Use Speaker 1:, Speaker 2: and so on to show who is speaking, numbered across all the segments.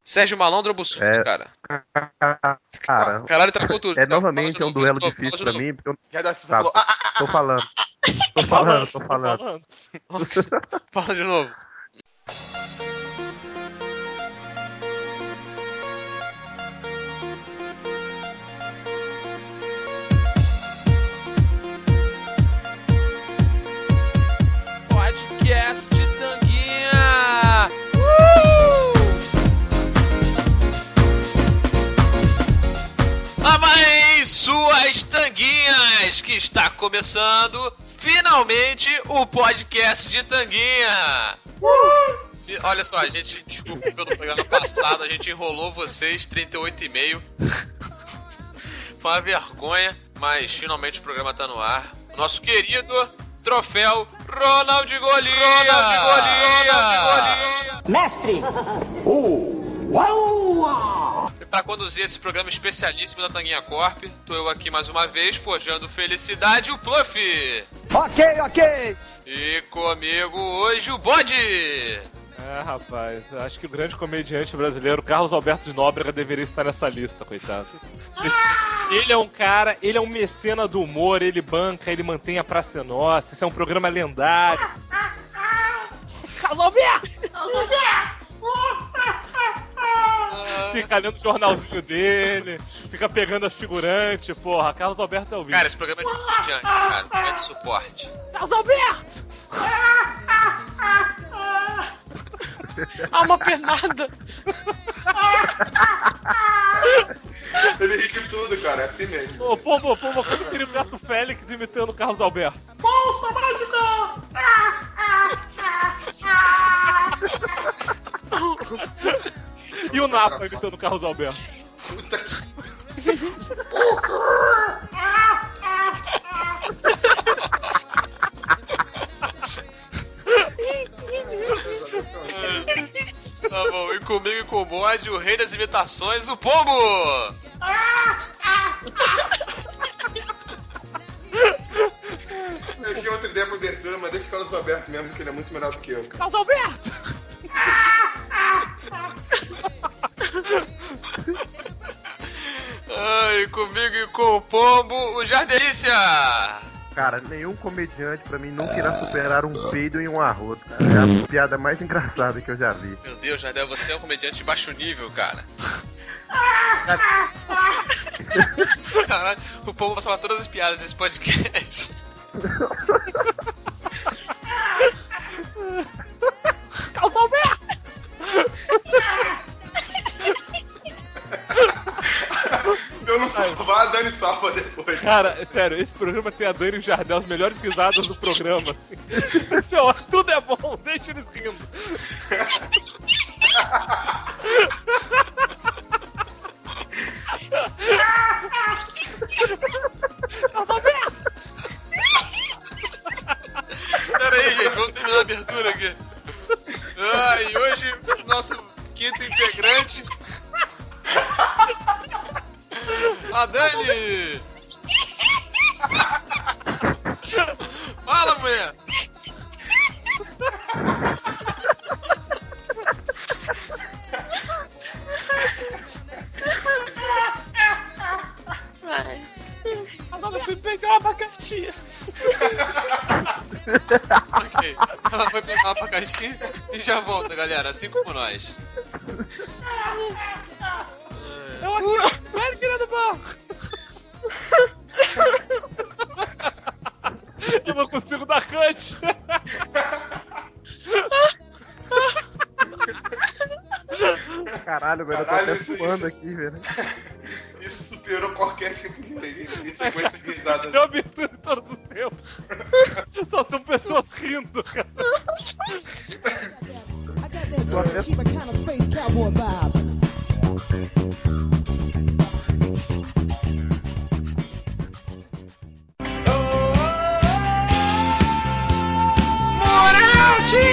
Speaker 1: Sérgio Malandro ou Bussunda, cara?
Speaker 2: Cara,
Speaker 1: Caralho, travou tudo.
Speaker 2: novamente é um duelo difícil pra mim, porque eu... Tá, tô falando.
Speaker 1: Fala de novo. Podcast de Tanguinha! Lá vai suas tanguinhas, que está começando finalmente o podcast de Tanguinha! Olha só, a gente, desculpa pelo programa passado, a gente enrolou vocês 38,5. Foi uma vergonha, mas finalmente o programa tá no ar. O nosso querido troféu Ronald Golia!
Speaker 3: Mestre!
Speaker 1: E para conduzir esse programa especialíssimo da Tanguinha Corp, tô eu aqui mais uma vez, forjando felicidade, o Pluff!
Speaker 3: Ok!
Speaker 1: E comigo hoje o Bode!
Speaker 4: Rapaz, acho que o grande comediante brasileiro, Carlos Alberto de Nóbrega, deveria estar nessa lista, coitado. Ele é um cara, ele é um mecena do humor, ele banca, ele mantém a Praça é Nossa, isso é um programa lendário. Carlos Alberto! Fica lendo o jornalzinho dele, fica pegando as figurantes, porra, Carlos Alberto é o vídeo.
Speaker 1: Cara, esse programa é de comediante, cara, não é de suporte.
Speaker 4: Carlos Alberto! Uma pernada!
Speaker 5: Ele ri de tudo, cara, é assim mesmo.
Speaker 4: Ô, Pombo, como o Heriberto Félix imitando o Carlos Alberto?
Speaker 3: Bolsa mágica!
Speaker 4: E o Napa imitando o Carlos Alberto?
Speaker 5: Puta que...
Speaker 1: Tá bom, e comigo e com o Bode, o rei das imitações, o Pombo!
Speaker 5: Eu tinha outra ideia pra abertura, mas deixa o Carlos Alberto mesmo, que ele é muito melhor do que eu, cara.
Speaker 4: Carlos Alberto!
Speaker 1: Ai, comigo e com o Pombo, o Jardelícia!
Speaker 2: Cara, nenhum comediante pra mim nunca irá superar um peido em um arroto, cara. É a piada mais engraçada que eu já vi.
Speaker 1: Meu Deus, Jardel, você é um comediante de baixo nível, cara. Caralho, o Pombo vai falar todas as piadas desse podcast.
Speaker 4: Carlos Alberto!
Speaker 5: Se eu não salvar, a Dani salva depois.
Speaker 4: Cara, sério, esse programa tem a Dani e o Jardel, as melhores risadas do programa. Assim. Ó, tudo é bom, deixa eles rindo. Carlos Alberto!
Speaker 1: Pera aí, gente, vamos terminar a abertura aqui. E hoje, nosso quinto integrante... A Dani! Fala, mulher!
Speaker 6: Vai.
Speaker 4: Agora eu fui pegar abacaxi.
Speaker 1: Ok, ela foi pegar uma abacaxi e já volta, galera, assim como nós.
Speaker 4: Eu aqui, velho, querendo banco. Eu não consigo dar cut.
Speaker 2: Caralho, velho, eu tô até suando aqui, velho.
Speaker 5: Isso superou qualquer tipo de sequência de risada.
Speaker 4: Eu abertura em todos os tempos. Só são pessoas rindo, cara.
Speaker 1: Moral de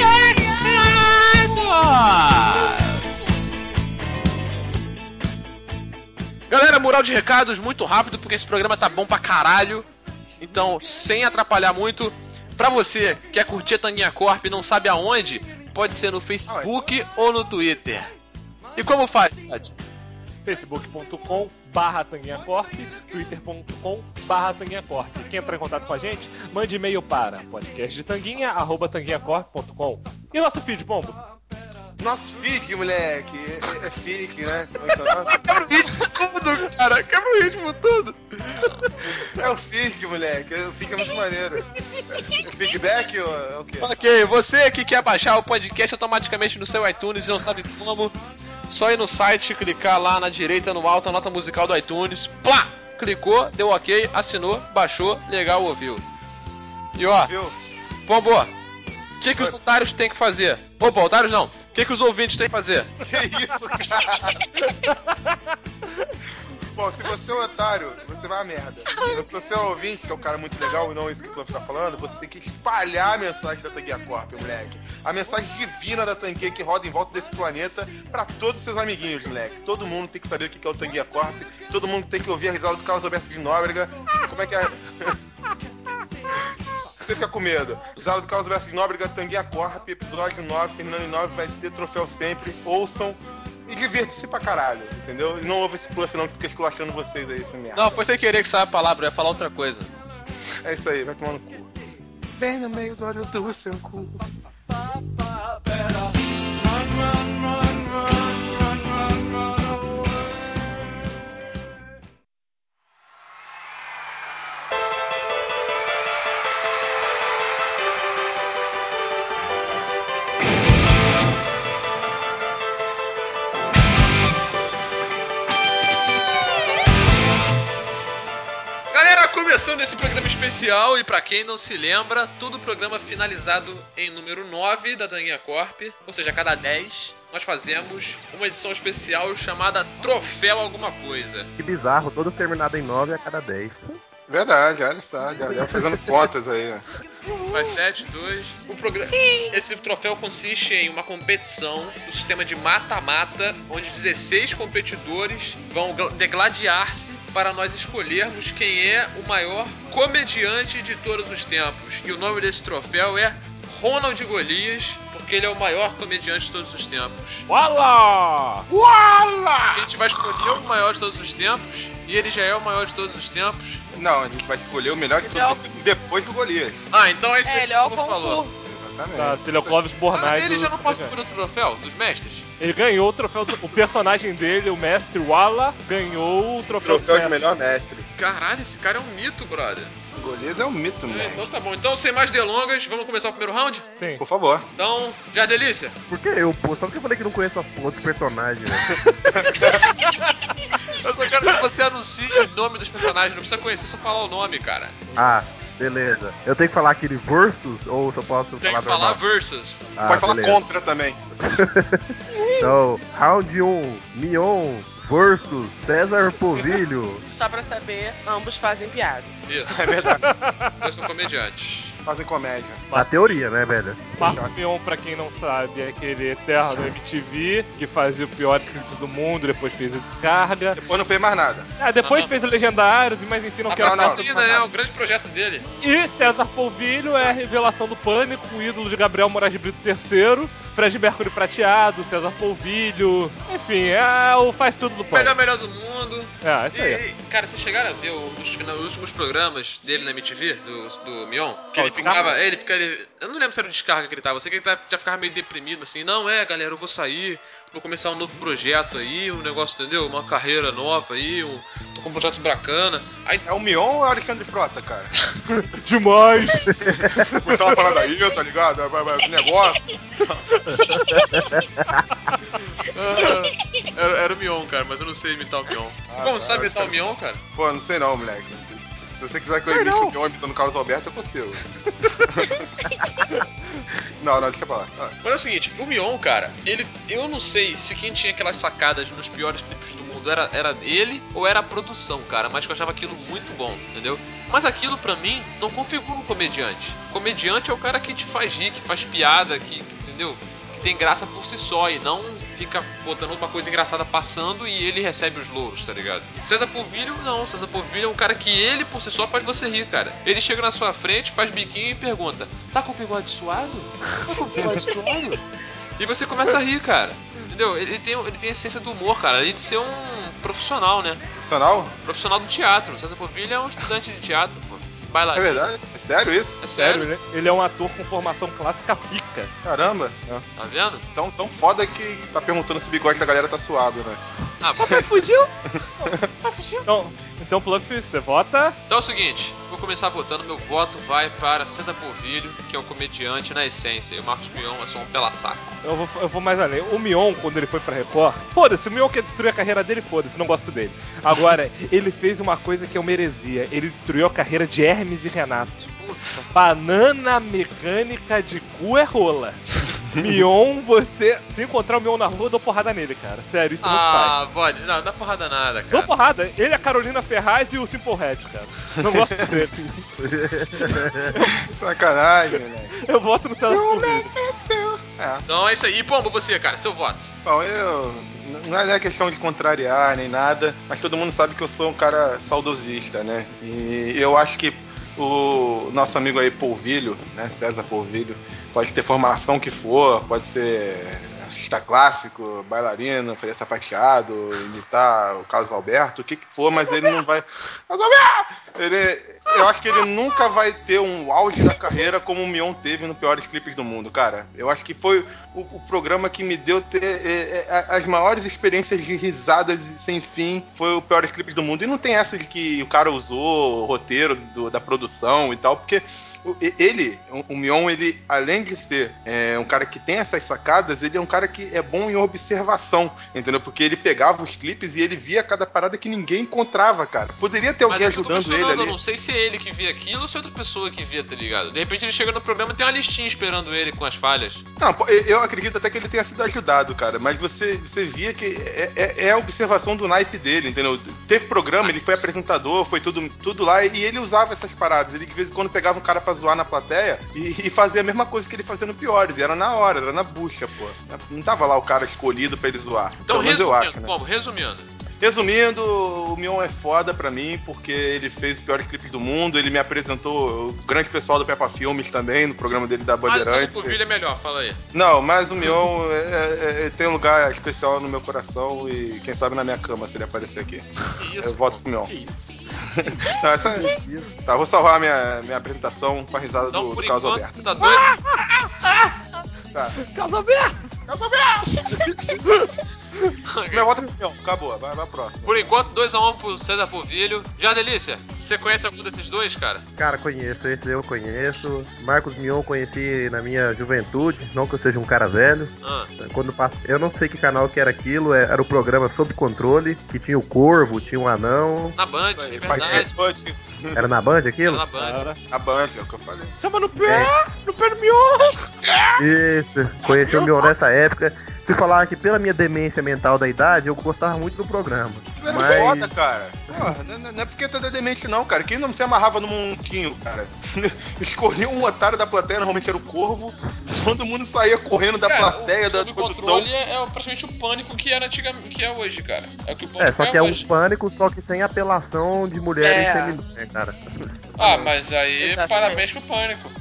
Speaker 1: recados! Galera, moral de recados muito rápido, porque esse programa tá bom pra caralho. Então, sem atrapalhar muito, pra você que quer curtir a Tanguinha Corp e não sabe aonde, pode ser no Facebook ou no Twitter. E como faz, Ed?
Speaker 4: facebook.com/tanguinhacorp, twitter.com/tanguinhacorp. Quem entrar em contato com a gente, mande e-mail para podcastdetanguinha@tanguinhacorp.com. E nosso feed, Pombo?
Speaker 5: Nosso feed, moleque, é feed, né?
Speaker 1: Quebra o ritmo todo, cara. Quebra o ritmo todo.
Speaker 5: É o feed, moleque. O feed é muito maneiro. É feedback ou é o quê?
Speaker 1: Ok, você que quer baixar o podcast automaticamente no seu iTunes e não sabe como, só ir no site, clicar lá na direita, no alto, a nota musical do iTunes. Plá! Clicou, deu ok, assinou, baixou, legal, ouviu. E ó,
Speaker 5: Viu?
Speaker 1: Pombo, o que os otários têm que fazer? Opa, otários não. O que os ouvintes têm que fazer?
Speaker 5: Que isso, cara? Bom, se você é um otário, você vai a merda. Mas se você é um ouvinte, que é um cara muito legal, e não isso que o Clóvis tá falando, você tem que espalhar a mensagem da Tanguinha Corp, moleque. A mensagem divina da Tanguinha que roda em volta desse planeta pra todos os seus amiguinhos, moleque. Todo mundo tem que saber o que é o Tanguinha Corp, todo mundo tem que ouvir a risada do Carlos Alberto de Nóbrega. Como é que é? Você fica com medo. Risada do Carlos Alberto de Nóbrega, Tanguinha Corp, episódio 9, terminando em 9, vai ter troféu sempre. Ouçam. E divirta-se pra caralho, entendeu? E não ouve esse fluff não que fica esculachando vocês aí, esse merda.
Speaker 1: Não, foi sem querer que saiu a palavra, eu ia falar outra coisa.
Speaker 5: É isso aí, vai tomar no cu. Bem no meio do olho do seu cu.
Speaker 1: Galera, começando esse programa especial, e pra quem não se lembra, todo programa finalizado em número 9 da Tanguinha Corp, ou seja, a cada 10, nós fazemos uma edição especial chamada Troféu Alguma Coisa.
Speaker 2: Que bizarro, todos terminados em 9 a cada 10.
Speaker 5: Verdade, olha só, já fazendo contas aí.
Speaker 1: Mais 7, 2. Esse troféu consiste em uma competição no sistema de mata-mata, onde 16 competidores vão degladiar-se para nós escolhermos quem é o maior comediante de todos os tempos. E o nome desse troféu é Ronald Golias, porque ele é o maior comediante de todos os tempos.
Speaker 4: Uala!
Speaker 1: A gente vai escolher o maior de todos os tempos, e ele já é o maior de todos os tempos.
Speaker 5: Não, a gente vai escolher o melhor de todos os tempos depois do Golias.
Speaker 1: Ah, então é isso
Speaker 6: ele
Speaker 1: que
Speaker 6: é
Speaker 1: o
Speaker 6: o
Speaker 1: Clóvis falou.
Speaker 5: Exatamente.
Speaker 4: Tá, se ele é o Clóvis Bornai.
Speaker 1: Ele
Speaker 4: do-
Speaker 1: já não passa por o troféu dos mestres?
Speaker 4: Ele ganhou o troféu. O personagem dele, o mestre Wala, ganhou o troféu
Speaker 5: Troféu de
Speaker 4: mestre.
Speaker 5: melhor mestre.
Speaker 1: Caralho, esse cara é um mito, brother.
Speaker 5: O Golias é um mito, moleque.
Speaker 1: Então tá bom. Então, sem mais delongas, vamos começar o primeiro round?
Speaker 4: Sim.
Speaker 5: Por favor.
Speaker 1: Então, já delícia.
Speaker 2: Por que eu, pô? Só porque eu falei que não conheço outros personagens, né?
Speaker 1: Eu só quero que você anuncie o nome dos personagens. Não precisa conhecer, só falar o nome, cara.
Speaker 2: Ah, beleza. Eu tenho que falar aquele versus ou só posso
Speaker 1: Tem
Speaker 2: falar
Speaker 1: que falar
Speaker 2: normal?
Speaker 1: versus.
Speaker 2: Ah,
Speaker 5: Pode falar
Speaker 2: beleza.
Speaker 5: contra também.
Speaker 2: Então, round 1, Mion versus César Povilho.
Speaker 6: Só pra saber, ambos fazem piada.
Speaker 1: Isso.
Speaker 5: É verdade.
Speaker 1: Dois são comediantes.
Speaker 5: Fazem comédia.
Speaker 2: Na teoria, né, velho?
Speaker 4: Marcos Mion, pra quem não sabe, é aquele eterno MTV que fazia o pior clipe do mundo, depois fez a descarga.
Speaker 5: Depois não fez mais nada.
Speaker 4: Ah, depois fez o Legendários, mas enfim, não
Speaker 1: A
Speaker 4: quero falar
Speaker 1: Assassina, né? O grande projeto dele.
Speaker 4: E César Polvilho é a revelação do Pânico, o ídolo de Gabriel Moraes de Brito III, Fred Mercury Prateado, César Polvilho, enfim, é o faz tudo do Pânico.
Speaker 1: Melhor do mundo.
Speaker 4: É, isso aí.
Speaker 1: Cara, vocês chegaram a ver os últimos programas dele na MTV, do Mion? Que ele
Speaker 4: Qual,
Speaker 1: ficava. Eu não lembro se era o descarga que ele tava. Eu sei que ele já ficava meio deprimido, assim. Não, galera, eu vou sair, vou começar um novo projeto aí, um negócio, entendeu? Uma carreira nova aí, tô com um projeto bacana. Aí,
Speaker 5: É o Mion ou é o Alexandre Frota, cara?
Speaker 4: Demais!
Speaker 5: Puxar uma parada aí, tá ligado? Que negócio.
Speaker 1: era o Mion, cara, mas eu não sei imitar o Mion. Como,
Speaker 5: tá,
Speaker 1: sabe imitar o
Speaker 5: eu
Speaker 1: Mion, cara?
Speaker 5: Pô, não sei não, moleque. Se você quiser que eu imite o Mion imitando o Carlos Alberto, eu consigo. Não, deixa pra lá.
Speaker 1: Mas é o seguinte, o Mion, cara, eu não sei se quem tinha aquelas sacadas nos piores clipes do mundo era ele ou era a produção, cara, mas que eu achava aquilo muito bom, entendeu? Mas aquilo pra mim não configura um comediante. Comediante é o cara que te faz rir, que faz piada, que entendeu? Que tem graça por si só e não fica botando uma coisa engraçada passando e ele recebe os louros, tá ligado? César Polvilho, não. César Polvilho é um cara que ele por si só faz você rir, cara. Ele chega na sua frente, faz biquinho e pergunta: tá com o bigode suado? Tá com o bigode suado? E você começa a rir, cara. entendeu? Ele tem a essência do humor, cara. Além de ser um profissional, né?
Speaker 5: Profissional?
Speaker 1: Profissional do teatro. O César Povilho é um estudante de teatro, pô.
Speaker 5: É
Speaker 1: Bailarino.
Speaker 5: verdade? É sério isso?
Speaker 1: É sério.
Speaker 4: Sério, né? Ele é um ator com formação clássica pica.
Speaker 5: Caramba.
Speaker 1: Tá vendo?
Speaker 5: Tão foda que tá perguntando se o bigode da galera tá suado, né?
Speaker 1: Ah,
Speaker 4: Papai fugiu? Papai fugiu? Então, Fluff, você vota?
Speaker 1: então é o seguinte, vou começar votando, meu voto vai para César Povilho, que é um comediante na essência, e o Marcos Mion é só um pela-saco.
Speaker 4: Eu vou mais além. O Mion, quando ele foi pra Record, foda-se, o Mion quer destruir a carreira dele, foda-se, não gosto dele. Agora, ele fez uma coisa que é uma heresia. Ele destruiu a carreira de Hermes e Renato. Banana mecânica de cu é rola. Mion, se encontrar o Mion na rua, eu dou porrada nele, cara. Sério, isso não se faz.
Speaker 1: Ah, pode, não dá porrada nada, cara.
Speaker 4: Dou porrada. Ele, a Carolina Ferraz e o Simple Red, cara. Não gosto dele.
Speaker 5: Sacanagem, moleque.
Speaker 4: Eu voto no César Povilho.
Speaker 1: Então é isso aí. E Pombo, você, cara, seu voto.
Speaker 5: Bom, não é questão de contrariar nem nada, mas todo mundo sabe que eu sou um cara saudosista, né? E eu acho que o nosso amigo aí, Polvilho, né? César Polvilho, pode ter formação que for, pode ser artista clássico, bailarino, fazer sapateado, imitar o Carlos Alberto, o que for, mas ele não vai. Eu acho que ele nunca vai ter um auge da carreira como o Mion teve no Piores Clipes do Mundo, cara. Eu acho que foi o programa que me deu as maiores experiências de risadas sem fim, foi o Piores Clipes do Mundo. E não tem essa de que o cara usou o roteiro da produção e tal, porque o Mion, ele, além de ser um cara que tem essas sacadas, ele é um cara que é bom em observação, entendeu? Porque ele pegava os clipes e ele via cada parada que ninguém encontrava, cara. Poderia ter alguém ajudando ele ali.
Speaker 1: Eu não sei se é ele que via aquilo ou se é outra pessoa que via, tá ligado? De repente ele chega no programa e tem uma listinha esperando ele com as falhas.
Speaker 5: Não, eu acredito até que ele tenha sido ajudado, cara, mas você via que é a observação do naipe dele, entendeu? Teve programa, ele foi apresentador, foi tudo lá, e ele usava essas paradas. Ele de vez em quando pegava um cara pra zoar na plateia e fazia a mesma coisa que ele fazia no Piores, e era na hora, era na bucha, pô. Não tava lá o cara escolhido pra ele zoar.
Speaker 1: Então,
Speaker 5: eu acho, né?
Speaker 1: Resumindo,
Speaker 5: o Mion é foda pra mim, porque ele fez os Piores Clipes do Mundo, ele me apresentou o grande pessoal do Peppa Filmes também, no programa dele da Bandeirantes.
Speaker 1: Mas o César Povilho é melhor, fala aí.
Speaker 5: Não, mas o Mion tem um lugar especial no meu coração e quem sabe na minha cama se ele aparecer aqui.
Speaker 1: Que isso,
Speaker 5: eu voto pro Mion.
Speaker 1: Que isso?
Speaker 5: Não, tá, vou salvar a minha apresentação com a risada
Speaker 1: Então,
Speaker 5: do Carlos Alberto.
Speaker 1: Você tá doido?
Speaker 5: Tá.
Speaker 4: Carlos Alberto!
Speaker 5: Minha volta pro Mion, acabou, vai próximo.
Speaker 1: Por enquanto, 2-1 pro César Povilho. Jardelícia, você conhece algum desses dois, cara?
Speaker 2: Cara, conheço, esse eu conheço. Marcos Mion conheci na minha juventude, não que eu seja um cara velho. Quando eu não sei que canal que era aquilo, era o programa Sob Controle, que tinha o Corvo, tinha um anão.
Speaker 1: Na Band, é verdade.
Speaker 2: Era na Band aquilo?
Speaker 1: Era na Band.
Speaker 5: A Band, é o que eu falei.
Speaker 4: Chama no pé do Mion!
Speaker 2: Isso, conheci o Mion nessa época. Se falar que pela minha demência mental da idade, eu gostava muito do programa.
Speaker 5: Mas... foda, cara. Porra, não é porque tu é demente não, cara. Quem não se amarrava no montinho, cara? Escolhia um otário da plateia, normalmente era o Corvo. Todo mundo saía correndo da plateia, da produção. O
Speaker 1: controle é praticamente o Pânico que era que é hoje, cara. É o que o Pânico
Speaker 2: só que é
Speaker 1: hoje.
Speaker 2: um Pânico, só que sem apelação de mulheres femininas, né, cara?
Speaker 1: Ah, mas aí,
Speaker 6: Exatamente.
Speaker 1: parabéns pro Pânico.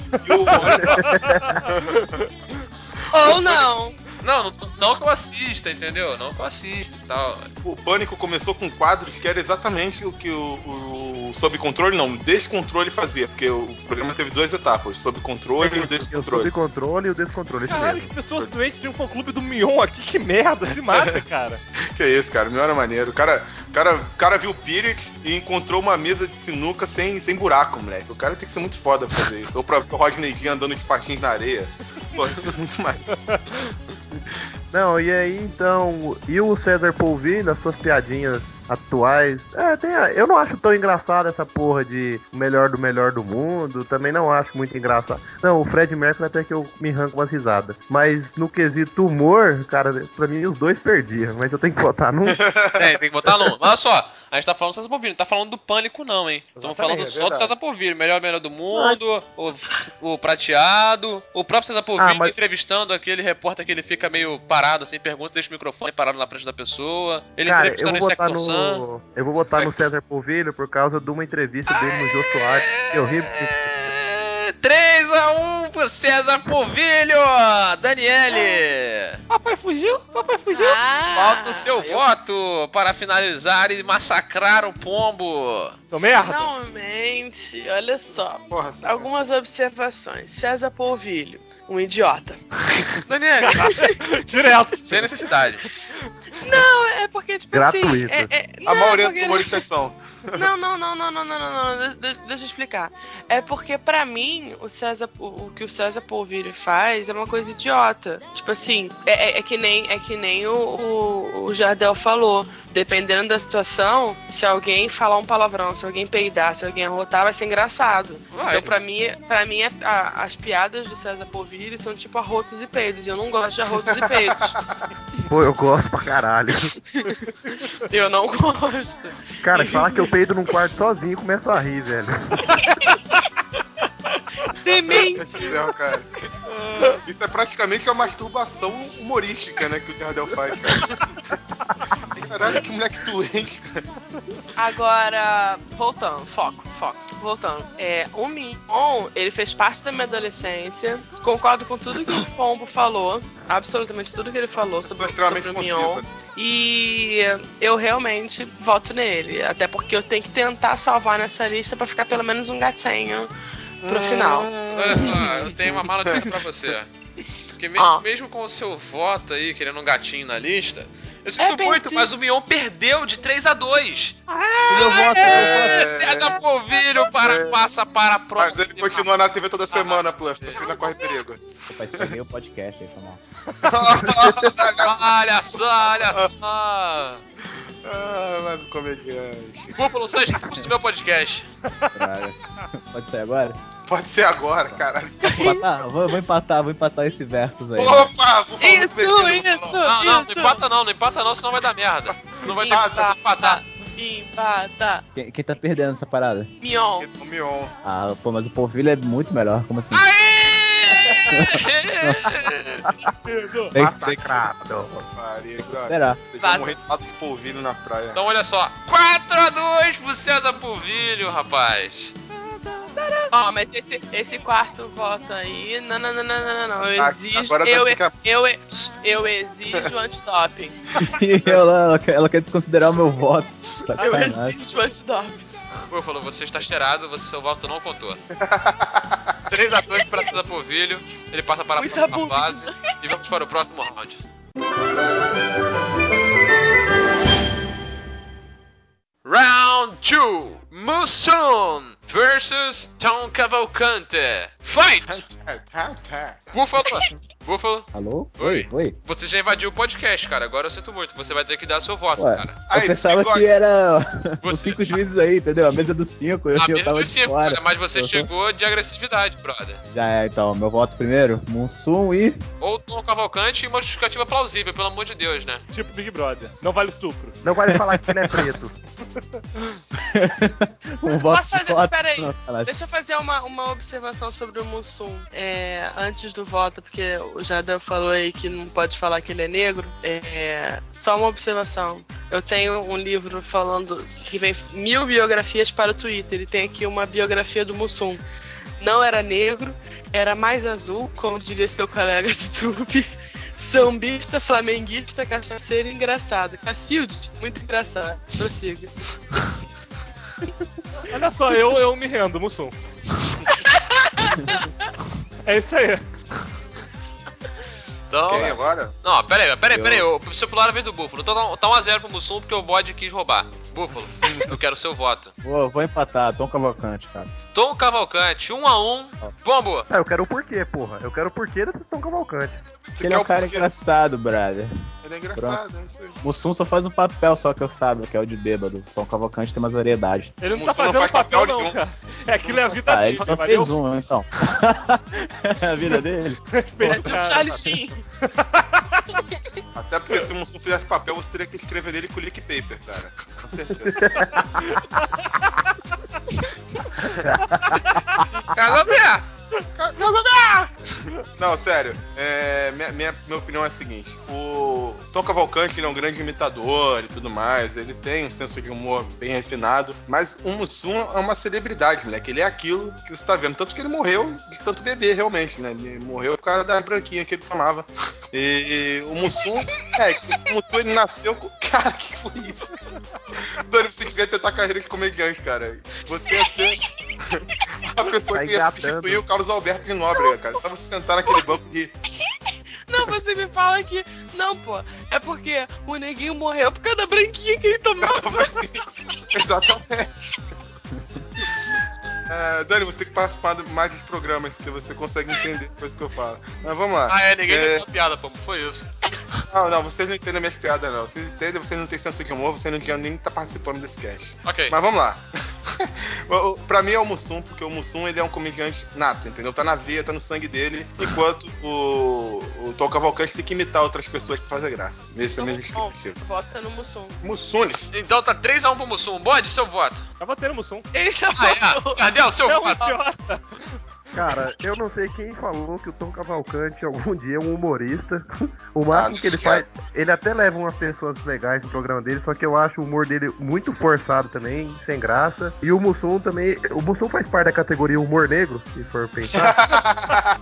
Speaker 6: Ou não.
Speaker 1: Não que eu assista, entendeu? Não que eu assista e tal.
Speaker 5: O Pânico começou com quadros que era exatamente o que o Sob Controle, não, o Descontrole fazia, porque o programa teve duas etapas, o Sob Controle e o Descontrole.
Speaker 2: O Sob Controle e o Descontrole, isso
Speaker 4: Caralho,
Speaker 2: mesmo.
Speaker 4: que pessoas doentes de um fã-clube do Mion aqui, que merda, se mata, cara.
Speaker 5: Que isso, cara, melhor é maneiro. O cara viu o Pyrrhic e encontrou uma mesa de sinuca sem buraco, moleque. O cara tem que ser muito foda pra fazer isso. Ou pra o Rodney Dean andando de patins na areia. Pô, isso é muito mais.
Speaker 2: Não, e aí então, e o César Polvilho, nas suas piadinhas atuais, eu não acho tão engraçado essa porra de o melhor do mundo, também não acho muito engraçado. Não, o Fred Mercury até que eu me arranco umas risadas, mas no quesito humor, cara, pra mim os dois perdiam, mas eu tenho que votar num.
Speaker 1: Tem que botar num. Olha só, a gente tá falando do César Povilho, não tá falando do Pânico não, hein? Estamos falando só do César Povilho, melhor do mundo, o prateado, o próprio César Povilho entrevistando aquele repórter que ele fica meio parado, assim, pergunta, deixa o microfone parado na frente da pessoa, ele
Speaker 2: Cara,
Speaker 1: entrevistando esse Sector Sun.
Speaker 2: Eu vou votar no César Polvilho por causa de uma entrevista dele no Jô Soares, que eu ri.
Speaker 1: 3-1 pro César Polvilho! Daniele!
Speaker 4: Papai fugiu?
Speaker 1: Falta o seu voto para finalizar e massacrar o pombo.
Speaker 4: Seu merda!
Speaker 6: Finalmente, olha só.
Speaker 5: Porra,
Speaker 6: Algumas observações. César Polvilho, um idiota.
Speaker 1: Daniele,
Speaker 4: Direto!
Speaker 1: sem necessidade.
Speaker 6: Não, é porque, tipo
Speaker 2: Gratuito.
Speaker 6: assim...
Speaker 5: a maioria dos
Speaker 6: porque-
Speaker 5: humoristas são.
Speaker 6: Não. Deixa eu explicar. É porque, pra mim, o que o César Polvilho faz é uma coisa idiota. Tipo assim, é que nem o Jardel falou. Dependendo da situação, se alguém falar um palavrão, se alguém peidar, se alguém arrotar, vai ser engraçado.
Speaker 1: Vai.
Speaker 6: Então, pra mim as piadas do César Polvilho são tipo arrotos e peidos. E eu não gosto de arrotos e peidos.
Speaker 2: Pô, eu gosto pra caralho.
Speaker 6: Eu não gosto.
Speaker 2: Cara, fala que eu peido num quarto sozinho e começo a rir, velho.
Speaker 6: Demente.
Speaker 5: Cara. Isso é praticamente uma masturbação humorística, né, que o Jardel faz, cara. Caralho, que moleque doente, cara.
Speaker 6: Agora, voltando, foco. Voltando. O Mion, ele fez parte da minha adolescência. Concordo com tudo que o Pombo falou. Absolutamente tudo que ele falou sobre o Mion. E eu realmente voto nele. Até porque eu tenho que tentar salvar nessa lista pra ficar pelo menos um gatinho pro final.
Speaker 1: Olha só, eu tenho uma mala notícia pra você. Porque mesmo com o seu voto aí, querendo um gatinho na lista, eu sinto muito, mas o Mion perdeu de 3-2.
Speaker 2: Meu voto
Speaker 1: César Polvilho passa para a próxima.
Speaker 5: Mas ele continua na TV toda semana, Plus. Você ainda corre perigo.
Speaker 7: Opa, desliguei o podcast aí, foi mal.
Speaker 1: Olha só.
Speaker 5: Mas o comediante.
Speaker 1: Búfalo, sai expulso do meu podcast.
Speaker 7: Droga. Pode sair agora?
Speaker 5: Pode ser agora, caralho.
Speaker 7: Vou empatar esse versus aí.
Speaker 5: Opa! Vou falar
Speaker 6: Isso.
Speaker 1: Não empata não, senão vai dar merda. Não vai ter que empatar.
Speaker 6: Empata.
Speaker 7: Quem tá perdendo essa parada?
Speaker 6: Mion.
Speaker 5: O Mion.
Speaker 7: Ah, pô, mas o Polvilho é muito melhor, como assim?
Speaker 2: massacrado.
Speaker 5: Maria,
Speaker 7: Será?
Speaker 5: vocês vão morrer de lado de polvilho na praia.
Speaker 1: Então olha só, 4-2 pro César Polvilho, rapaz.
Speaker 6: Ó, mas esse quarto voto aí, não. Eu exijo,
Speaker 5: agora
Speaker 6: eu exijo antidoping.
Speaker 7: E ela quer desconsiderar o meu voto.
Speaker 6: Eu
Speaker 7: Sacanagem.
Speaker 6: exijo antidoping.
Speaker 1: Búfalo, você está cheirado, seu voto não contou. 3-2 para César Polvilho, ele passa para a próxima fase e vamos para o próximo round. Round 2, Mussum versus Tom Cavalcante. Fight! Búfalo.
Speaker 7: Alô?
Speaker 1: Oi. Você já invadiu o podcast, cara. Agora eu sinto muito. Você vai ter que dar seu voto,
Speaker 7: Ué,
Speaker 1: cara.
Speaker 7: eu pensava que era os
Speaker 1: Você-
Speaker 7: 5 juízes aí, entendeu? A mesa dos 5.
Speaker 1: A
Speaker 7: Eu
Speaker 1: mesa
Speaker 7: tava
Speaker 1: dos
Speaker 7: de
Speaker 1: 5,
Speaker 7: fora.
Speaker 1: cara, mas você
Speaker 7: Eu tô-
Speaker 1: chegou de agressividade, brother.
Speaker 7: Já é, então. Meu voto primeiro, Mussum e...
Speaker 1: Ou Tom Cavalcante e uma justificativa plausível, pelo amor de Deus, né?
Speaker 4: Tipo Big Brother. Não vale estupro.
Speaker 2: Não vale falar que ele é preto.
Speaker 7: um voto
Speaker 6: Posso fazer?
Speaker 7: só.
Speaker 6: Peraí.
Speaker 7: Não, sacanagem.
Speaker 6: Deixa eu fazer uma observação sobre o Mussum. Antes do voto, porque o Jardel falou aí que não pode falar que ele é negro. Só uma observação. Eu tenho um livro falando que vem 1000 biografias para o Twitter. E tem aqui uma biografia do Mussum. Não era negro, era mais azul, como diria seu colega de trupe. Sambista, flamenguista, cachaceiro e engraçado. Cacilde, muito engraçado. Prossiga.
Speaker 4: Olha só, eu me rendo, Mussum. É isso aí.
Speaker 1: Então.
Speaker 5: Quem agora?
Speaker 1: Não, peraí. Você pulou a vez do Búfalo. Então tá 1-0 pro Mussum porque o bode quis roubar. Búfalo, eu quero o seu voto.
Speaker 7: Vou empatar, Tom Cavalcante, cara.
Speaker 1: Tom Cavalcante, 1-1. Pombo!
Speaker 2: Eu quero o porquê, porra. Eu quero o porquê da Tão Cavalcante.
Speaker 5: Você
Speaker 7: Ele é
Speaker 5: quer
Speaker 7: um cara
Speaker 5: porquê?
Speaker 7: engraçado, brother.
Speaker 5: Ele é engraçado, é isso aí.
Speaker 7: Mussum só faz um papel só que eu saiba, que é o de bêbado. Tom Cavalcante tem mais variedade.
Speaker 4: Ele não
Speaker 5: Mussum
Speaker 4: tá fazendo
Speaker 5: não faz
Speaker 4: papel,
Speaker 5: papel
Speaker 4: não,
Speaker 5: nenhum.
Speaker 4: cara. É aquilo é a vida
Speaker 7: Ah,
Speaker 4: dele,
Speaker 7: ele só
Speaker 4: valeu?
Speaker 7: fez um, então. É a vida dele.
Speaker 6: É
Speaker 4: Respeita,
Speaker 6: tipo
Speaker 4: cara.
Speaker 6: Charlie Sheen.
Speaker 5: Até porque se o Mussum fizesse papel, você teria que escrever nele com lick paper, cara. Com certeza.
Speaker 1: Casamento!
Speaker 5: Casamento! Não, sério. Minha opinião é a seguinte. O Tom Cavalcante, ele é um grande imitador e tudo mais. Ele tem um senso de humor bem refinado. Mas o Mussum é uma celebridade, moleque. Ele é aquilo que você tá vendo. Tanto que ele morreu de tanto beber, realmente, né? Ele morreu por causa da branquinha que ele tomava. E o Mussum... o Mussum, ele nasceu com... Cara, que foi isso? Dani, você devia tentar carreira de comediante, cara. Você ia ser a pessoa que ia substituir o Carlos Alberto de Nóbrega, cara. Você tava sentado naquele banco de...
Speaker 6: Não, você me fala que... Não, pô. É porque o neguinho morreu por causa da branquinha que ele tomava.
Speaker 5: Exatamente. Dani, você tem que participar mais dos programas, porque você consegue entender depois que eu falo. Mas vamos lá.
Speaker 1: Ninguém entendeu a piada, pô. Foi isso.
Speaker 5: Não, vocês não entendem minhas piadas, não. Vocês entendem, vocês não têm senso de humor, vocês não tinham nem estar participando desse cast.
Speaker 1: Ok.
Speaker 5: Mas vamos lá. Pra mim é o Mussum, porque o Mussum, ele é um comediante nato, entendeu? Tá na veia, tá no sangue dele, enquanto o Tom Cavalcante tem que imitar outras pessoas pra fazer graça. Esse é o mesmo explicativo.
Speaker 6: Vota no Mussum.
Speaker 5: Mussunes.
Speaker 1: Então tá 3-1 pro Mussum. Bode, seu voto.
Speaker 4: Eu votei no Mussum.
Speaker 6: Ele já votou.
Speaker 1: Jardel, seu
Speaker 4: É um
Speaker 1: voto.
Speaker 4: idiota.
Speaker 2: Cara, eu não sei quem falou que o Tom Cavalcante algum dia é um humorista. O máximo que ele faz, ele até leva umas pessoas legais no programa dele, só que eu acho o humor dele muito forçado também, sem graça. E o Mussum também, o Mussum faz parte da categoria humor negro, se for pensar.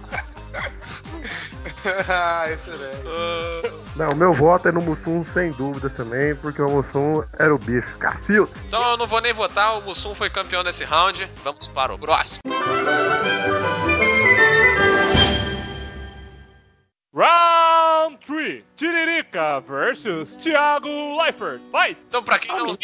Speaker 5: Excelente.
Speaker 2: Não, meu voto é no Mussum sem dúvida também, porque o Mussum era o bicho. Cacilda!
Speaker 1: Então eu não vou nem votar, o Mussum foi campeão desse round. Vamos para o próximo.
Speaker 4: Round 3. Tiririca versus Thiago Leifert. Fight!
Speaker 1: Então pra quem não...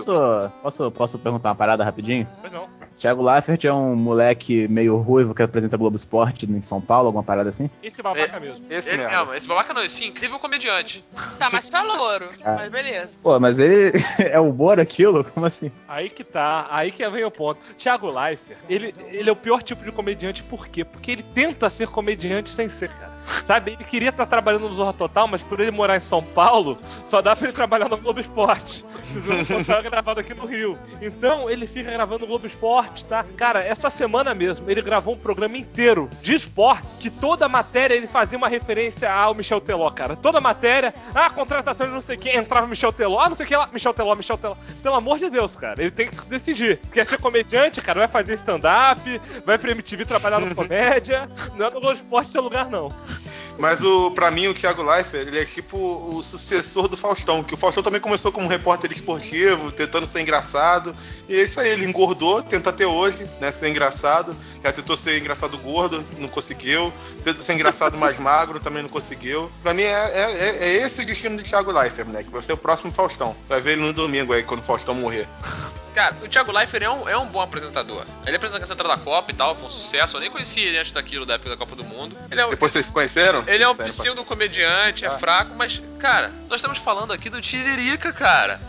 Speaker 7: Posso perguntar uma parada rapidinho?
Speaker 4: Pois não.
Speaker 7: Thiago Leifert é um moleque meio ruivo que apresenta Globo Esporte em São Paulo, alguma parada assim?
Speaker 4: Esse babaca mesmo.
Speaker 5: Esse
Speaker 1: Ele
Speaker 5: mesmo.
Speaker 1: mesmo, esse babaca não, esse incrível comediante.
Speaker 6: Tá mais pra louro. Mas beleza.
Speaker 7: Pô, mas ele é humor aquilo? Como assim?
Speaker 4: Aí que tá, aí que vem o ponto. Thiago Leifert, ele é o pior tipo de comediante, por quê? Porque ele tenta ser comediante sem ser, cara. Sabe, ele queria estar trabalhando no Zorra Total, mas por ele morar em São Paulo, só dá pra ele trabalhar no Globo Esporte. O Zorra Total é gravado aqui no Rio. Então ele fica gravando no Globo Esporte, tá? Cara, essa semana mesmo, ele gravou um programa inteiro de esporte, que toda a matéria ele fazia uma referência ao Michel Teló, cara. Toda a matéria, contratação de não sei quem, entrava Michel Teló, não sei o que lá, Michel Teló. Pelo amor de Deus, cara, ele tem que decidir. Quer ser comediante, cara, vai fazer stand-up, vai pra MTV trabalhar no comédia, não é no Globo Esporte seu lugar, não.
Speaker 5: Mas pra mim, o Thiago Leifert, ele é tipo o sucessor do Faustão, que o Faustão também começou como repórter esportivo, tentando ser engraçado, e é isso aí, ele engordou, tenta até hoje, né, ser engraçado, já tentou ser engraçado gordo, não conseguiu, tenta ser engraçado mais magro, também não conseguiu. Pra mim, é esse o destino do Thiago Leifert, né, que vai ser o próximo Faustão, vai ver ele no domingo aí, quando o Faustão morrer.
Speaker 1: Cara, o Thiago Leifert é um bom apresentador. Ele apresenta a Central da Copa e tal, foi um sucesso. Eu nem conhecia ele antes daquilo, da época da Copa do Mundo.
Speaker 5: Depois vocês se conheceram?
Speaker 1: Ele é um pseudo-comediante, é fraco, mas, cara, nós estamos falando aqui do Tiririca, cara.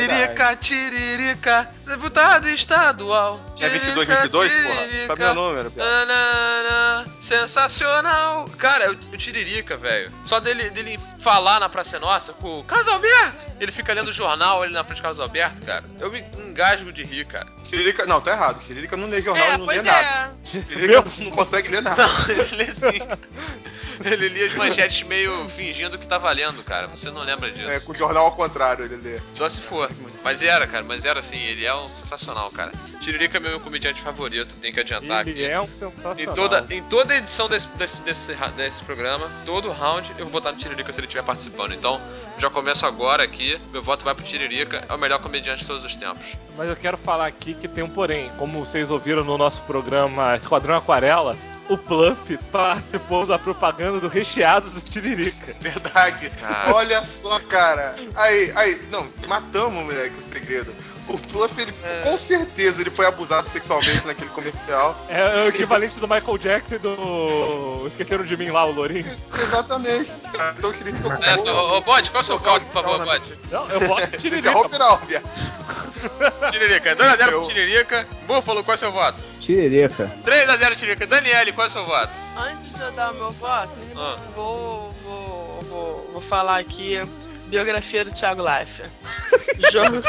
Speaker 1: Tiririca, deputado estadual.
Speaker 5: É 22-22, porra? Sabe meu número,
Speaker 1: Nanana, sensacional. Cara, o Tiririca, velho. Só dele falar na Praça Nossa com o Carlos Alberto. Ele fica lendo o jornal, ele na frente do Carlos Alberto, cara. Eu me engasgo de rir, cara.
Speaker 5: Tiririca, não, tá errado. Tiririca não lê jornal, não lê nada. Tiririca não consegue ler nada.
Speaker 1: Não, ele lê sim. Ele lia as manchetes meio fingindo que tá valendo, cara. Você não lembra disso.
Speaker 5: É, com o jornal ao contrário, ele lê.
Speaker 1: Só se for. Mas era assim, ele é um sensacional, cara. Tiririca é meu comediante favorito, tem que adiantar
Speaker 4: ele
Speaker 1: aqui.
Speaker 4: Ele é um sensacional.
Speaker 1: Em toda edição desse programa, todo round, eu vou votar no Tiririca se ele estiver participando. Então, já começo agora aqui, meu voto vai pro Tiririca, é o melhor comediante de todos os tempos.
Speaker 4: Mas eu quero falar aqui que tem um porém. Como vocês ouviram no nosso programa Esquadrão Aquarela, o Pluff participou da propaganda do Recheados do Tiririca.
Speaker 5: Verdade. Olha só, cara. Aí, não, matamos, moleque, o segredo. O Pluff, ele, com certeza, ele foi abusado sexualmente naquele comercial.
Speaker 4: É o equivalente do Michael Jackson e do... Esqueceram de mim lá, o Lourinho.
Speaker 5: Exatamente. Então o Tiririca...
Speaker 1: Ô, Bode, qual é o seu voto, por favor, Bode?
Speaker 4: Não, eu voto no Tiririca.
Speaker 5: Interrompe não, viado.
Speaker 1: Tiririca. 2x0 pro Tiririca. Búfalo, qual é o seu voto?
Speaker 7: Tiririca.
Speaker 1: 3x0 Tiririca. Daniele, qual é o seu voto?
Speaker 6: Antes de eu dar o meu voto, vou falar aqui biografia do Thiago Leifert. Jogo...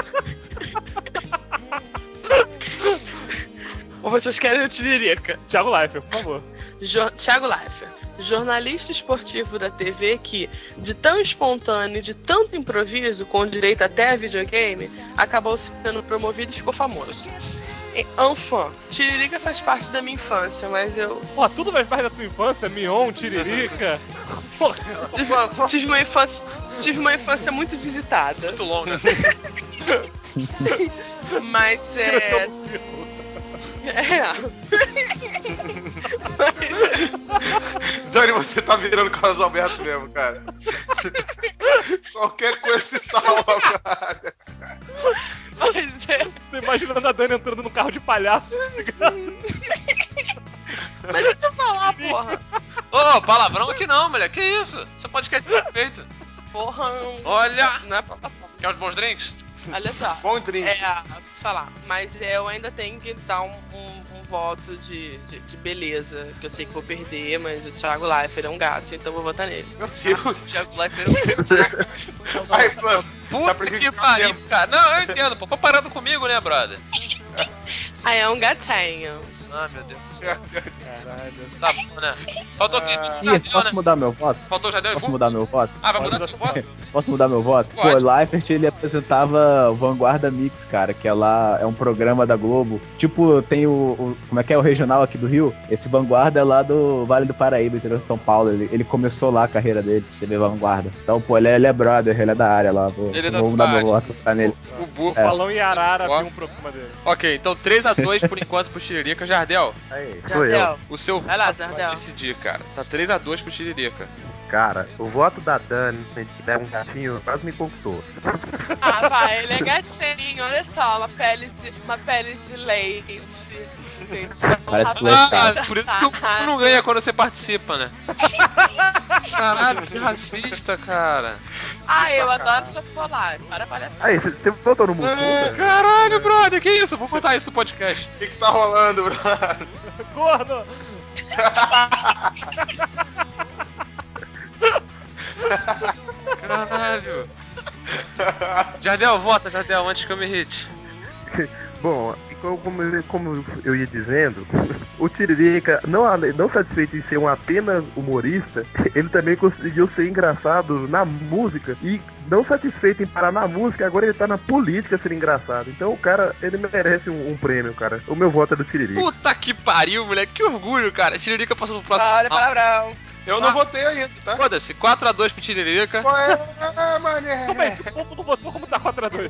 Speaker 6: Ou vocês querem o Tiririca?
Speaker 4: Thiago Leifert, por favor.
Speaker 6: Thiago Leifert, jornalista esportivo da TV que, de tão espontâneo e de tanto improviso, com direito até a videogame, acabou sendo promovido e ficou famoso. Enfim, Tiririca faz parte da minha infância, mas eu...
Speaker 4: Porra, tudo faz parte da tua infância? Mion, Tiririca... Porra.
Speaker 6: Tive uma infância muito visitada.
Speaker 1: Muito longa.
Speaker 6: Mas
Speaker 4: Cresceu no círculo.
Speaker 5: Dani, você tá virando Carlos Alberto mesmo, cara. Qualquer coisa se salva, cara.
Speaker 6: Mas
Speaker 4: Tô imaginando a Dani entrando no carro de palhaço, tá ligado?
Speaker 6: Mas deixa eu falar, porra.
Speaker 1: Ô, palavrão aqui não, moleque. Que isso? Você pode querer perfeito.
Speaker 6: Porra.
Speaker 1: Olha!
Speaker 6: Não é plataforma.
Speaker 1: Quer uns bons drinks?
Speaker 6: Olha só.
Speaker 5: Bom drink.
Speaker 6: Deixa eu falar. Mas eu ainda tenho que dar um voto de beleza. Que eu sei que vou perder, mas o Thiago Leifert é um gato, então vou votar nele.
Speaker 5: Meu Deus.
Speaker 1: O Thiago Leifert é um...
Speaker 5: Aí, plano.
Speaker 1: Puta que pariu, cara. Não, eu entendo, pô. Comparando comigo, né, brother?
Speaker 6: Ah, é um gatinho.
Speaker 1: Ah, meu Deus.
Speaker 4: Caralho.
Speaker 1: Tá bom, né? Faltou o quê?
Speaker 7: Ih,
Speaker 1: Jardel,
Speaker 7: posso
Speaker 1: né?
Speaker 7: mudar meu voto?
Speaker 1: Faltou o Jardel e
Speaker 7: Posso
Speaker 1: Vulco?
Speaker 7: mudar meu voto?
Speaker 1: Ah, vai mudar seu voto?
Speaker 7: Posso mudar meu voto?
Speaker 1: Pode.
Speaker 7: Pô, o Leifert, ele apresentava o Vanguarda Mix, cara, que é lá, é um programa da Globo. Tipo, tem como é que é o regional aqui do Rio? Esse Vanguarda é lá do Vale do Paraíba, interior de São Paulo. Ele começou lá a carreira dele, TV Vanguarda. Então, pô, ele é brother, ele é da área lá.
Speaker 1: Ele é
Speaker 7: vou
Speaker 1: da
Speaker 7: mudar
Speaker 1: área.
Speaker 7: meu voto, tá nele.
Speaker 1: O Burro
Speaker 7: É.
Speaker 4: Balão em Arara
Speaker 1: Ó.
Speaker 4: viu um programa dele.
Speaker 1: Ok, então 3x2 por enquanto pro Tiririca. Jardel,
Speaker 2: Aí, sou eu.
Speaker 6: Jardel.
Speaker 1: o seu
Speaker 6: Vai lá,
Speaker 1: voto
Speaker 6: Jardel.
Speaker 1: vai decidir, cara. Tá 3x2 pro Tiririca.
Speaker 2: Cara, o voto da Dani, que é um gatinho, quase me conquistou.
Speaker 6: Ah, vai, ele é gatinho, olha só, uma pele de leite.
Speaker 7: Parece flertar.
Speaker 1: Ah, por isso que você não ganha quando você participa, né? Caralho, que racista, cara.
Speaker 6: Ah, eu adoro chocolate. Para palhaçada.
Speaker 2: Aí, você votou no Mussum, né?
Speaker 1: Caralho, brother, que isso? Eu vou contar isso no podcast.
Speaker 5: O que tá rolando, brother?
Speaker 4: Corno!
Speaker 1: Caralho. Jardel, vota, Jardel, antes que eu me irrite.
Speaker 2: Bom, como eu ia dizendo, o Tiririca, não satisfeito em ser um apenas humorista, ele também conseguiu ser engraçado na música. E não satisfeito em parar na música, agora ele tá na política sendo engraçado. Então o cara, ele merece um prêmio, cara. O meu voto é do Tiririca.
Speaker 1: Puta que pariu, moleque, que orgulho, cara. Tiririca passou pro próximo.
Speaker 6: Olha, palavrão.
Speaker 5: Eu não votei ainda, tá?
Speaker 1: Foda-se, 4x2 pro Tiririca.
Speaker 5: Qual é, mané?
Speaker 4: Como é? Esse povo não votou como tá 4x2?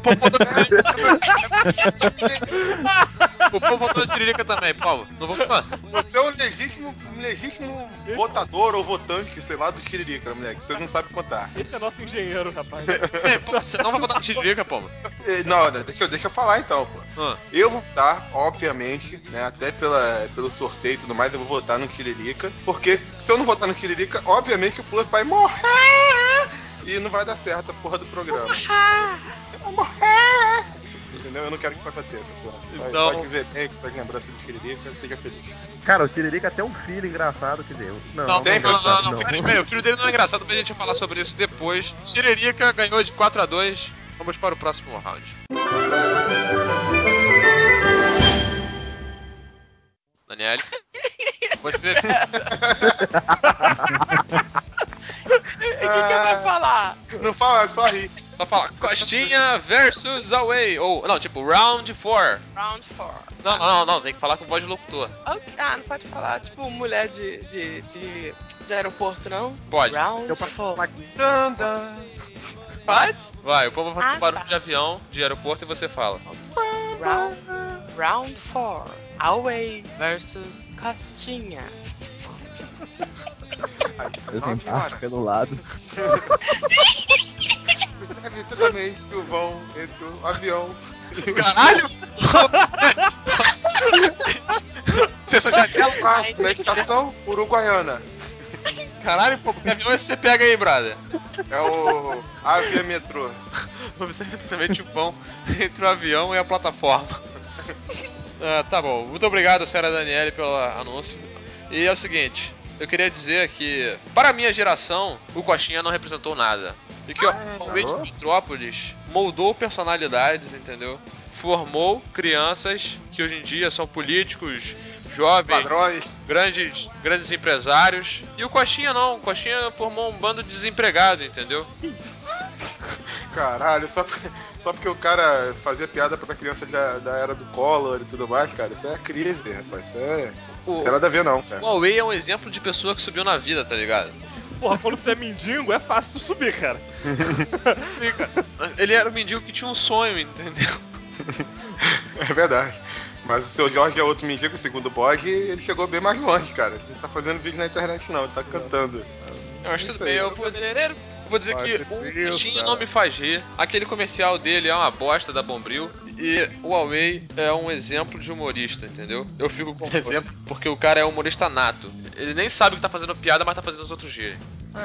Speaker 1: O povo votou no Tiririca também, Paulo. Não votou?
Speaker 5: Você é um legítimo votador ou votante, sei lá, do Tiririca, moleque. Você não sabe contar.
Speaker 4: Esse é nosso engenheiro, rapaz.
Speaker 1: Ei, pô, você não vai votar no Tiririca, Paulo?
Speaker 5: Não, deixa eu falar então, pô.
Speaker 1: Ah.
Speaker 5: Eu vou votar, obviamente, né, até pelo sorteio e tudo mais, eu vou votar no Tiririca, porque se eu não votar no Tiririca, obviamente o Plus vai morrer e não vai dar certo a porra do programa. Eu vou morrer! Entendeu? Eu não quero que isso aconteça, porra.
Speaker 1: Então-
Speaker 5: Pode ver bem com as lembranças do Tiririca, seja feliz.
Speaker 2: Cara, o Tiririca tem um filho engraçado que deu.
Speaker 1: Não,
Speaker 5: tem,
Speaker 2: é engraçado,
Speaker 1: não. O filho dele não é engraçado, mas a gente vai falar sobre isso depois. Tiririca ganhou de 4x2. Vamos para o próximo round. Daniele. Pode ver.
Speaker 6: O que vai falar?
Speaker 5: Não fala, só ri.
Speaker 1: Só fala Costinha versus Away. Ou, não, tipo, Round 4.
Speaker 6: Round 4.
Speaker 1: Não, tem que falar com voz de locutor.
Speaker 6: Ok. Ah, não pode falar, tipo, mulher de aeroporto, não?
Speaker 1: Pode.
Speaker 6: Round 4.
Speaker 5: Dan, dan.
Speaker 6: Pode?
Speaker 1: Vai, o povo vai fazer
Speaker 6: Ah,
Speaker 1: barulho
Speaker 6: tá.
Speaker 1: de avião, de aeroporto e você fala.
Speaker 6: Round 4. Away versus Costinha.
Speaker 7: Desembarque pelo lado.
Speaker 5: Deve totalmente o vão entre o avião e o
Speaker 1: Caralho! Você só já quer
Speaker 5: espaço na estação Uruguaiana.
Speaker 1: Caralho, pô, que avião é esse que você pega aí, brother?
Speaker 5: É o Aviametrô.
Speaker 1: Você é exatamente o pão entre o avião e a plataforma. Ah, tá bom. Muito obrigado, senhora Daniele, pelo anúncio. E é o seguinte, eu queria dizer que, para a minha geração, o Coxinha não representou nada. E que o Convite de Petrópolis moldou personalidades, entendeu? Formou crianças que hoje em dia são políticos, jovem,
Speaker 5: Padrões.
Speaker 1: grandes empresários. E o Coxinha não, o Coxinha formou um bando de desempregado, entendeu?
Speaker 5: Caralho, só porque o cara fazia piada pra criança da era do Collor e tudo mais, cara. Isso é crise, rapaz. Isso não tem nada a ver, não, cara.
Speaker 1: O Huawei é um exemplo de pessoa que subiu na vida, tá ligado?
Speaker 4: Porra, quando tu é mendigo, é fácil tu subir, cara.
Speaker 1: Ele era um mendigo que tinha um sonho, entendeu?
Speaker 5: É verdade. Mas o seu Jorge é outro mendigo, segundo o Bode, e ele chegou bem mais longe, cara. Ele não tá fazendo vídeo na internet, não. Ele tá cantando.
Speaker 1: Eu acho tudo bem, eu vou dizer que o Coxinha não me faz rir. Aquele comercial dele é uma bosta da Bombril. E o Huawei é um exemplo de humorista, entendeu? Eu fico com exemplo porque o cara é humorista nato. Ele nem sabe que tá fazendo piada, mas tá fazendo os outros rirem.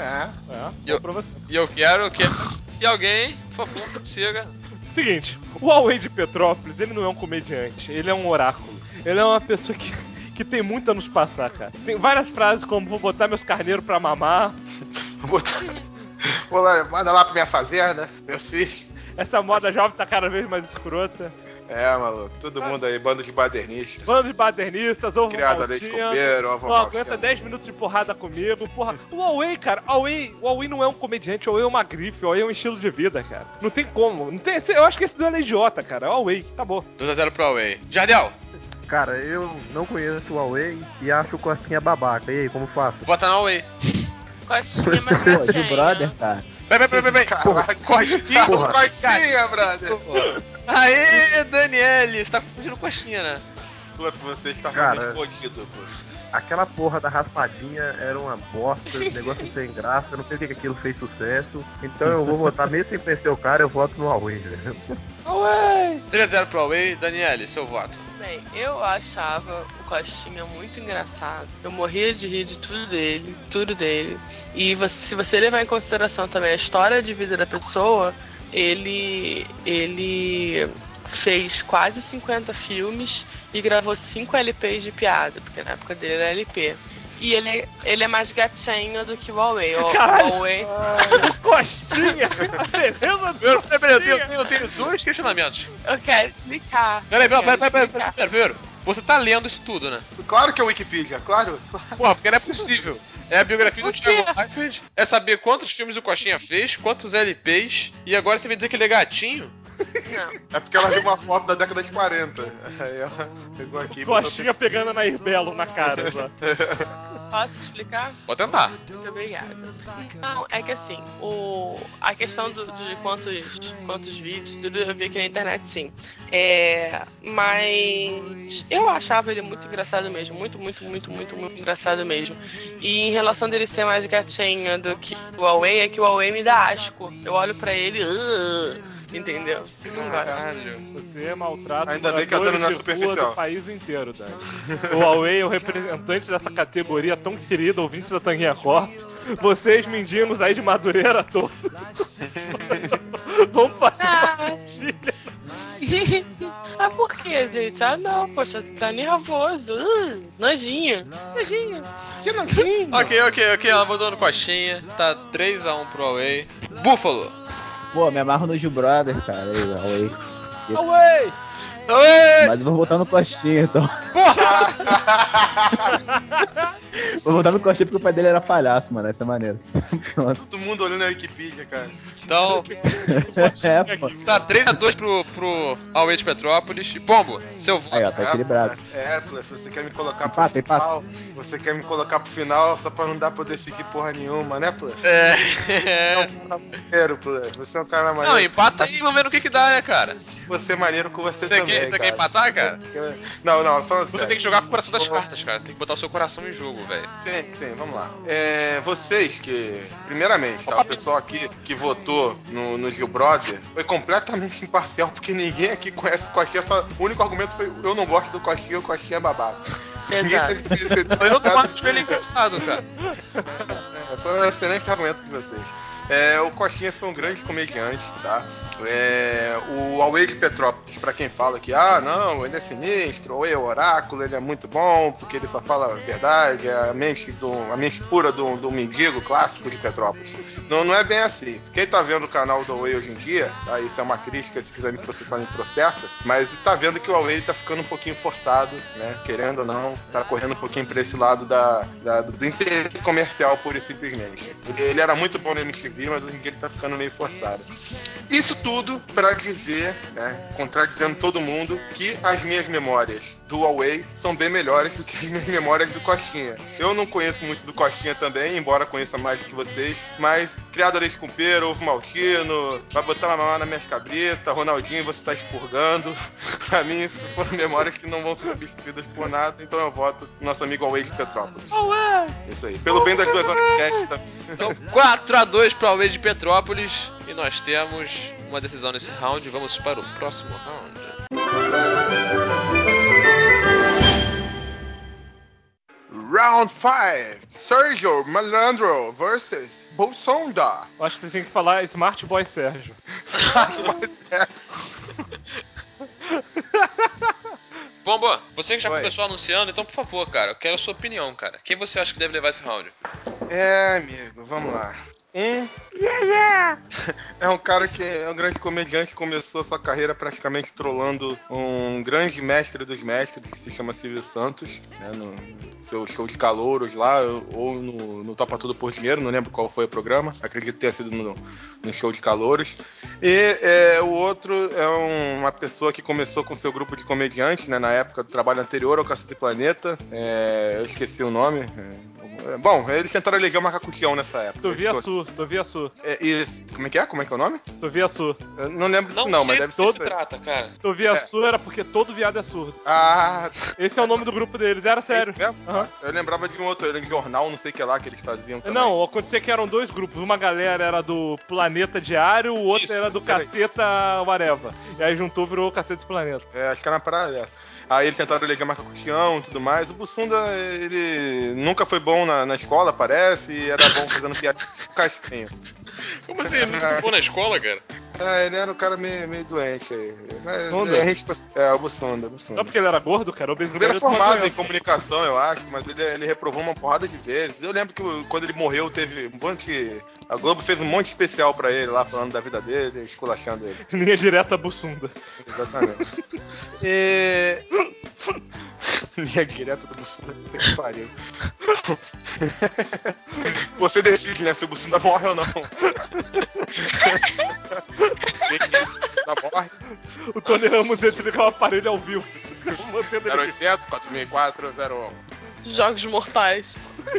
Speaker 1: E eu quero que alguém, por favor, siga.
Speaker 4: Seguinte, o Huawei de Petrópolis, ele não é um comediante, ele é um oráculo. Ele é uma pessoa que tem muito a nos passar, cara. Tem várias frases como: vou botar meus carneiros pra mamar.
Speaker 5: Manda lá pra minha fazenda, meu cis.
Speaker 4: Essa moda jovem tá cada vez mais escrota.
Speaker 5: É, maluco, todo mundo aí, bando de badernistas.
Speaker 4: Bando de badernistas, ovo
Speaker 5: Criado a leite copeiro, ovo
Speaker 4: não aguenta 10 minutos de porrada comigo, porra. O Huawei, cara, o Huawei não é um comediante, o Huawei é uma grife, o Huawei é um estilo de vida, cara. Não tem como, não tem, eu acho que esse duelo é idiota, cara, o Huawei, acabou.
Speaker 1: 2-0 pro Huawei. Jardel!
Speaker 2: Cara, eu não conheço o Huawei e acho o Costinha babaca. E aí, como faço?
Speaker 1: Vota na Huawei.
Speaker 6: Coxinha, mas
Speaker 7: Pô,
Speaker 6: não
Speaker 7: de brother, cara.
Speaker 1: Peraí.
Speaker 5: Caraca,
Speaker 1: Coxinha,
Speaker 5: Coxinha, brother.
Speaker 1: Aê, Daniele, você tá confundindo Coxinha, né?
Speaker 5: Pô, você está
Speaker 2: Cara,
Speaker 5: realmente fodido, pô.
Speaker 2: Aquela porra da raspadinha era uma bosta, negócio sem graça, eu não sei o que aquilo fez sucesso. Então eu vou votar, mesmo sem conhecer o cara, eu voto no Huawei, velho.
Speaker 1: Huawei! 3-0 pro Huawei. Daniele, seu voto.
Speaker 6: Bem, eu achava o Costinha muito engraçado. Eu morria de rir de tudo dele. E se você levar em consideração também a história de vida da pessoa, ele fez quase 50 filmes e gravou 5 LPs de piada, porque na época dele era LP. E ele é mais gatinho do que o Huawei. O Huawei...
Speaker 4: Costinha!
Speaker 1: Eu tenho 2 questionamentos.
Speaker 6: Eu quero explicar.
Speaker 1: Peraí, primeiro. Você tá lendo isso tudo, né?
Speaker 5: Claro que é Wikipedia, claro.
Speaker 1: Porra, porque não é possível. É a biografia do Thiago Leifert, é saber quantos filmes o Coxinha fez, quantos LPs, e agora você vai dizer que ele é gatinho?
Speaker 6: Não.
Speaker 5: É porque ela viu uma foto da década de 40. Aí ela pegou aqui e
Speaker 4: Costinha pegando na Irbelo na cara, só.
Speaker 6: Posso explicar?
Speaker 1: Vou tentar.
Speaker 6: Muito obrigada. Não, é que assim, a questão de quantos vídeos, tudo eu vi aqui na internet, sim. Mas eu achava ele muito engraçado mesmo. Muito engraçado mesmo. E em relação dele ser mais gatinho do que o Huawei, é que o Huawei me dá asco. Eu olho pra ele, entendeu? Não gosto.
Speaker 1: Caralho.
Speaker 4: Você maltrata
Speaker 5: Ainda bem que a Dani não é
Speaker 4: moradores de rua
Speaker 5: superficial.
Speaker 4: do país inteiro, Dani. O Huawei é o representante dessa categoria tão querida, ouvintes da Tanguinha Corp. Vocês, mendigos aí de Madureira todos. Vamos fazer uma sortilha.
Speaker 6: Ah, por que, gente? Ah, não, poxa, tá nervoso. Nojinho.
Speaker 5: Que nojinho.
Speaker 1: Ok, ela botou no Coxinha. Tá 3-1 pro Huawei. Búfalo.
Speaker 7: Pô, me amarro no Gil Brother, cara. Aí, Huawei.
Speaker 4: Huawei!
Speaker 7: Mas eu vou botar no Costinha, então.
Speaker 1: Porra!
Speaker 7: Vou botar no Costinha porque o pai dele era palhaço, mano. Essa é maneira. Pronto.
Speaker 5: Todo mundo olhando a Wikipedia, cara.
Speaker 1: Então,
Speaker 7: Pô.
Speaker 1: tá 3-2 pro Huawei de Petrópolis. Pombo, seu voto.
Speaker 7: Aí, ó, tá equilibrado.
Speaker 5: Plus, você quer me colocar
Speaker 7: Empata,
Speaker 5: pro final? Você quer me colocar pro final só pra não dar pra eu decidir porra nenhuma, né, Plus? Plus. Você é um cara maneiro.
Speaker 1: Não, empata aí, vamos ver no que dá, né, cara?
Speaker 5: Você é maneiro com você
Speaker 1: Você
Speaker 5: também,
Speaker 1: quer
Speaker 5: cara.
Speaker 1: empatar, cara?
Speaker 5: Não, falando
Speaker 1: Você
Speaker 5: sério.
Speaker 1: tem que jogar com o coração das cartas, cara. Tem que botar o seu coração em jogo, velho.
Speaker 5: Sim, vamos lá. Vocês que, primeiramente, tá, o pessoal aqui que votou no Gil Brother foi completamente imparcial, porque ninguém aqui conhece o Coxinha, o único argumento foi: eu não gosto do Coxinha, o Coxinha é babaca.
Speaker 6: Exato.
Speaker 1: Eu não acho ele engraçado, cara.
Speaker 5: Foi um excelente argumento de vocês. O Coxinha foi um grande comediante, tá? o Away de Petrópolis, pra quem fala que, não, ele é sinistro, o Away é o oráculo, ele é muito bom, porque ele só fala a verdade, é a mente pura do mendigo clássico de Petrópolis. Não é bem assim. Quem tá vendo o canal do Away hoje em dia, tá? Isso é uma crítica, se quiser me processar, me processa, mas tá vendo que o Away tá ficando um pouquinho forçado, né? Querendo ou não, tá correndo um pouquinho pra esse lado do interesse comercial, pura e simplesmente. Ele era muito bom na MTV, mas hoje em dia ele tá ficando meio forçado. Isso tudo pra dizer, né, contradizendo todo mundo, que as minhas memórias do Away são bem melhores do que as minhas memórias do Coxinha. Eu não conheço muito do Coxinha também, embora conheça mais do que vocês, mas criado a leite com pera, ovo maltino, vai botar uma mamar na minhas cabritas, Ronaldinho, você tá expurgando. Pra mim, isso foram memórias que não vão ser substituídas por nada, então eu voto no nosso amigo Away de Petrópolis. Isso aí. Pelo bem das 2 horas de cast, tá?
Speaker 1: Então, 4-2 para o Away de Petrópolis. E nós temos uma decisão nesse round. Vamos para o próximo round.
Speaker 5: Round 5. Sérgio Malandro versus Bolsonaro.
Speaker 4: Eu acho que você tinha que falar Smart Boy Sérgio.
Speaker 1: Pombo, você que já
Speaker 5: Oi.
Speaker 1: começou anunciando, então por favor, cara, eu quero a sua opinião, cara. Quem você acha que deve levar esse round?
Speaker 5: Amigo, vamos lá. É um cara que é um grande comediante, começou a sua carreira praticamente trollando um grande mestre dos mestres, que se chama Silvio Santos, né, no seu show de calouros lá, ou no Topa Tudo por Dinheiro, não lembro qual foi o programa, acredito que tenha sido no show de calouros. E o outro é uma pessoa que começou com seu grupo de comediantes, né, na época do trabalho anterior ao Cacete Planeta, eu esqueci o nome. Bom, eles tentaram eleger o Macaco Tião nessa época.
Speaker 4: Toviaçu.
Speaker 5: Isso. Como é que é? Como é que é o nome?
Speaker 4: Toviaçu.
Speaker 5: Eu não lembro disso
Speaker 1: Não
Speaker 5: mas
Speaker 1: sei
Speaker 5: deve
Speaker 1: do
Speaker 5: ser
Speaker 1: que
Speaker 5: isso
Speaker 1: se
Speaker 5: aí.
Speaker 1: trata, cara.
Speaker 4: Toviaçu era porque todo viado é surdo.
Speaker 5: Ah,
Speaker 4: Esse é o nome do grupo deles, era sério.
Speaker 5: é isso mesmo?
Speaker 4: Aham.
Speaker 5: Eu lembrava de um outro, era um jornal, não sei o que lá, que eles faziam também.
Speaker 4: Não, acontecia que eram 2 grupos. Uma galera era do Planeta Diário, o outro
Speaker 5: Isso,
Speaker 4: era do
Speaker 5: era
Speaker 4: Caceta Whatever. E aí juntou e virou o Caceta Planeta.
Speaker 5: Acho que era uma parada dessa. Aí eles tentaram eleger Macaco Tião e tudo mais. O Bussunda, ele nunca foi bom na escola, parece, e era bom fazendo piada com caixinha.
Speaker 1: Como assim? Ele nunca ficou na escola, cara?
Speaker 5: Ele era um cara meio doente aí. Mas
Speaker 4: Bussunda?
Speaker 5: o Bussunda.
Speaker 4: Só porque ele era gordo, cara,
Speaker 5: Ele
Speaker 4: obesidade
Speaker 5: era
Speaker 4: é uma
Speaker 5: formado em
Speaker 4: doença.
Speaker 5: comunicação, eu acho, mas ele reprovou uma porrada de vezes. Eu lembro que quando ele morreu, teve um monte. A Globo fez um monte especial pra ele lá, falando da vida dele, esculachando ele.
Speaker 4: Linha direta Bussunda.
Speaker 5: Exatamente. Linha direta do Bussunda, puta que pariu. Você decide, né, se o Bussunda morre ou não. Morre.
Speaker 4: O Tony Ramos entra com o aparelho ao vivo. Mantendo ele aqui.
Speaker 5: 0800 4004 01.
Speaker 6: Jogos Mortais.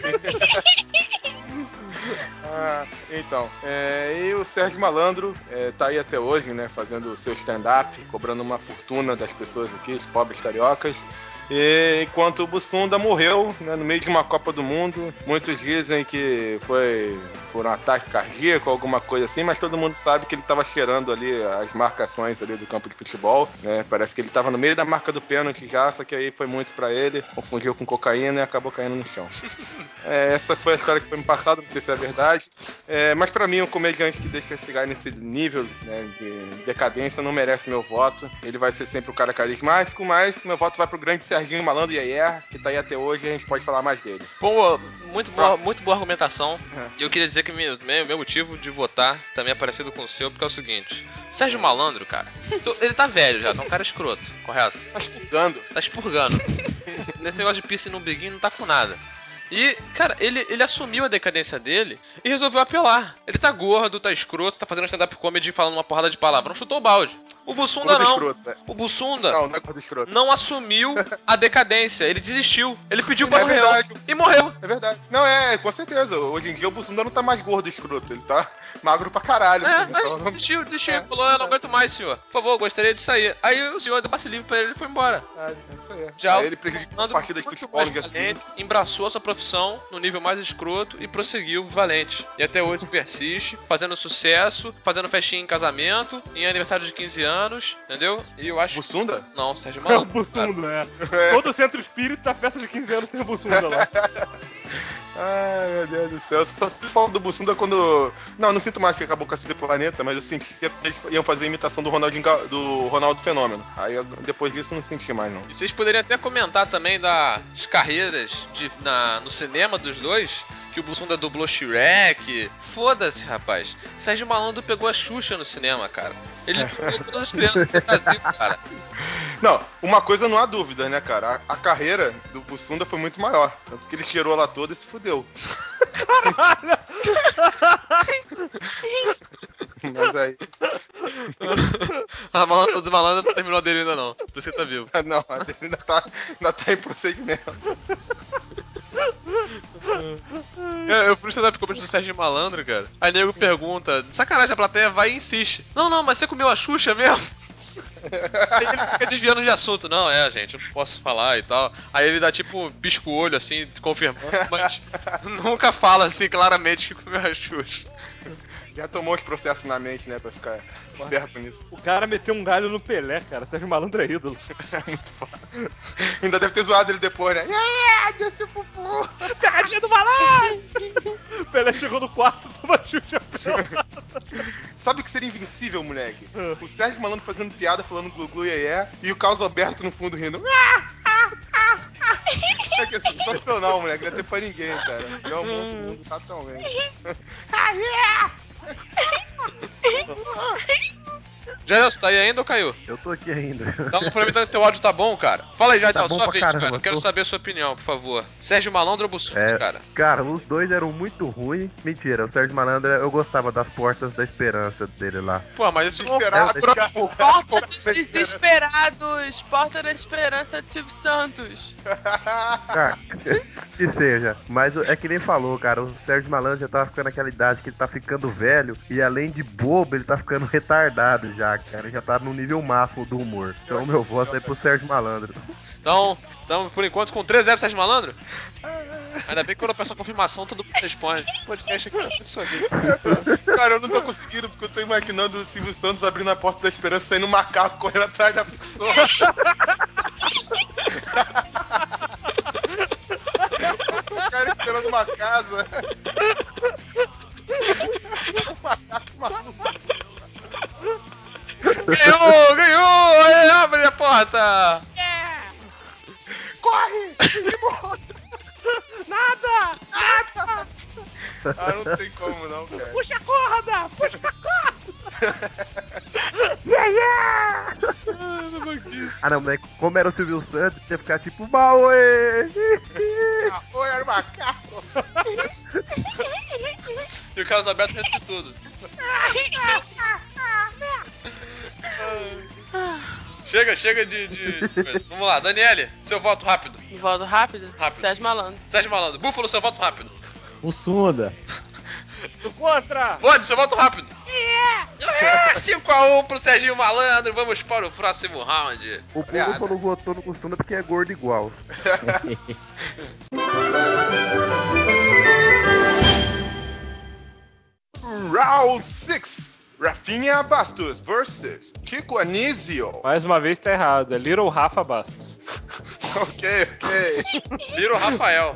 Speaker 5: Então, e o Sérgio Malandro tá aí até hoje, né, fazendo o seu stand-up, cobrando uma fortuna das pessoas aqui, os pobres cariocas. E enquanto o Bussunda morreu, né, no meio de uma Copa do Mundo, muitos dizem que foi por um ataque cardíaco, alguma coisa assim, mas todo mundo sabe que ele estava cheirando ali as marcações ali do campo de futebol, né? Parece que ele estava no meio da marca do pênalti já, só que aí foi muito pra ele, confundiu com cocaína e acabou caindo no chão. Essa foi a história que foi me passada, não sei se é verdade, mas pra mim um comediante que deixa chegar nesse nível, né, de decadência não merece meu voto. Ele vai ser sempre um cara carismático, mas meu voto vai pro grande Serginho Malandro Iaia, que tá aí até hoje e a gente pode falar mais dele.
Speaker 1: Bom, muito boa argumentação. E eu queria dizer que meu motivo de votar também é parecido com o seu, porque é o seguinte: Sérgio Malandro, cara, ele tá velho já, tá um cara escroto, correto?
Speaker 5: Tá expurgando.
Speaker 1: Tá expurgando. Nesse negócio de piercing no umbiguinho não tá com nada. E, cara, ele assumiu a decadência dele e resolveu apelar. Ele tá gordo, tá escroto, tá fazendo stand-up comedy falando uma porrada de palavra. Não chutou o balde. O Bussunda
Speaker 5: Gordo
Speaker 1: não.
Speaker 5: escroto, né?
Speaker 1: O Bussunda
Speaker 5: Não é gordo escroto.
Speaker 1: não assumiu a decadência. Ele desistiu. Ele pediu pra
Speaker 5: É
Speaker 1: morrer.
Speaker 5: verdade.
Speaker 1: E morreu.
Speaker 5: É verdade. Não, com certeza. Hoje em dia o Bussunda não tá mais gordo e escroto, ele tá magro pra caralho. Então,
Speaker 1: Desistiu. Falou, eu não aguento mais, senhor. Por favor, gostaria de sair. Aí o senhor deu passe livre pra ele e foi embora.
Speaker 5: isso aí.
Speaker 1: Já
Speaker 5: Aí
Speaker 1: o
Speaker 5: ele prejudicou a
Speaker 1: Fernando
Speaker 5: partida de
Speaker 1: muito
Speaker 5: futebol
Speaker 1: mais
Speaker 5: no dia
Speaker 1: valente,
Speaker 5: seguinte.
Speaker 1: embraçou a sua profissão no nível mais escroto e prosseguiu valente. E até hoje persiste, fazendo sucesso, fazendo festinha em casamento, em aniversário de 15 anos. anos, entendeu? E eu acho...
Speaker 5: Bussunda?
Speaker 1: Não, Sérgio
Speaker 4: É o
Speaker 1: Malandro.
Speaker 4: Bussunda, Todo centro espírita, festa de 15 anos tem o Bussunda lá.
Speaker 5: Ai, meu Deus do céu. Eu só sinto falta do Bussunda quando... Não sinto mais que acabou com a Cida Planeta, mas eu senti que eles iam fazer a imitação do Ronaldo Fenômeno. Aí depois disso eu não senti mais, não.
Speaker 1: E vocês poderiam até comentar também das carreiras no cinema dos dois, que o Bussunda dublou Shrek. Foda-se, rapaz. Sérgio Malandro pegou a Xuxa no cinema, cara. Ele dublou todas as crianças do Brasil, cara.
Speaker 5: Não, uma coisa não há dúvida, né, cara? A carreira do Bussunda foi muito maior. Tanto que ele cheirou lá toda e se fudeu.
Speaker 4: Caralho!
Speaker 5: Mas aí...
Speaker 1: O do Malandro não terminou dele ainda não. Por isso que tá vivo.
Speaker 5: Não, a dele ainda tá em procedimento.
Speaker 1: Eu fui no stand-up comedy do Sérgio Malandro, cara. Aí nego pergunta, de sacanagem a plateia vai e insiste. Não, mas você comeu a Xuxa mesmo? Aí ele fica desviando de assunto. Não, gente, eu não posso falar e tal. Aí ele dá tipo pisco o olho assim, confirmando, mas nunca fala assim claramente que comeu a Xuxa.
Speaker 5: Já tomou os processos na mente, né, pra ficar esperto nisso.
Speaker 4: O cara meteu um galho no Pelé, cara. Sérgio Malandro é ídolo.
Speaker 5: É muito foda. Ainda deve ter zoado ele depois, né? Desse pupu!
Speaker 4: Pegadinha do malandro! Pelé chegou no quarto, toma Xuxa.
Speaker 5: Sabe o que seria invencível, moleque? O Sérgio Malandro fazendo piada, falando glu-glu e o Carlos Alberto no fundo rindo. É que é sensacional, moleque. Não é ter pra ninguém, cara. É o mundo totalmente.
Speaker 1: Jadel, tá aí ainda ou caiu?
Speaker 2: Eu tô aqui ainda.
Speaker 1: Tá complementando que teu áudio tá bom, cara. Fala aí, Jadel,
Speaker 2: Tá bom
Speaker 1: sua
Speaker 2: pra
Speaker 1: vez,
Speaker 2: caramba,
Speaker 1: cara. Eu quero
Speaker 2: tô.
Speaker 1: saber a sua opinião, por favor. Sérgio Malandro ou Bussunda, cara?
Speaker 2: Cara, os dois eram muito ruins. Mentira, o Sérgio Malandro, eu gostava das Portas da Esperança dele lá.
Speaker 1: Pô, mas isso não
Speaker 5: Desesperado, cara.
Speaker 6: Porta dos Desesperados, Porta da Esperança de Silvio Santos.
Speaker 2: Cara, que seja. Mas é que nem falou, cara. O Sérgio Malandro já tá ficando naquela idade que ele tá ficando velho. E além de bobo, ele tá ficando retardado já, cara. Ele já tá no nível máximo do humor. Então meu voto é pro Sérgio Malandro.
Speaker 1: Então, por enquanto, com 3-0 Sérgio Malandro? Ainda bem que quando eu peço a confirmação, todo mundo responde. Esse podcast aqui é muito sua vida.
Speaker 5: Cara, eu não tô conseguindo, porque eu tô imaginando o Silvio Santos abrindo a Porta da Esperança, saindo um macaco correndo atrás da pessoa. O cara esperando uma casa. Um macaco maluco.
Speaker 1: Ganhou! Aí, abre a porta!
Speaker 5: Corre!
Speaker 4: Nada!
Speaker 5: Ah, não tem como não, cara.
Speaker 4: Puxa a corda! Puxa a corda!
Speaker 2: Ah não, moleque, como era o Silvio Santos, ia ficar tipo Mauê!
Speaker 5: Ah, foi, era um macaco.
Speaker 1: E o Carlos Alberto fez de tudo. Chega de... Vamos lá, Daniele, seu voto rápido.
Speaker 6: Voto rápido?
Speaker 1: Rápido.
Speaker 6: Sérgio Malandro.
Speaker 1: Sérgio Malandro, Búfalo, seu voto rápido.
Speaker 7: Bussunda.
Speaker 4: Do contra!
Speaker 1: Pode, seu voto rápido. 5-1 pro Serginho Malandro, vamos para o próximo round.
Speaker 2: O Búfalo votou no Bussunda porque é gordo igual.
Speaker 5: Round 6. Rafinha Bastos versus Chico Anísio.
Speaker 4: Mais uma vez tá errado, é Little Rafa Bastos.
Speaker 5: Ok.
Speaker 1: Vira o Rafael.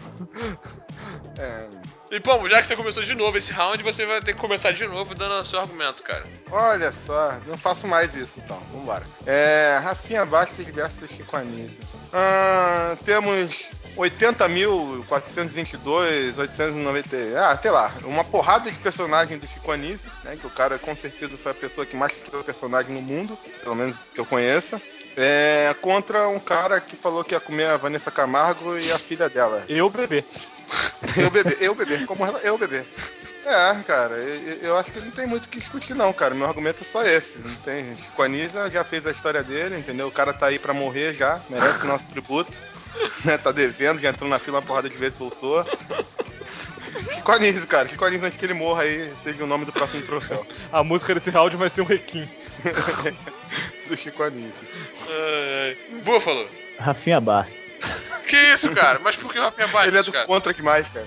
Speaker 5: É,
Speaker 1: E, pô, já que você começou de novo esse round, você vai ter que começar de novo dando o seu argumento, cara.
Speaker 5: olha só, não faço mais isso então, vambora. Rafinha Bastos versus Chico Anísio. Temos 80.422, 890. Sei lá, uma porrada de personagens do Chico Anísio, né? Que o cara com certeza foi a pessoa que mais criou personagem no mundo, pelo menos que eu conheça. Contra um cara que falou que ia comer a Vanessa Camargo e a filha dela.
Speaker 4: Eu, bebê.
Speaker 5: Eu bebê, como ela, eu bebê. Cara, eu acho que não tem muito o que discutir não, cara. Meu argumento é só esse. Não tem. Chico Anísio já fez a história dele, entendeu? O cara tá aí pra morrer já, merece nosso tributo. Né? Tá devendo, já entrou na fila uma porrada de vezes, voltou. Chico Anísio, cara. Chico Anísio, antes que ele morra aí, seja o nome do próximo troféu.
Speaker 4: A música desse round vai ser um requiem.
Speaker 5: Do Chico Anísio.
Speaker 1: Búfalo.
Speaker 7: Rafinha Bastos.
Speaker 1: Que isso, cara? Mas por que o Rafinha Bastos,
Speaker 5: Ele é do
Speaker 1: cara?
Speaker 5: contra demais, cara.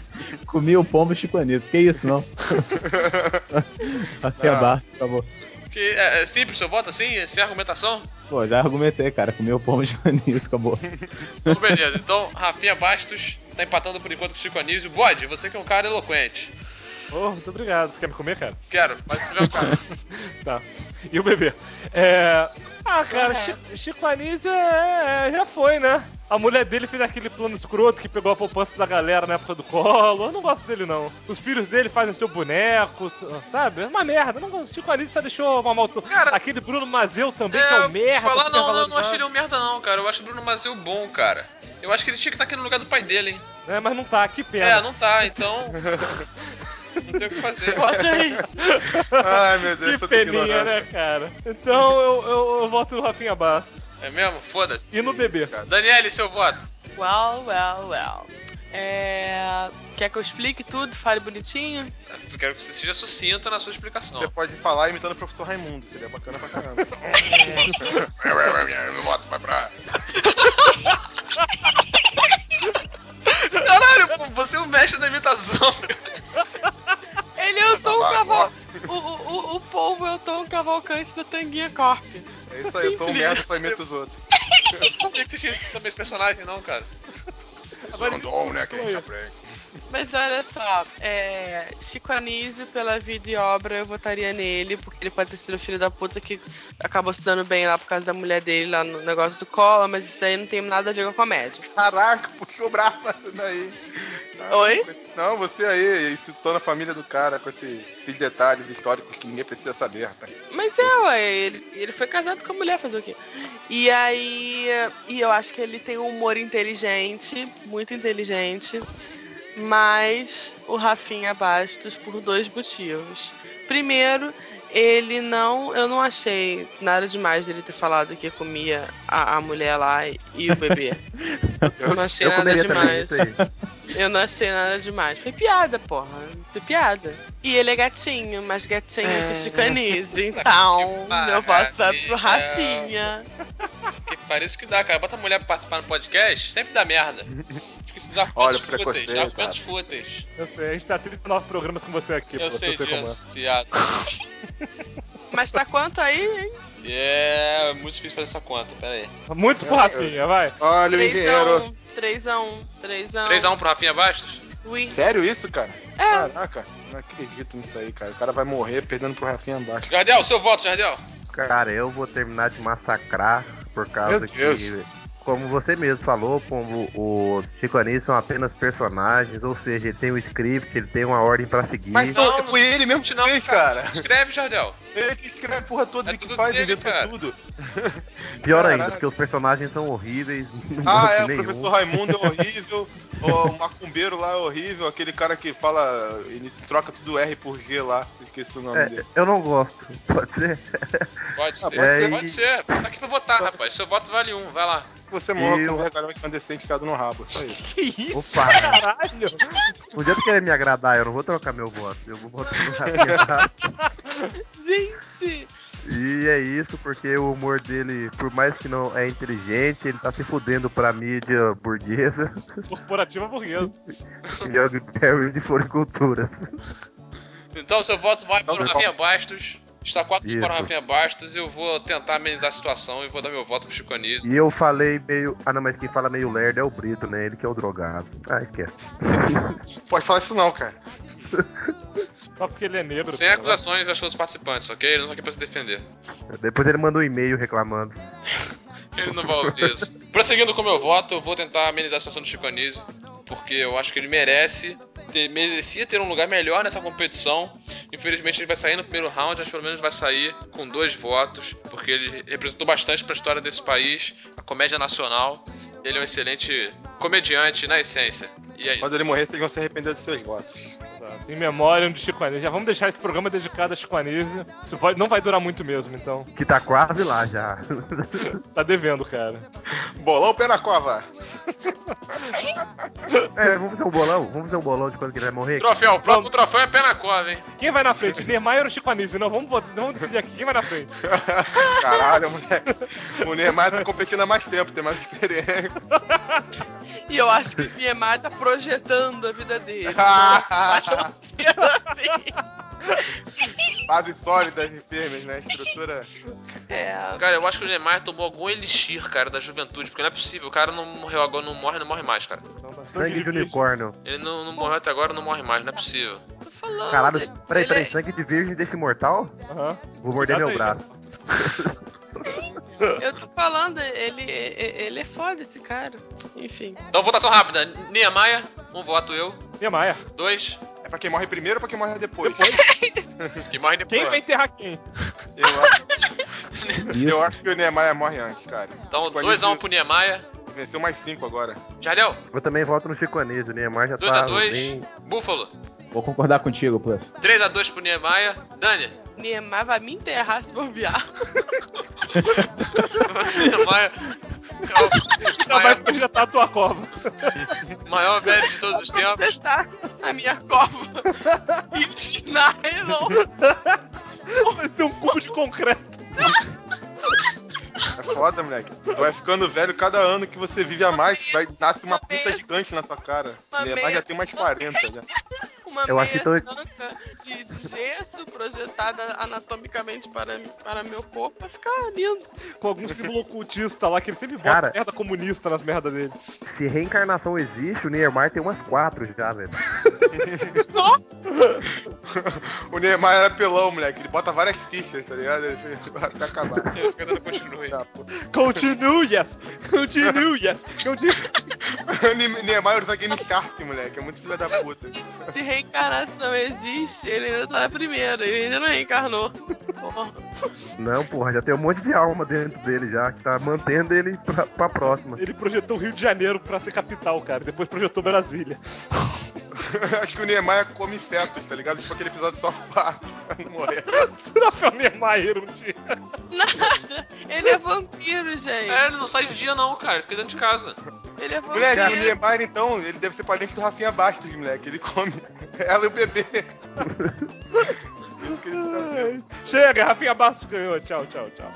Speaker 7: Comi o pombo Chico Anísio. Que isso, não? Rafinha Bastos, por favor.
Speaker 1: É simples seu voto assim, sem argumentação?
Speaker 7: Pô, já argumentei, cara. Comi o pão de anis, acabou.
Speaker 1: Então, beleza. Então, Rafinha Bastos tá empatando por enquanto com o Chico Anísio. Bode, você que é um cara eloquente.
Speaker 4: Oh, muito obrigado. Você quer me comer, cara?
Speaker 1: Quero, mas escrever um cara.
Speaker 4: Tá. E o bebê? Cara, Chico Anísio já foi, né? A mulher dele fez aquele plano escroto que pegou a poupança da galera na época do colo. Eu não gosto dele, não. Os filhos dele fazem seu boneco, sabe? É uma merda. Eu não gosto. Chico Anísio só deixou uma maldição.
Speaker 1: Cara,
Speaker 4: aquele Bruno Mazeu também, que é um merda.
Speaker 1: Falar,
Speaker 4: super
Speaker 1: não acho
Speaker 4: valorizado.
Speaker 1: ele um merda, não, cara. Eu acho o Bruno Mazeu bom, cara. Eu acho que ele tinha que estar aqui no lugar do pai dele, hein?
Speaker 4: Mas não tá, que pena.
Speaker 1: É, não tá, então. Não tem o que fazer.
Speaker 6: Pode aí.
Speaker 5: Ai, meu Deus,
Speaker 4: Que peninha, né, cara? Então eu voto no Rafinha Bastos.
Speaker 1: É mesmo? Foda-se.
Speaker 4: E no bebê?
Speaker 1: Daniele, seu voto.
Speaker 6: Well. Quer que eu explique tudo? Fale bonitinho?
Speaker 1: Eu quero que você seja sucinta na sua explicação.
Speaker 5: Você pode falar imitando o professor Raimundo, seria bacana pra caramba. Meu voto vai pra...
Speaker 1: Caralho, você é o mestre da imitação.
Speaker 6: Ele é o Tom Cavalcante. O povo é o Tom Cavalcante da Tanguinha Corp.
Speaker 5: É isso aí, eu sou um merda, só imito os outros.
Speaker 1: Não sabia que você tinha também esse personagem, não, cara.
Speaker 5: Agora dom, né, que a gente aprende.
Speaker 6: Mas olha só, Chico Anísio, pela vida e obra, eu votaria nele, porque ele pode ter sido o filho da puta que acabou se dando bem lá por causa da mulher dele, lá no negócio do cola, mas isso daí não tem nada a ver com a comédia.
Speaker 5: Caraca, puxou bravo daí.
Speaker 6: Oi?
Speaker 5: Não, você aí citou na família do cara com esses detalhes históricos que ninguém precisa saber, rapaz.
Speaker 6: Mas ele foi casado com a mulher, fazer o quê? E aí, eu acho que ele tem um humor inteligente, muito inteligente, mas o Rafinha Bastos por 2 motivos. Primeiro, eu não achei nada demais dele ter falado que comia a mulher lá e o bebê. Eu não achei nada demais. Eu não achei nada demais. Foi piada, porra. Foi piada. E ele é gatinho, mas gatinho que Chico Anísio. Então, meu voto vai pro Rafinha.
Speaker 1: Que parece que dá, cara. Bota a mulher pra participar no podcast, sempre dá merda. Fica esses argumentos fúteis.
Speaker 4: Eu sei, a gente tá 39 programas com você aqui.
Speaker 1: Eu sei disso, piada.
Speaker 6: Mas tá quanto aí, hein?
Speaker 1: É muito difícil fazer essa conta, pera aí.
Speaker 4: Muito pro Rafinha, vai.
Speaker 5: Olha o engenheiro.
Speaker 6: 3x1.
Speaker 1: 3x1 pro Rafinha Bastos?
Speaker 6: Ui.
Speaker 5: Sério isso, cara?
Speaker 6: É.
Speaker 5: Caraca, não acredito nisso aí, cara. O cara vai morrer perdendo pro Rafinha Bastos.
Speaker 1: Jardel, seu voto, Jardel.
Speaker 2: Cara, eu vou terminar de massacrar por causa que, como você mesmo falou, como o Chico Anísio são apenas personagens, ou seja, ele tem um script, ele tem uma ordem pra seguir.
Speaker 5: Mas foi ele mesmo que fez, cara.
Speaker 1: Escreve, Jardel.
Speaker 5: Ele que escreve a porra toda, ele que
Speaker 1: tudo
Speaker 5: faz,
Speaker 1: dele,
Speaker 5: inventou
Speaker 1: cara.
Speaker 5: tudo.
Speaker 2: Pior ainda, porque os personagens são horríveis. Não gosto
Speaker 5: O
Speaker 2: nenhum.
Speaker 5: professor Raimundo é horrível, o macumbeiro lá é horrível, aquele cara que fala, ele troca tudo R por G lá, esqueci o nome dele.
Speaker 2: Eu não gosto, pode ser?
Speaker 1: Pode ser,
Speaker 5: pode
Speaker 1: pode ser. Tá aqui pra votar, rapaz. Seu voto vale 1, vai lá.
Speaker 5: Você morre com um regalhão incandescente ficado no rabo, só isso.
Speaker 4: Que isso,
Speaker 2: Opa.
Speaker 4: caralho?
Speaker 2: Podia querer me agradar, eu não vou trocar meu voto. Eu vou votar no Rafinha.
Speaker 6: Gente!
Speaker 2: E é isso, porque o humor dele, por mais que não é inteligente, ele tá se fudendo pra mídia burguesa.
Speaker 4: Corporativa burguesa.
Speaker 2: E é o Perry de floricultura.
Speaker 1: Então seu voto vai para o Rafinha Bastos. Está 4
Speaker 2: Isso.
Speaker 1: para o Rafinha Bastos. Eu vou tentar amenizar a situação e vou dar meu voto pro Chico Anísio.
Speaker 2: E eu falei meio... Ah não, mas quem fala meio lerdo é o Brito, né? Ele que é o drogado. Ah, esquece.
Speaker 5: Pode falar isso não, cara.
Speaker 4: Só porque ele é negro.
Speaker 1: Sem
Speaker 4: cara.
Speaker 1: acusações aos outros participantes, ok? Ele não tá aqui pra se defender.
Speaker 2: Depois ele manda um e-mail reclamando.
Speaker 1: Ele não vai ouvir isso. Prosseguindo com o meu voto, eu vou tentar amenizar a situação do Chico Anísio, porque eu acho que ele merecia ter um lugar melhor nessa competição. Infelizmente ele vai sair no primeiro round, mas pelo menos vai sair com 2 votos, porque ele representou bastante para a história desse país, a comédia nacional. Ele é um excelente comediante na essência. E aí?
Speaker 5: Quando ele morrer, vocês vão se arrepender dos seus votos.
Speaker 4: Em memória de Chico Anísio. Já vamos deixar esse programa dedicado a Chico Anísio. Isso não vai durar muito mesmo, então.
Speaker 2: Que tá quase lá já.
Speaker 4: Tá devendo, cara.
Speaker 5: Bolão pé na cova.
Speaker 2: Vamos fazer um bolão? Vamos fazer um bolão de quando que ele vai morrer?
Speaker 1: Troféu, o próximo troféu é pé na cova, hein?
Speaker 4: Quem vai na frente? Niemeyer ou Chico Anísio? Não, vamos decidir aqui. Quem vai na frente?
Speaker 5: Caralho, moleque. O Neymar tá competindo há mais tempo, tem mais experiência.
Speaker 6: E eu acho que o Niemeyer tá projetando a vida dele. Assim.
Speaker 5: Bases sólidas e firmes, né? Estrutura.
Speaker 1: Cara, eu acho que o Niemeyer tomou algum elixir, cara, da juventude, porque não é possível. O cara não morreu agora, não morre mais, cara.
Speaker 2: Sangue de unicórnio.
Speaker 1: Ele não morreu até agora, não morre mais, não é possível.
Speaker 6: Tô falando.
Speaker 2: Caralho, peraí,
Speaker 6: ele-
Speaker 2: sangue de virgem deixa imortal?
Speaker 4: Aham.
Speaker 2: Vou morder meu
Speaker 4: Cuidado aí,
Speaker 2: braço.
Speaker 6: Eu tô falando, ele é foda esse cara. Enfim.
Speaker 1: Então, votação rápida. Niemeyer, um voto eu.
Speaker 4: Niemeyer.
Speaker 1: 2.
Speaker 5: É pra quem morre primeiro ou pra quem morre depois?
Speaker 1: Que morre depois.
Speaker 4: Quem vai enterrar quem?
Speaker 5: Eu acho que o Niemeyer morre antes, cara.
Speaker 1: Então,
Speaker 5: Chico
Speaker 1: 2x1
Speaker 5: Anísio
Speaker 1: pro Niemeyer.
Speaker 5: Venceu mais 5 agora.
Speaker 1: Jardel,
Speaker 2: Eu também voto no Chico Anísio. O Neymar já tá
Speaker 1: 2x2.
Speaker 2: bem...
Speaker 1: Búfalo,
Speaker 7: Vou concordar contigo, Plus.
Speaker 1: 3x2 pro Niemeyer. Dani,
Speaker 6: Niemeyer vai me enterrar se bobear.
Speaker 1: Niemeyer
Speaker 4: Já vai projetar a tua cova.
Speaker 1: o maior velho de todos os tempos.
Speaker 6: Você tá na minha cova. E na não.
Speaker 4: Vai ser um cubo de concreto.
Speaker 5: É foda, moleque. Tu vai ficando velho cada ano que você vive a mais, nasce uma pinta gigante na tua cara. O Niemeyer já tem mais 40 já.
Speaker 6: Uma
Speaker 2: Eu acho
Speaker 6: meia
Speaker 2: que tô-
Speaker 6: branca de gesso projetada anatomicamente para meu corpo vai ficar lindo.
Speaker 4: Com algum símbolo ocultista lá, que ele sempre bota
Speaker 2: Cara.
Speaker 4: merda comunista nas merdas dele.
Speaker 2: Se reencarnação existe, o Neymar tem umas 4 já, velho.
Speaker 5: O Niemeyer era pelão, moleque. Ele bota várias fichas, tá ligado? Ele até acabar.
Speaker 1: Eu fico dando continue.
Speaker 5: Tá, pô.
Speaker 4: Continue, yes! Continue, yes! Continue.
Speaker 5: Niemeyer usa Game Shark, moleque. É muito filho da puta.
Speaker 6: Se reencarnação existe, ele ainda tá na primeira, ele ainda não reencarnou. Porra.
Speaker 2: Não, porra, já tem um monte de alma dentro dele já, que tá mantendo ele pra próxima.
Speaker 4: Ele projetou o Rio de Janeiro pra ser capital, cara. E depois projetou Brasília.
Speaker 5: Acho que o Niemeyer come fetos, tá ligado? Tipo aquele episódio de South Park. Pra não morrer.
Speaker 4: Rafael Niemeyer um dia.
Speaker 6: Nada! Ele é vampiro, gente.
Speaker 1: É, ele não sai de dia não, cara. Ele fica dentro de casa.
Speaker 6: Ele é
Speaker 5: Moleque, o
Speaker 6: vampiro.
Speaker 5: Niemeyer, então, ele deve ser parente do Rafinha Bastos, moleque. Ele come ela e o bebê. Isso que ele tá vendo.
Speaker 4: Chega, Rafinha Bastos ganhou. Tchau, tchau, tchau.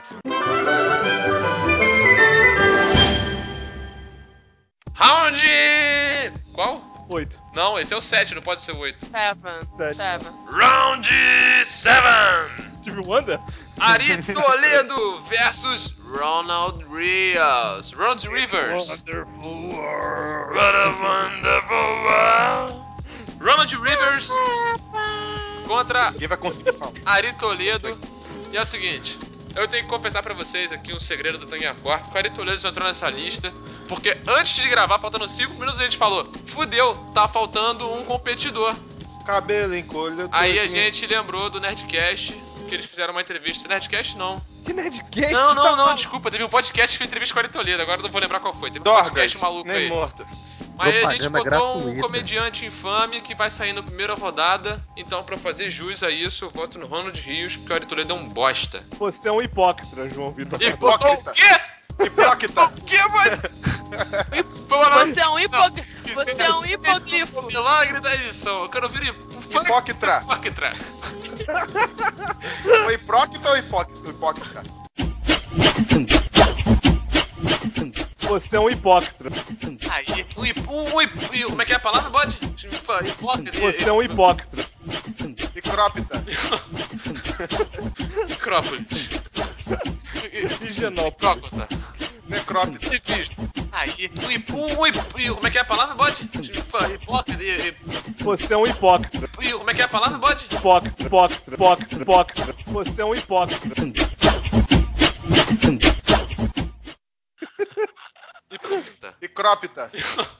Speaker 1: Round... Qual?
Speaker 4: 8.
Speaker 1: Não, esse é o 7, não pode ser o 8.
Speaker 6: Seven.
Speaker 1: Round 7.
Speaker 4: Tive um Wanda?
Speaker 1: Ari Toledo versus Ronald Rios. Ronald Rivers. What a wonderful world. Ronald Rivers contra
Speaker 5: Quem vai conseguir falar?
Speaker 1: Ari Toledo. E é o seguinte, eu tenho que confessar pra vocês aqui um segredo do Tanguinha Corp. O Ari Toledo só entrou nessa lista porque antes de gravar, faltando 5 minutos, a gente falou: fudeu, tá faltando um competidor.
Speaker 5: Cabelo encolhido.
Speaker 1: Aí a gente lembrou do Nerdcast, que eles fizeram uma entrevista. Nerdcast não.
Speaker 4: Que Nerdcast?
Speaker 1: Não, desculpa, teve um podcast que fez entrevista com o Ari Toledo, agora eu não vou lembrar qual foi. Teve um
Speaker 5: Dorgas,
Speaker 1: podcast maluco
Speaker 5: nem
Speaker 1: aí.
Speaker 5: morto.
Speaker 1: Mas aí a gente
Speaker 2: Propaganda
Speaker 1: botou um
Speaker 2: gratuita.
Speaker 1: comediante infame que vai sair na primeira rodada. Então, pra fazer jus a isso, eu voto no Ronald Rios, porque o Ari Toledo é um bosta.
Speaker 4: Você é um hipócrita, João Vitor.
Speaker 5: Hipócrita.
Speaker 1: O quê?
Speaker 5: Hipócrita.
Speaker 1: O quê, mano?
Speaker 6: Você é um hipócrita. Você é um hipoglifo.
Speaker 1: Milagre da edição. Eu quero ouvir
Speaker 5: Hipócrita.
Speaker 1: Hipócrita.
Speaker 5: Foi hipócrita ou hipócrita?
Speaker 4: Você é um hipócrita.
Speaker 1: Aí, como é que é a palavra, bode? Hipócrita.
Speaker 4: Você é um hipócrita.
Speaker 5: Hiprópita.
Speaker 1: Necrópolis.
Speaker 4: Higienópolis.
Speaker 1: Hipócrita.
Speaker 5: Necrópita.
Speaker 1: Aí, como é que é a palavra, bode? Hipócrita.
Speaker 4: Você é um hipócrita.
Speaker 1: Como é que é a palavra, bode?
Speaker 4: Hipócrita. Você é um hipócrita.
Speaker 1: Hipócrita.
Speaker 5: Hiprópita.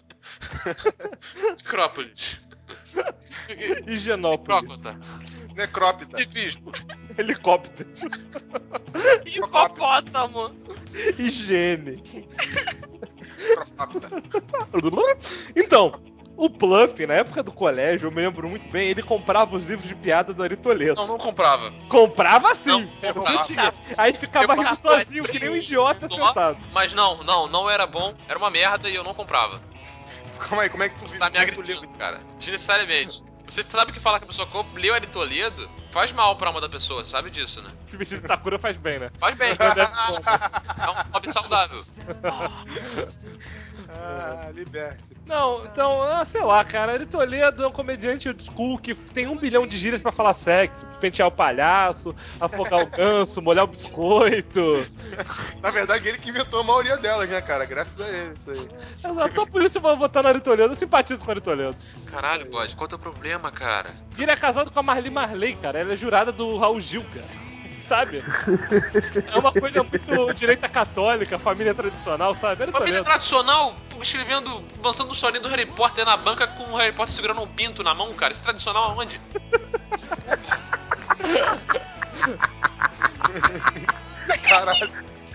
Speaker 1: Necrópolis.
Speaker 4: Higienópolis.
Speaker 1: Hipócrita.
Speaker 5: Necrópita.
Speaker 1: Hipismo.
Speaker 4: Helicóptero.
Speaker 6: Hipopótamo.
Speaker 4: Higiene.
Speaker 5: Hiprópita.
Speaker 4: Então, o Pluff, na época do colégio, eu me lembro muito bem, ele comprava os livros de piada do Ari Toledo.
Speaker 1: Não comprava.
Speaker 4: Comprava sim.
Speaker 1: Não, comprava.
Speaker 4: Mentira. Aí ficava rindo sozinho, que nem um idiota
Speaker 1: Só,
Speaker 4: sentado.
Speaker 1: mas não era bom, era uma merda e eu não comprava.
Speaker 5: Calma aí, como é que tu
Speaker 1: Você tá me agredindo, cara. Desnecessariamente. Você sabe que falar que a pessoa leu Ari Toledo faz mal pra alma da pessoa, sabe disso, né?
Speaker 4: Se vestir de Sakura faz bem, né?
Speaker 1: Faz bem. É um hobby saudável.
Speaker 5: liberte-se.
Speaker 4: Não, então, sei lá, cara, Ari Toledo é um comediante old school que tem 1 bilhão de gírias pra falar sexo, pentear o palhaço, afogar o ganso, molhar o biscoito.
Speaker 5: Na verdade, ele que inventou a maioria delas, né, cara? Graças a ele, isso aí.
Speaker 4: Só por isso eu vou votar no Ari Toledo, eu simpatizo com o Ari Toledo.
Speaker 1: Caralho, bode, qual é o teu problema, cara?
Speaker 4: E ele é casado com a Marley, cara, ela é jurada do Raul Gil, cara. Sabe? É uma coisa muito direita católica, família tradicional, sabe? Ari
Speaker 1: Família
Speaker 4: Toledo.
Speaker 1: tradicional, escrevendo, lançando um chorinho do Harry Potter na banca com o Harry Potter segurando um pinto na mão, cara. Isso é tradicional aonde?
Speaker 5: Caralho.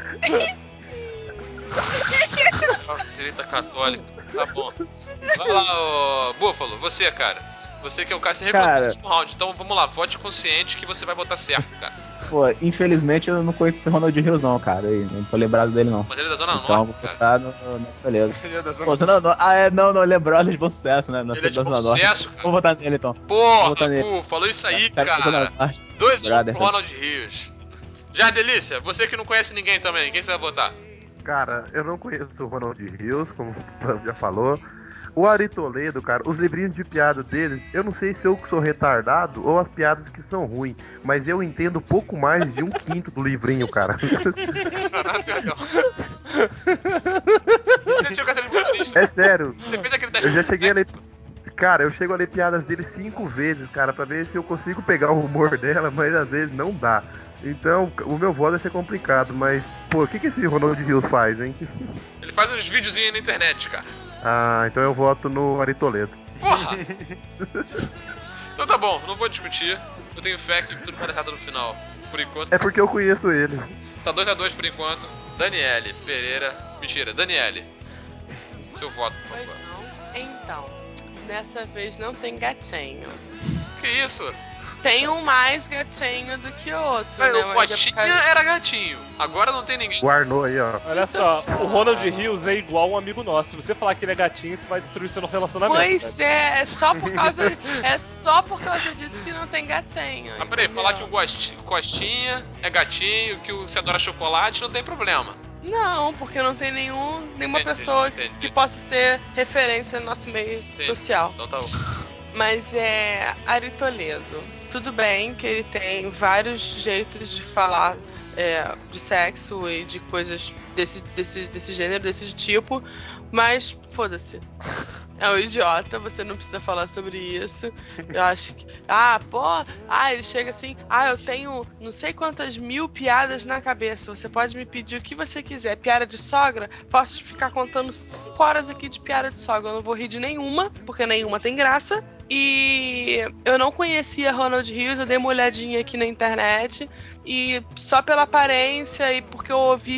Speaker 1: Direita católica, tá bom. Vai lá, ô Búfalo, você, cara. Você que é o cara que se reclamou no último round. Então vamos lá, vote consciente que você vai botar certo, cara.
Speaker 7: Pô, infelizmente eu não conheço esse Ronald Rios não, cara. E não tô lembrado dele não.
Speaker 1: Mas ele é da Zona
Speaker 7: Então
Speaker 1: Norte,
Speaker 7: vou
Speaker 1: cara.
Speaker 7: botar no Toledo.
Speaker 5: Ele é da
Speaker 7: Pô,
Speaker 5: zona...
Speaker 7: não, ele é brother de bom sucesso, né?
Speaker 1: Ele é de
Speaker 7: da
Speaker 1: bom
Speaker 7: Zona Norte.
Speaker 1: sucesso, cara.
Speaker 7: Vou votar nele então.
Speaker 1: Porra,
Speaker 7: botar nele.
Speaker 1: Gu, falou isso aí,
Speaker 7: da Zona
Speaker 1: cara.
Speaker 7: Norte.
Speaker 1: 2-1
Speaker 7: Brother.
Speaker 1: pro Ronald Rios. Já, Delícia, você que não conhece ninguém também, quem você vai votar?
Speaker 2: Cara, eu não conheço o Ronald Rios, como o já falou. O Ari Toledo, cara, os livrinhos de piada deles, eu não sei se eu que sou retardado ou as piadas que são ruins, mas eu entendo pouco mais de 1/5 do livrinho, cara. É sério.
Speaker 1: Você fez aquele teste.
Speaker 2: Eu já cheguei a ler. Cara, eu chego a ler piadas dele 5 vezes, cara, pra ver se eu consigo pegar o humor dela, mas às vezes não dá. Então, o meu voto vai ser complicado, mas, pô, o que esse Ronald Rios faz, hein?
Speaker 1: Ele faz uns videozinhos na internet, cara.
Speaker 2: Ah, então eu voto no Ari Toledo.
Speaker 1: Porra! Então tá bom, não vou discutir. Eu tenho fé que tudo vai dar errado no final. Por enquanto.
Speaker 2: É porque eu conheço ele.
Speaker 1: Tá 2-2 por enquanto. Daniele Pereira. Mentira, Daniele. Seu voto, por
Speaker 6: Pois
Speaker 1: favor.
Speaker 6: não. Então, dessa vez não tem gatinho.
Speaker 1: Que isso?
Speaker 6: Tem um mais gatinho do que outro, né?
Speaker 1: O
Speaker 6: Mas é
Speaker 1: Coxinha
Speaker 6: por causa-
Speaker 1: era gatinho. Agora não tem ninguém.
Speaker 2: O Arnaud aí, ó.
Speaker 4: Olha só, o Ronald Rios é igual um amigo nosso. Se você falar que ele é gatinho, tu vai destruir seu relacionamento.
Speaker 6: Pois é só por causa disso que não tem gatinho.
Speaker 1: Mas peraí,
Speaker 6: entendeu?
Speaker 1: falar que o Costinha é gatinho, que você adora chocolate, não tem problema.
Speaker 6: Não, porque não tem nenhuma
Speaker 1: Entendi,
Speaker 6: pessoa
Speaker 1: entendi.
Speaker 6: que possa ser referência no nosso meio social.
Speaker 1: Então tá bom.
Speaker 6: Mas é Ari Toledo. Tudo bem que ele tem vários jeitos de falar de sexo e de coisas desse gênero, desse tipo, mas foda-se. É um idiota, você não precisa falar sobre isso. Eu acho que. Ele chega assim. Eu tenho não sei quantas mil piadas na cabeça. Você pode me pedir o que você quiser. Piada de sogra? Posso ficar contando 5 horas aqui de piada de sogra. Eu não vou rir de nenhuma, porque nenhuma tem graça. E eu não conhecia Ronald Rios, eu dei uma olhadinha aqui na internet. E só pela aparência e porque eu ouvi,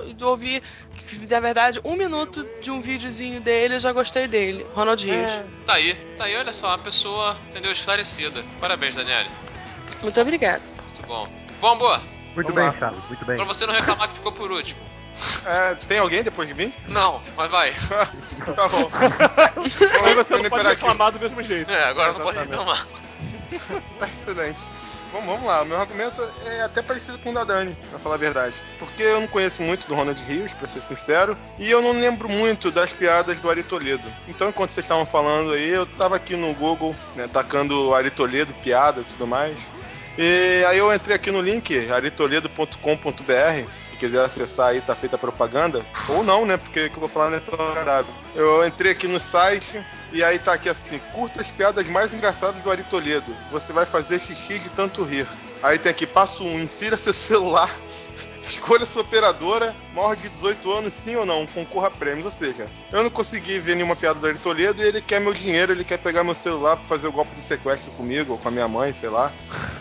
Speaker 6: na verdade, 1 minuto de um videozinho dele, eu já gostei dele. Ronald Rios.
Speaker 1: Tá aí, olha só, uma pessoa, entendeu, esclarecida. Parabéns, Daniele.
Speaker 6: Muito obrigada.
Speaker 1: Muito bom. Bom, boa.
Speaker 2: Muito
Speaker 5: Vamos
Speaker 2: bem,
Speaker 5: lá.
Speaker 2: Charles, muito bem.
Speaker 1: Pra você não reclamar que ficou por último.
Speaker 5: Tem alguém depois de mim?
Speaker 1: Não, mas vai.
Speaker 5: Tá bom.
Speaker 4: Aí você
Speaker 5: Foi
Speaker 4: não
Speaker 5: no
Speaker 4: pode
Speaker 5: imperativo.
Speaker 4: reclamar do mesmo jeito.
Speaker 1: Agora não pode
Speaker 5: Exatamente.
Speaker 1: reclamar.
Speaker 5: Tá excelente. Vamos lá, o meu argumento é até parecido com o da Dani, pra falar a verdade. Porque eu não conheço muito do Ronald Rios, pra ser sincero, e eu não lembro muito das piadas do Ari Toledo. Então, enquanto vocês estavam falando aí, eu tava aqui no Google, né, tacando Ari Toledo, piadas e tudo mais. E aí eu entrei aqui no link, aritoledo.com.br, se quiser acessar aí, tá feita a propaganda. Ou não, né, porque o que eu vou falar não é tão agradável. Eu entrei aqui no site, e aí tá aqui assim, curta as piadas mais engraçadas do Ari Toledo. Você vai fazer xixi de tanto rir. Aí tem aqui, passo 1, insira seu celular, escolha sua operadora, maior de 18 anos, sim ou não, concorra a prêmios. Ou seja, eu não consegui ver nenhuma piada do Ari Toledo e ele quer meu dinheiro, ele quer pegar meu celular pra fazer o golpe de sequestro comigo, ou com a minha mãe, sei lá.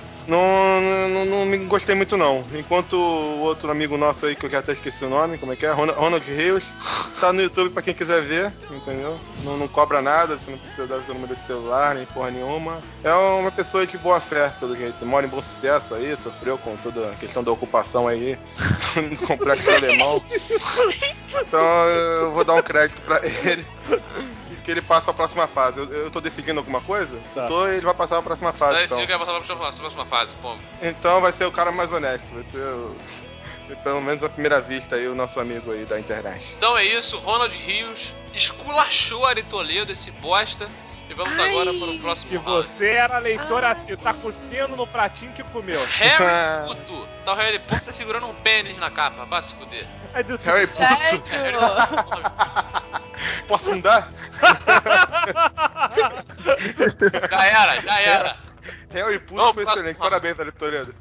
Speaker 5: Não me gostei muito não. Enquanto o outro amigo nosso aí, que eu já até esqueci o nome, como é que é? Ronald Rios, tá no YouTube pra quem quiser ver, entendeu? Não cobra nada, você não precisa dar o seu número de celular, nem porra nenhuma. É uma pessoa de boa fé, pelo jeito. Mora em bom sucesso aí, sofreu com toda a questão da ocupação aí, no complexo alemão. Então eu vou dar um crédito pra ele. Que ele passa pra próxima fase. Eu tô decidindo alguma coisa?
Speaker 4: Tá.
Speaker 5: Ele vai passar pra próxima fase.
Speaker 1: Daí
Speaker 5: Então.
Speaker 1: você vai passar pra próxima fase, pô.
Speaker 5: Então vai ser o cara mais honesto. Vai ser Pelo menos à primeira vista aí, o nosso amigo aí da internet.
Speaker 1: Então é isso, Ronald Rios esculachou Ari Toledo, esse bosta. E vamos agora para o próximo
Speaker 4: Que
Speaker 1: round.
Speaker 4: você era leitor assim, tá cuspindo no pratinho que comeu.
Speaker 1: Harry Puto. Tá o Harry Potter segurando um pênis na capa, vai se fuder.
Speaker 4: Aí disse,
Speaker 5: Harry
Speaker 6: Sério?
Speaker 5: Potter. Posso mudar?
Speaker 1: Já era.
Speaker 5: Harry Potter
Speaker 1: Vamos
Speaker 5: foi
Speaker 1: pro
Speaker 5: excelente.
Speaker 1: próximo.
Speaker 5: Parabéns, Ari Toledo.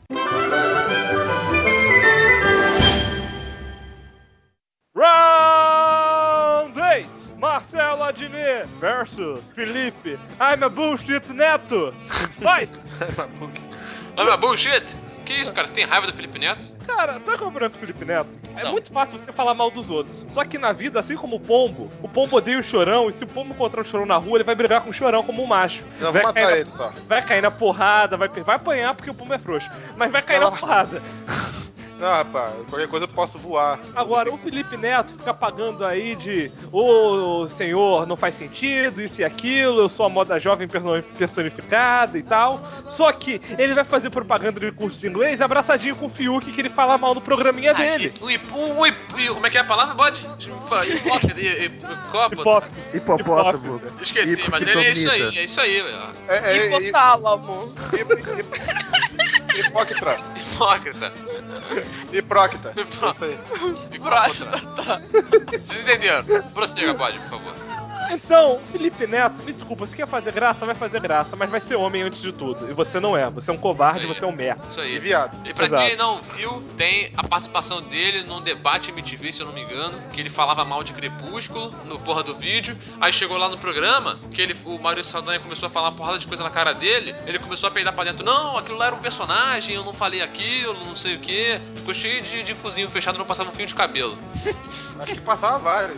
Speaker 4: Round 8! Marcelo Adnet versus Felipe I'm a Bullshit Neto! Vai!
Speaker 1: Olha, bullshit. Que isso, cara? Você tem raiva do Felipe Neto?
Speaker 4: Cara, tá cobrando o Felipe Neto? É
Speaker 1: Não.
Speaker 4: muito fácil você falar mal dos outros. Só que na vida, assim como o pombo odeia o chorão, e se o pombo encontrar o chorão na rua, ele vai brigar com o chorão como um macho.
Speaker 5: Não, vou matar ele só.
Speaker 4: Vai cair na porrada, vai apanhar porque o pombo é frouxo. Mas vai cair na porrada.
Speaker 5: Não, rapaz, qualquer coisa eu posso voar.
Speaker 4: Agora, o Felipe Neto fica pagando aí de ô senhor, não faz sentido, isso e aquilo, eu sou a moda jovem personificada e tal. Só que ele vai fazer propaganda de curso de inglês abraçadinho com o Fiuk, que ele fala mal no programinha dele.
Speaker 1: Como é que é a palavra, bode?
Speaker 2: Hipopótamo.
Speaker 1: Esqueci, mas ele é isso aí, velho.
Speaker 6: Hipotálamo.
Speaker 5: Hipócrita.
Speaker 1: Hipócrita.
Speaker 5: Hipróquita. Isso aí.
Speaker 6: Próstata.
Speaker 1: Vocês entenderam? Prossiga, pode, por favor.
Speaker 4: Então, Felipe Neto, me desculpa, se quer fazer graça, vai fazer graça, mas vai ser homem antes de tudo. E você não é. Você é um covarde, você é um merda.
Speaker 1: Isso aí.
Speaker 5: E viado.
Speaker 1: E pra
Speaker 4: Exato.
Speaker 1: quem não viu, tem a participação dele num debate MTV, se eu não me engano, que ele falava mal de Crepúsculo no porra do vídeo. Aí chegou lá no programa, que o Maurício Saldanha começou a falar uma porrada de coisa na cara dele. Ele começou a peidar pra dentro. Não, aquilo lá era um personagem, eu não falei aquilo, não sei o que. Ficou cheio de cozinho fechado, não passava um fio de cabelo.
Speaker 5: Acho que passava vários.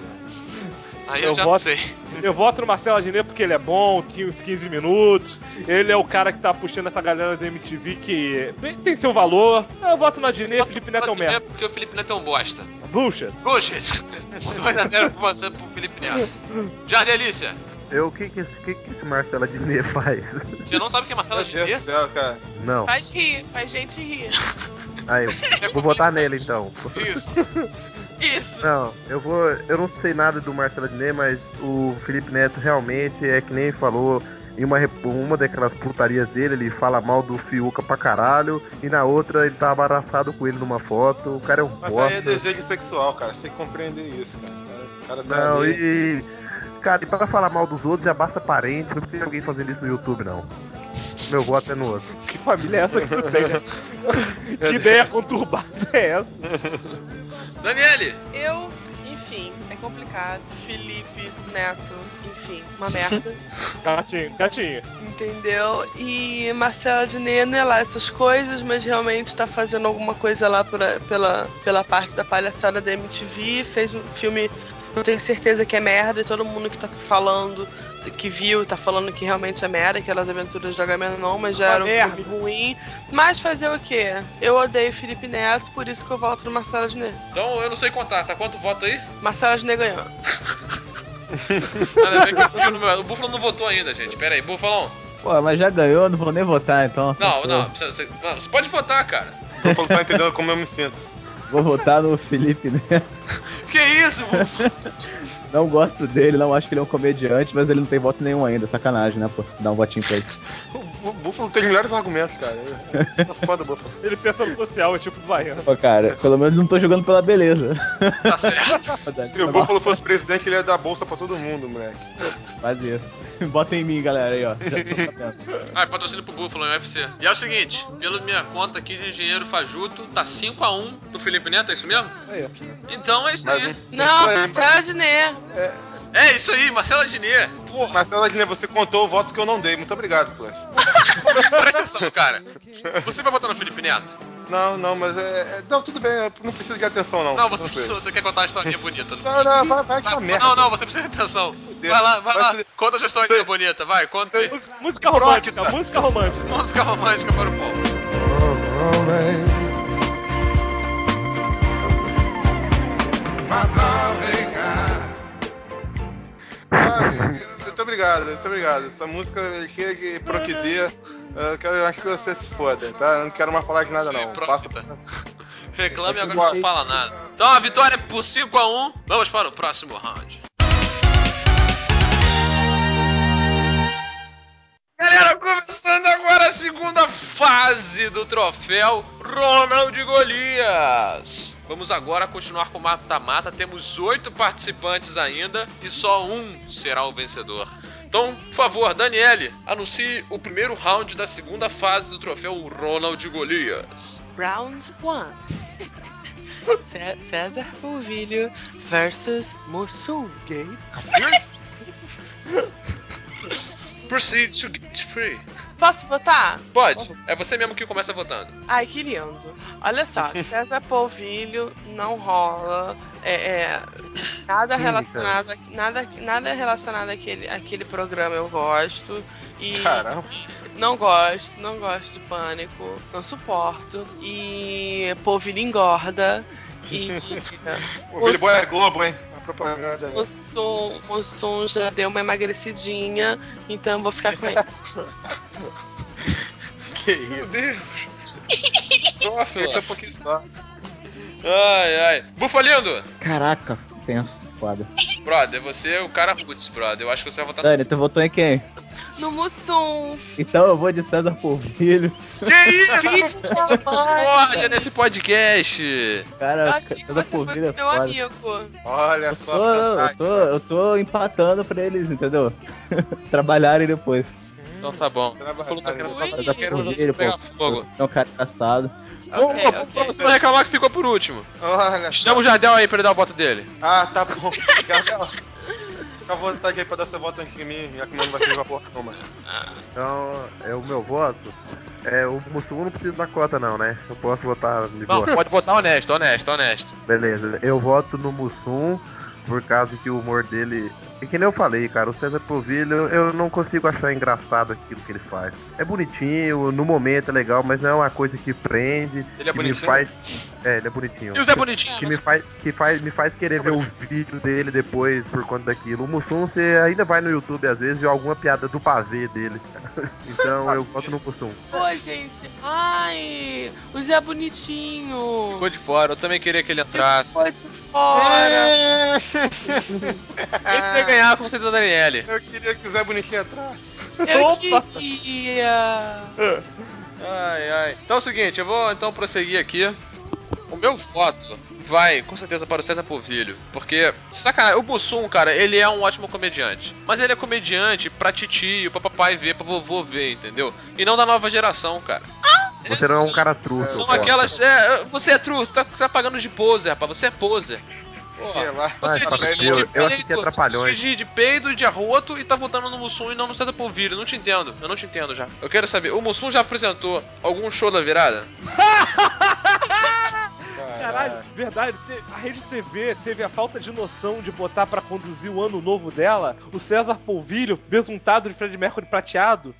Speaker 1: Aí eu já não sei.
Speaker 4: Eu voto no Marcelo Adnet porque ele é bom, 15 minutos. Ele é o cara que tá puxando essa galera da MTV que tem seu valor. Eu voto no Adnet, Felipe Neto é um merda.
Speaker 1: Porque o Felipe Neto é um bosta.
Speaker 4: Bullshit.
Speaker 1: Bullshit. 2-0 pra você pro Felipe Neto. Jardelícia.
Speaker 2: O que esse Marcelo Adnet faz?
Speaker 1: Você não sabe o que é Marcelo
Speaker 5: Meu Deus do
Speaker 1: Adnet?
Speaker 5: céu, cara.
Speaker 2: Não.
Speaker 6: Faz rir, faz gente rir.
Speaker 2: Aí, vou votar nele então.
Speaker 1: Isso.
Speaker 6: Isso.
Speaker 2: Não, eu não sei nada do Marcelo Adnet, mas o Felipe Neto realmente é que nem falou. Em uma daquelas putarias dele, ele fala mal do Fiuca pra caralho. E na outra, ele tá abraçado com ele numa foto. O cara é um
Speaker 5: Mas
Speaker 2: bosta.
Speaker 5: aí é desejo sexual, cara. Você tem que compreender isso, cara. O cara tá
Speaker 2: Não,
Speaker 5: ali.
Speaker 2: Cara, e pra falar mal dos outros já basta parente, não precisa alguém fazendo isso no YouTube, não. Meu voto é no outro.
Speaker 4: Que família é essa que tu tem, né? Que ideia conturbada é essa?
Speaker 1: Daniele.
Speaker 6: Enfim, é complicado. Felipe Neto, enfim, uma merda.
Speaker 4: Gatinho.
Speaker 6: Entendeu? E Marcelo Adnet não é lá essas coisas, mas realmente tá fazendo alguma coisa lá pela parte da palhaçada da MTV. Fez um filme, eu tenho certeza que é merda, e todo mundo que tá falando, que viu, tá falando que realmente é merda, aquelas aventuras de Agamenon, mas já era um filme ruim. Mas fazer o quê? Eu odeio Felipe Neto, por isso que eu voto no Marcelo Adnet.
Speaker 1: Então eu não sei contar, tá quanto voto aí?
Speaker 6: Marcelo Adnet ganhou.
Speaker 1: O Búfalo não votou ainda, gente. Pera aí, Búfalo.
Speaker 7: Pô, mas já ganhou, não vou nem votar então.
Speaker 1: Não, você pode votar, cara.
Speaker 5: O Búfalo tá entendendo como eu me sinto.
Speaker 7: Vou votar no Felipe Neto.
Speaker 1: Que isso, Búfalo?
Speaker 7: Não gosto dele, não acho que ele é um comediante, mas ele não tem voto nenhum ainda. Sacanagem, né, pô? Dá um votinho pra ele.
Speaker 5: O Búfalo tem melhores argumentos, cara. Eu sou fã do Búfalo.
Speaker 4: Ele pensa no social, é tipo do Baiano.
Speaker 7: Pô, cara, pelo menos não tô jogando pela beleza.
Speaker 1: Tá certo.
Speaker 5: Se o Búfalo fosse presidente, ele ia dar bolsa pra todo mundo, moleque.
Speaker 7: Faz isso. Bota em mim, galera, aí, ó. Já tô sabendo.
Speaker 1: Patrocínio pro Búfalo, no UFC. E é o seguinte, pela minha conta aqui de engenheiro fajuto, tá 5-1 pro Felipe Neto, é isso mesmo?
Speaker 4: Aí, ó.
Speaker 1: Então é isso aí.
Speaker 6: Não, Marcelo Adnet.
Speaker 1: É isso aí, Marcelo Adnet. Porra,
Speaker 5: Marcelo Adnet, você contou o voto que eu não dei. Muito obrigado, Flash.
Speaker 1: presta atenção, cara. Você vai votar no Felipe Neto?
Speaker 5: Não, mas não, tudo bem, eu não preciso de atenção, não.
Speaker 1: Não, você quer contar uma historinha bonita.
Speaker 5: Não, vai que essa merda.
Speaker 1: Não, você precisa de atenção. Vai lá. Conta a sua historinha bonita, vai, conta aí.
Speaker 4: Música romântica. Música
Speaker 1: romântica para o povo.
Speaker 5: Muito obrigado. Essa música é cheia de hipocrisia. Eu acho que você se foda, tá? Eu não quero mais falar de nada, não.
Speaker 1: Reclame e agora não fala nada. Então a vitória é por 5-1. Vamos para o próximo round. Galera, começando agora a segunda fase do troféu Ronald Golias. Vamos agora continuar com o mata-mata. Temos 8 participantes ainda e só um será o vencedor. Então, por favor, Daniele, anuncie o primeiro round da segunda fase do troféu Ronald Golias.
Speaker 6: Round 1. César Polvilho versus Mussum.
Speaker 4: Gay.
Speaker 1: Proceed to get free.
Speaker 6: Posso votar?
Speaker 1: Pode, é você mesmo que começa votando.
Speaker 6: Ai, que lindo. Olha só, César Polvilho não rola. Nada relacionado, nada relacionado àquele programa eu gosto. E
Speaker 5: Caramba.
Speaker 6: não gosto de Pânico, não suporto. E Polvilho engorda. E
Speaker 5: O Billy Boy é Globo, hein? A propaganda.
Speaker 6: o Mussum já deu uma emagrecidinha, então eu vou ficar com ele.
Speaker 5: Que isso?
Speaker 1: Deus.
Speaker 5: Esse é um pouquinho só.
Speaker 1: Ai. Bufalindo!
Speaker 7: Caraca, tenso, foda.
Speaker 1: Brother, você é o cara roots, brother. Eu acho que você vai votar
Speaker 7: Dani, tu votou em quem?
Speaker 6: No Mussum.
Speaker 7: Então eu vou de César Polvilho.
Speaker 1: Que isso? Discórdia nesse podcast!
Speaker 6: Eu
Speaker 7: Cara,
Speaker 6: achei que
Speaker 7: César
Speaker 6: você
Speaker 7: Polvilho
Speaker 6: fosse
Speaker 7: é
Speaker 6: meu
Speaker 7: foda.
Speaker 6: amigo.
Speaker 5: Olha
Speaker 7: Eu
Speaker 5: só.
Speaker 7: tô empatando pra eles, entendeu? Trabalharem depois.
Speaker 1: Então tá bom. Falou, tá querendo
Speaker 6: Ui.
Speaker 7: César Polvilho,
Speaker 1: pegar
Speaker 7: pô.
Speaker 1: fogo.
Speaker 7: É um cara engraçado.
Speaker 6: Ok.
Speaker 1: Pra você não reclamar que ficou por último.
Speaker 5: Olha só.
Speaker 1: Chama o Jardel aí pra ele dar o voto dele.
Speaker 5: Ah, tá bom. Fica à vontade aí pra dar seu voto antes de mim, já que não vai ser uma porra nenhuma.
Speaker 2: Então, o meu voto. O Mussum não precisa da cota, não, né? Eu posso votar de
Speaker 1: Não,
Speaker 2: boa.
Speaker 1: pode votar honesto.
Speaker 2: Beleza, eu voto no Mussum por causa que o humor dele. É que nem eu falei, cara, o César Polvilho, eu não consigo achar engraçado aquilo que ele faz. É bonitinho, no momento é legal, mas não é uma coisa que prende.
Speaker 5: Ele é
Speaker 2: que me
Speaker 5: bonitinho?
Speaker 2: faz... ele é bonitinho.
Speaker 1: E o Zé Bonitinho?
Speaker 2: Que me faz querer ver o vídeo dele depois por conta daquilo. O Mussum, você ainda vai no YouTube às vezes ver alguma piada do pavê dele. Então eu voto no Mussum.
Speaker 6: Pô, gente. Ai, o Zé Bonitinho.
Speaker 1: Ficou de fora, eu também queria que ele entrasse.
Speaker 6: Foi de fora.
Speaker 1: Esse ia ganhar com você da Daniele.
Speaker 5: Eu queria que o Zé Bonitinho entrasse.
Speaker 6: Eu queria.
Speaker 1: Ai. Então é o seguinte, eu vou então prosseguir aqui. O meu voto vai com certeza para o César Polvilho. Porque, sacanagem, o Mussum, cara, ele é um ótimo comediante. Mas ele é comediante pra titio, pra papai ver, pra vovô ver, entendeu? E não da nova geração, cara.
Speaker 2: Você não é um cara true,
Speaker 1: São
Speaker 2: eu gosto.
Speaker 1: aquelas. Você é true, você tá pagando de poser, rapaz. Você é poser.
Speaker 5: Sei lá.
Speaker 1: Você
Speaker 2: Ai,
Speaker 1: diz
Speaker 2: eu
Speaker 1: de
Speaker 2: acho que é
Speaker 1: peido,
Speaker 2: trapalhões.
Speaker 1: você diz de peido e de arroto e tá votando no Mussum e não no César Polvilho. Eu não te entendo. Eu não te entendo já. Eu quero saber, o Mussum já apresentou algum show da virada?
Speaker 4: Caralho, verdade, a Rede TV teve a falta de noção de botar pra conduzir o ano novo dela o César Polvilho, besuntado de Fred Mercury prateado,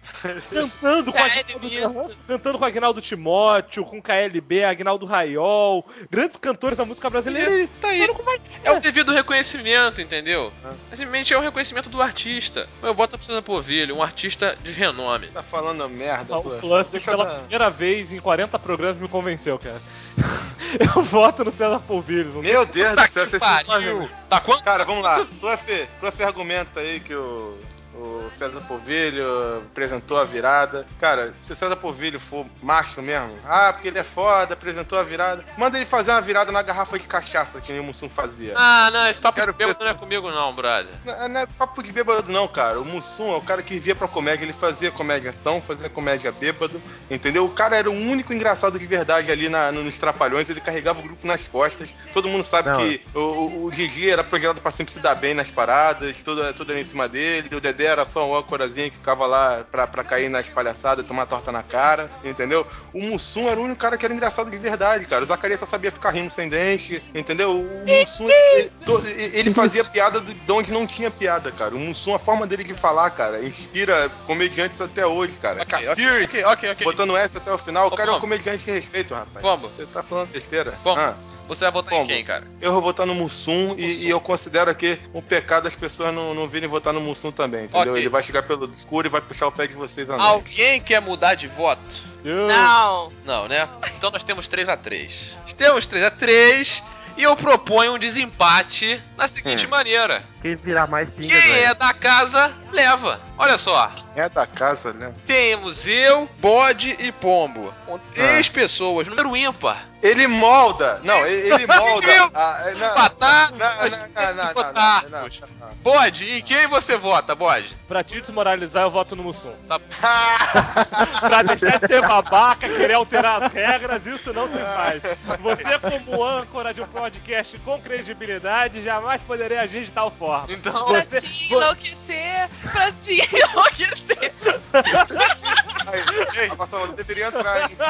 Speaker 4: cantando com Aguinaldo Timóteo, com KLB, Aguinaldo Raiol, grandes cantores da música brasileira.
Speaker 1: Tá aí. É o devido reconhecimento, entendeu? Simplesmente é o reconhecimento do artista. Eu voto pro César Polvilho, um artista de renome.
Speaker 5: Tá falando merda,
Speaker 4: O Plus,
Speaker 5: Deixa eu
Speaker 4: pela
Speaker 5: dar...
Speaker 4: primeira vez em 40 programas, me convenceu, cara. Eu voto no César Polvilho.
Speaker 5: Meu Deus do céu, vocês
Speaker 1: Pariu. Tá quanto?
Speaker 5: Cara, vamos lá. Fluff argumenta aí que o César Polvilho apresentou a virada. Cara, se o César Polvilho for macho mesmo, porque ele é foda, apresentou a virada, manda ele fazer uma virada na garrafa de cachaça, que nem o Mussum fazia.
Speaker 1: Não, esse papo de bêbado não é comigo não, brother.
Speaker 5: Não é papo de bêbado não, cara. O Mussum é o cara que vivia pra comédia. Ele fazia comédia ação, fazia comédia bêbado, entendeu? O cara era o único engraçado de verdade ali nos Trapalhões. Ele carregava o grupo nas costas. Todo mundo sabe que o Gigi era projetado pra sempre se dar bem nas paradas, tudo era em cima dele. O Dedé era só um âncorazinho que ficava lá pra cair nas palhaçadas e tomar torta na cara, entendeu? O Mussum era o único cara que era engraçado de verdade, cara. O Zacarias só sabia ficar rindo sem dente, entendeu? O Mussum, ele fazia piada de onde não tinha piada, cara. O Mussum, a forma dele de falar, cara, inspira comediantes até hoje, cara.
Speaker 1: Ok.
Speaker 5: Botando essa até o final, o cara é um comediante de respeito, rapaz.
Speaker 1: Como?
Speaker 5: Você tá falando besteira?
Speaker 1: Como? Você vai votar em
Speaker 5: Pombo.
Speaker 1: quem, cara?
Speaker 5: Eu vou votar no Mussum e eu considero aqui um pecado as pessoas não virem votar no Mussum também, entendeu?
Speaker 1: Ok.
Speaker 5: Ele vai chegar pelo escuro e vai puxar o pé de vocês à noite.
Speaker 1: Alguém quer mudar de voto?
Speaker 6: Não.
Speaker 1: Não, né? Então nós temos 3-3. Temos 3-3 e eu proponho um desempate na seguinte maneira.
Speaker 2: Quem virar mais pinga
Speaker 1: Quem
Speaker 2: ganha.
Speaker 1: é da casa, leva. Olha só.
Speaker 5: É da casa, né?
Speaker 1: Temos eu, Bode e Pombo. Com 3 pessoas, número ímpar.
Speaker 5: Ele molda! Não, ele molda!
Speaker 1: Meu!
Speaker 5: Não,
Speaker 1: Batatas,
Speaker 5: não.
Speaker 1: Bode, em quem você vota, Bode?
Speaker 4: Pra te desmoralizar, eu voto no Mussum.
Speaker 1: Tá.
Speaker 4: Pra deixar de ser babaca, querer alterar as regras, isso não se faz. Você, como âncora de um podcast com credibilidade, jamais poderia agir de tal forma.
Speaker 1: Então,
Speaker 6: Pra
Speaker 4: Você-
Speaker 6: te enlouquecer, pra te enlouquecer.
Speaker 5: A Barcelona deveria entrar, hein?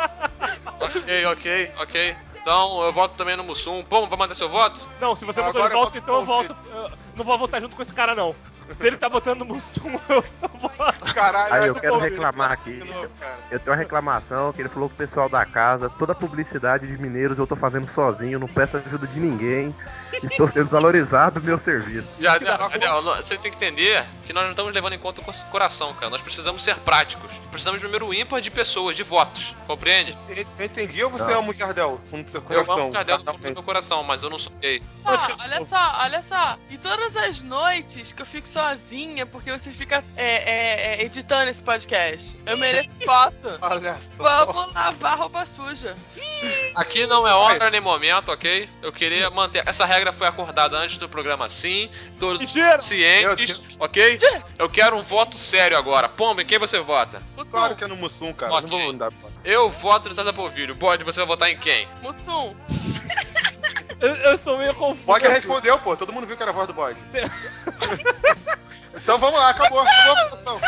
Speaker 1: ok. Então eu voto também no Mussum. Pombo, pra manter seu voto?
Speaker 4: Não, se você
Speaker 5: Agora
Speaker 4: votou de
Speaker 5: eu
Speaker 4: volta,
Speaker 5: voto
Speaker 4: então eu
Speaker 5: no
Speaker 4: volto. Não vou votar junto com esse cara, não. Se ele tá botando no Mussum, eu voto.
Speaker 5: Caralho,
Speaker 2: Aí eu
Speaker 5: tô
Speaker 2: quero
Speaker 5: com-
Speaker 2: reclamar aqui.
Speaker 5: de novo, cara.
Speaker 2: Eu tenho uma reclamação que ele falou que o pessoal da casa, toda a publicidade de mineiros eu tô fazendo sozinho, não peço ajuda de ninguém. Estou sendo desvalorizado do meu serviço.
Speaker 1: Jardel, você tem que entender que nós não estamos levando em conta o coração, cara. Nós precisamos ser práticos. Precisamos de um número ímpar de pessoas, de votos. Compreende?
Speaker 5: Eu entendi ou você
Speaker 2: Não.
Speaker 5: ama o Jardel? Fundo do seu
Speaker 1: Eu
Speaker 5: coração.
Speaker 1: amo o Jardel do fundo do meu coração, mas eu não sou gay.
Speaker 6: Olha só. E todas as noites que eu fico sozinha, porque você fica editando esse podcast, eu mereço foto.
Speaker 5: Olha só.
Speaker 6: Vamos lavar roupa suja.
Speaker 1: Aqui não é hora nem momento, ok? Eu queria manter. Essa regra foi acordada antes do programa, sim. Todos
Speaker 4: Mentira!
Speaker 5: Meu
Speaker 1: cientes,
Speaker 5: Deus.
Speaker 1: ok? Eu quero um voto sério agora. Pombo, em quem você vota?
Speaker 5: Claro que é no Mussum, cara.
Speaker 1: Ok.
Speaker 5: Não vou mudar.
Speaker 1: Eu voto no César Polvilho. Bode, você vai votar em quem?
Speaker 6: Mutum.
Speaker 4: Eu sou meio confuso.
Speaker 5: Bode respondeu, pô. Todo mundo viu que era a voz do bode. Então vamos lá, acabou a votação.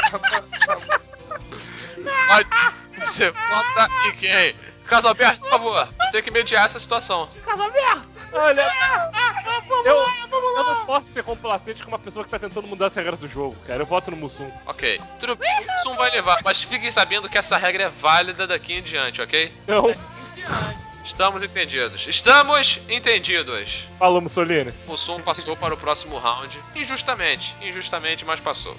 Speaker 1: Bode, você vota em quem? Caso Alberto, por favor, você tem que mediar essa situação.
Speaker 4: Olha, eu não posso ser complacente com uma pessoa que tá tentando mudar as regras do jogo, cara. Eu voto no Mussum.
Speaker 1: Ok. Tudo bem, o Mussum vai levar, mas fiquem sabendo que essa regra é válida daqui em diante, ok?
Speaker 4: Não.
Speaker 1: Estamos entendidos. Estamos entendidos.
Speaker 4: Falou, Mussolini.
Speaker 1: O Mussum passou para o próximo round. Injustamente, mas passou.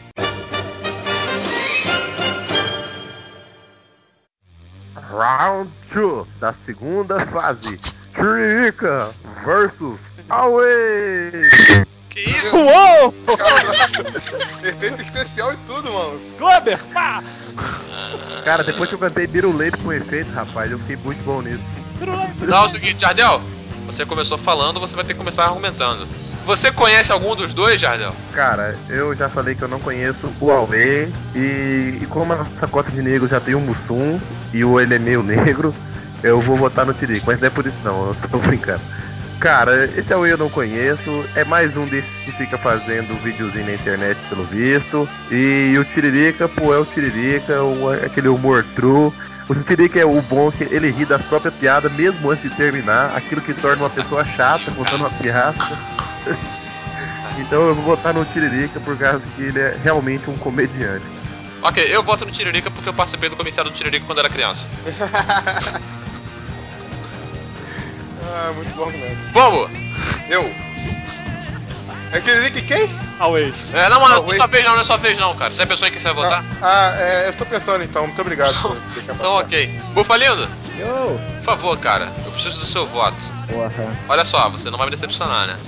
Speaker 2: Round 2 da segunda fase. Trica versus Away.
Speaker 1: Que isso?
Speaker 4: Uou!
Speaker 5: Efeito especial e tudo, mano.
Speaker 4: Glober! Pá!
Speaker 2: Cara, depois que eu cantei Birulei com efeito, rapaz, eu fiquei muito bom nisso.
Speaker 1: Não, é o seguinte, Jardel. Você começou falando, você vai ter que começar argumentando. Você conhece algum dos dois, Jardel?
Speaker 2: Cara, eu já falei que eu não conheço o Away e como a nossa cota de negro já tem o Mussum e o ele é meio negro, eu vou votar no Tirico, mas não é por isso não, eu tô brincando. Cara, esse Away eu não conheço, é mais um desses que fica fazendo videozinho na internet pelo visto. E o Tiririca, pô, é o Tiririca, aquele humor true. O Tiririca é o bom que ele ri da própria piada mesmo antes de terminar, aquilo que torna uma pessoa chata contando uma piada. Então eu vou votar no Tiririca por causa que ele é realmente um comediante.
Speaker 1: Ok, eu voto no Tiririca porque eu participei do comercial do Tiririca quando era criança.
Speaker 5: Ah, muito bom, né?
Speaker 1: Vamos!
Speaker 5: Eu. É Tiririca e quem?
Speaker 4: Always.
Speaker 1: Não, mas não é
Speaker 5: Wait.
Speaker 1: sua vez não, não é sua vez não, cara. Você pensou em quem você vai votar?
Speaker 5: Eu tô pensando então. Muito obrigado por deixar
Speaker 1: Então,
Speaker 5: passar.
Speaker 1: ok. Bufalindo,
Speaker 7: Yo!
Speaker 1: por favor, cara, eu preciso do seu voto.
Speaker 7: Porra.
Speaker 1: Olha só, você não vai me decepcionar, né?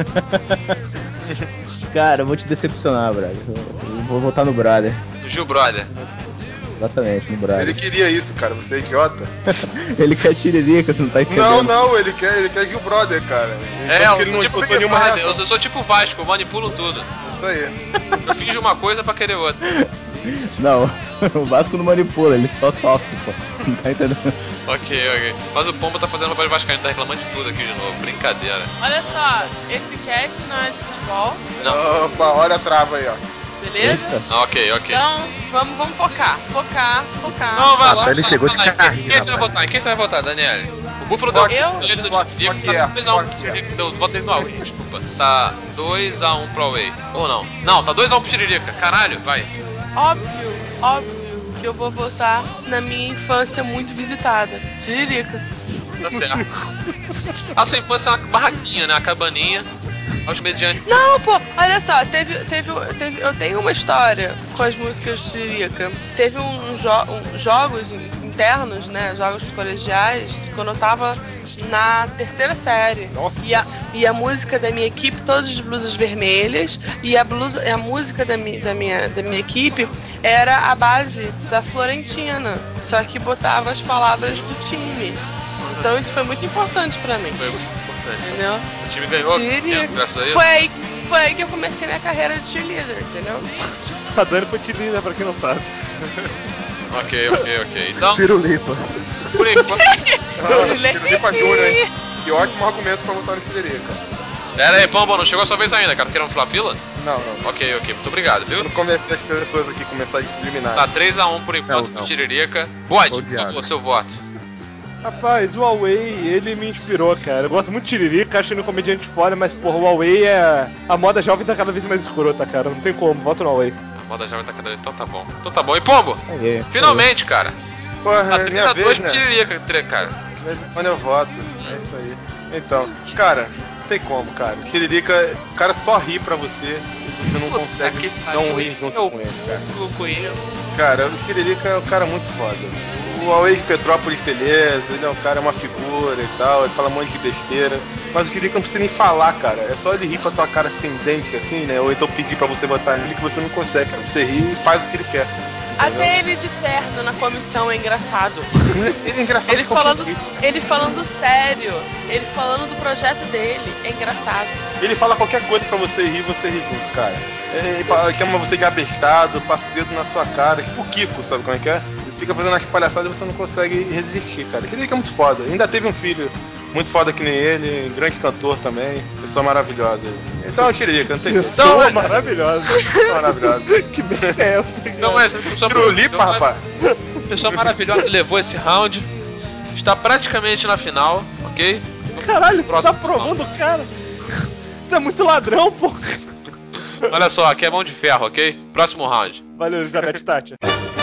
Speaker 7: Cara, eu vou te decepcionar, brother. Eu vou votar no brother.
Speaker 1: No Gil Brother.
Speaker 7: Exatamente, no brother.
Speaker 5: Ele queria isso, cara. Você é idiota.
Speaker 7: Ele quer tiririca, você não tá entendendo.
Speaker 5: Não, ele quer Gil Brother, cara.
Speaker 1: Eu
Speaker 5: Ele não
Speaker 1: tipo
Speaker 5: expulsou
Speaker 1: Big
Speaker 5: nenhuma
Speaker 1: Brother,
Speaker 5: reação.
Speaker 1: eu sou tipo Vasco, eu manipulo tudo.
Speaker 5: Isso aí.
Speaker 1: Eu finjo uma coisa pra querer outra.
Speaker 7: Não, o Vasco não manipula, ele só sofre, pô. Não tá entendendo?
Speaker 1: Ok. Mas o Pombo tá fazendo uma voz vascaína, tá reclamando de tudo aqui de novo. Brincadeira.
Speaker 6: Olha só, esse cast não é de futebol,
Speaker 1: Não.
Speaker 5: Opa, olha a trava aí, ó.
Speaker 6: beleza?
Speaker 7: Eita.
Speaker 1: Ok.
Speaker 6: Então, vamos focar.
Speaker 1: Não, vai lá.
Speaker 2: Ele chegou de
Speaker 1: vai lá.
Speaker 2: carrinho,
Speaker 1: Quem você vai
Speaker 2: rapaz.
Speaker 1: votar? Em quem você vai votar, Daniele? O Búfalo deu
Speaker 6: Eu?
Speaker 1: ele no
Speaker 5: Fuck
Speaker 1: Tiririca,
Speaker 5: yeah,
Speaker 1: tá 2x1
Speaker 5: fuck
Speaker 1: pro
Speaker 5: yeah.
Speaker 1: Tiririca. Deu voto dele no Away, desculpa. Tá 2x1 pro Away. Ou não? Não, tá 2x1 pro Tiririca. Caralho, vai.
Speaker 6: Óbvio que que eu vou votar na minha infância muito visitada. Tiririca.
Speaker 1: Tá certo. A sua infância é uma barraquinha, né? Uma cabaninha. Aos mediantes.
Speaker 6: Não, pô, olha só, eu tenho uma história com as músicas de Tiririca. Teve jogos internos, né? Jogos colegiais, quando eu tava na terceira série.
Speaker 4: Nossa.
Speaker 6: E a música da minha equipe, todas de blusas vermelhas, e a música da minha equipe era a base da Florentina, só que botava as palavras do time. Então isso foi muito importante pra mim.
Speaker 1: Foi muito importante.
Speaker 6: Entendeu?
Speaker 1: Seu time ganhou,
Speaker 6: Cheerleader.
Speaker 1: graças a isso.
Speaker 6: Foi aí que eu comecei minha carreira de cheerleader, entendeu?
Speaker 4: A Dani foi cheerleader, pra quem não sabe.
Speaker 1: Ok. Então,
Speaker 2: Pirulipa.
Speaker 1: por enquanto.
Speaker 5: Pirulipa Júnior, hein? Que ótimo argumento pra votar no Tiririca.
Speaker 1: Pera aí, Pombo, não chegou a sua vez ainda, cara. Querendo falar fila?
Speaker 5: Não.
Speaker 1: Ok, muito obrigado, viu?
Speaker 5: Eu não comecei as pessoas aqui começarem subliminares.
Speaker 1: Tá 3-1 por enquanto
Speaker 2: Não.
Speaker 1: pro Tiririca. Bode, por
Speaker 2: Odiado.
Speaker 1: favor, seu voto.
Speaker 4: Rapaz, o Huawei, ele me inspirou, cara. Eu gosto muito de Tiririca, acho ele um comediante foda, mas, porra, o Huawei é... A moda jovem tá cada vez mais escrota, cara. Não tem como, voto no Huawei.
Speaker 1: A moda já vai estar cada vez. Então tá bom. E Pombo?
Speaker 7: Aí,
Speaker 1: Finalmente, cara.
Speaker 5: Porra,
Speaker 1: Tá
Speaker 5: é minha
Speaker 1: 3-2
Speaker 5: vez,
Speaker 1: pro
Speaker 5: né?
Speaker 1: Tiririca, cara.
Speaker 5: De vez em quando eu voto. É isso aí. Então, cara, não tem como, cara. Tiririca, o cara só ri pra você e você não consegue dar um rir junto com ele, cara.
Speaker 1: Eu conheço.
Speaker 5: Cara, o Tiririca é um cara muito foda. O Huawei de Petrópolis, beleza, ele é um cara, é uma figura e tal, ele fala um monte de besteira. Mas o Tiririca não precisa nem falar, cara. É só ele rir com a tua cara sem dente, assim, né? Ou então pedir pra você votar nele que você não consegue. Cara. Você ri e faz o que ele quer.
Speaker 6: Até ele de terno na comissão é engraçado.
Speaker 5: Ele é engraçado
Speaker 6: Ele
Speaker 5: de qualquer
Speaker 6: falando,
Speaker 5: jeito.
Speaker 6: ele falando sério, ele falando do projeto dele, é engraçado.
Speaker 5: Ele fala qualquer coisa pra você rir junto, cara. Ele chama você de abestado, passa o dedo na sua cara, tipo o Kiko, sabe como é que é? Ele fica fazendo as palhaçadas e você não consegue resistir, cara. Ele é muito foda. Ainda teve um filho muito foda que nem ele, grande cantor também, pessoa maravilhosa. Então é o Tiririca, não tem jeito.
Speaker 4: Pessoa maravilhosa.
Speaker 5: Pessoa maravilhosa.
Speaker 4: Que merda é essa?
Speaker 1: Então essa pessoa
Speaker 5: Tirulipa, rapaz.
Speaker 1: pessoa maravilhosa levou esse round. Está praticamente na final, ok?
Speaker 4: Caralho, tu
Speaker 1: Próximo
Speaker 4: tá provando o cara. Tu é muito ladrão, porra.
Speaker 1: Olha só, aqui é mão de ferro, ok? Próximo round.
Speaker 4: Valeu, Elizabeth Tati.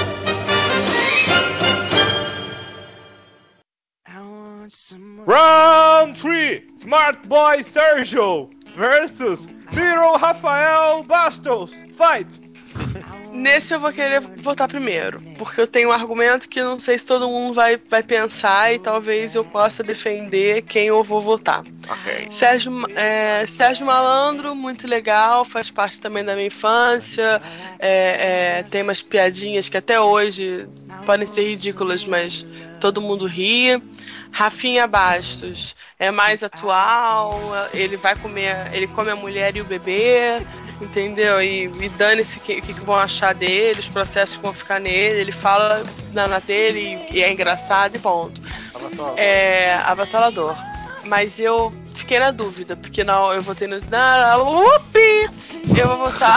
Speaker 4: Round 3, Smart Boy Sergio versus Little Rafael Bastos. Fight!
Speaker 6: Nesse eu vou querer votar primeiro, porque eu tenho um argumento que não sei se todo mundo vai pensar e talvez eu possa defender quem eu vou votar.
Speaker 1: Ok.
Speaker 6: Sérgio Malandro, muito legal, faz parte também da minha infância, tem umas piadinhas que até hoje podem ser ridículas, mas todo mundo ri. Rafinha Bastos é mais atual, ele come a mulher e o bebê, entendeu? E dane-se o que vão achar dele, os processos que vão ficar nele, ele fala na dele e é engraçado e ponto. É avassalador. Mas eu fiquei na dúvida, porque não, eu votei no. Eu vou votar.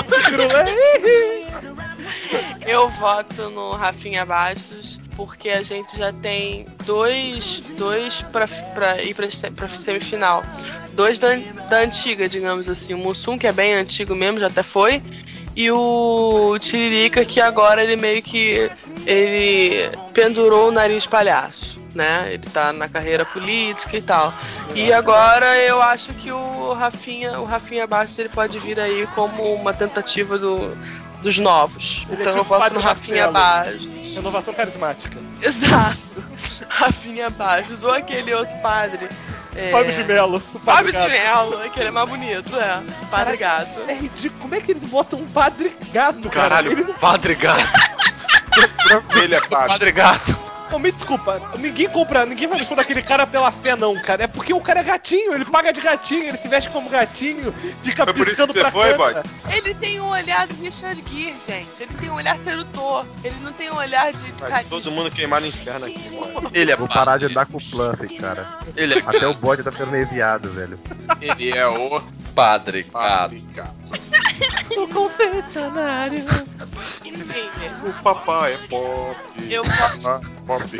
Speaker 6: Eu voto no Rafinha Bastos, porque a gente já tem dois pra ir pra semifinal. Dois da antiga, digamos assim. O Mussum, que é bem antigo mesmo, já até foi. E o Tiririca, que agora ele meio que ele pendurou o nariz palhaço, né? Ele tá na carreira política e tal. E agora eu acho que o Rafinha Bastos, ele pode vir aí como uma tentativa dos novos.
Speaker 4: Ele
Speaker 6: Então
Speaker 4: é tipo
Speaker 6: eu voto
Speaker 4: Padre
Speaker 6: no Rafinha
Speaker 4: Marcelo.
Speaker 6: Bastos.
Speaker 4: Renovação carismática.
Speaker 6: Exato. Rafinha Bastos. Ou aquele outro padre.
Speaker 4: Fábio de Mello.
Speaker 6: Fábio de Mello, que ele é mais bonito, Padre Gato.
Speaker 4: É ridículo. Como é que eles botam um Padre Gato, cara?
Speaker 1: Caralho,
Speaker 4: Ele não...
Speaker 1: Padre Gato.
Speaker 5: Ele é padre.
Speaker 1: Padre Gato.
Speaker 4: Não, me desculpa, ninguém vai no show daquele cara pela fé, não, cara. É porque o cara é gatinho, ele paga de gatinho, ele se veste como gatinho, fica
Speaker 5: Foi por isso
Speaker 4: piscando
Speaker 5: que você
Speaker 4: pra
Speaker 5: foi,
Speaker 4: câmera.
Speaker 5: boy?
Speaker 6: Ele tem um olhar do Richard Gere, gente. Ele tem um olhar sedutor. Ele não tem um olhar de
Speaker 5: Vai todo mundo queimar no inferno aqui, mano.
Speaker 1: Ele é
Speaker 2: Vou
Speaker 1: padre.
Speaker 2: parar de andar com o Fluffy, cara.
Speaker 1: Ele é
Speaker 2: Até o bode tá ficando meio viado, velho.
Speaker 5: Ele é o
Speaker 1: Padre Gato.
Speaker 5: padre, cara.
Speaker 4: No confessionário.
Speaker 6: Enfim,
Speaker 5: O papai é pop.
Speaker 6: Eu voto-
Speaker 5: Ah, pop.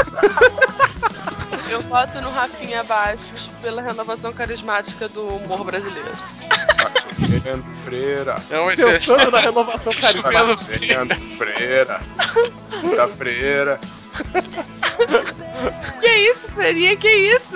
Speaker 6: eu voto no Rafinha Bastos pela renovação carismática do humor brasileiro.
Speaker 5: Fernando Freira.
Speaker 1: Não, esse é...
Speaker 4: Pensando na renovação carismática.
Speaker 5: Fernando Freira. Da Freira.
Speaker 6: Que isso, Freirinha? Que isso?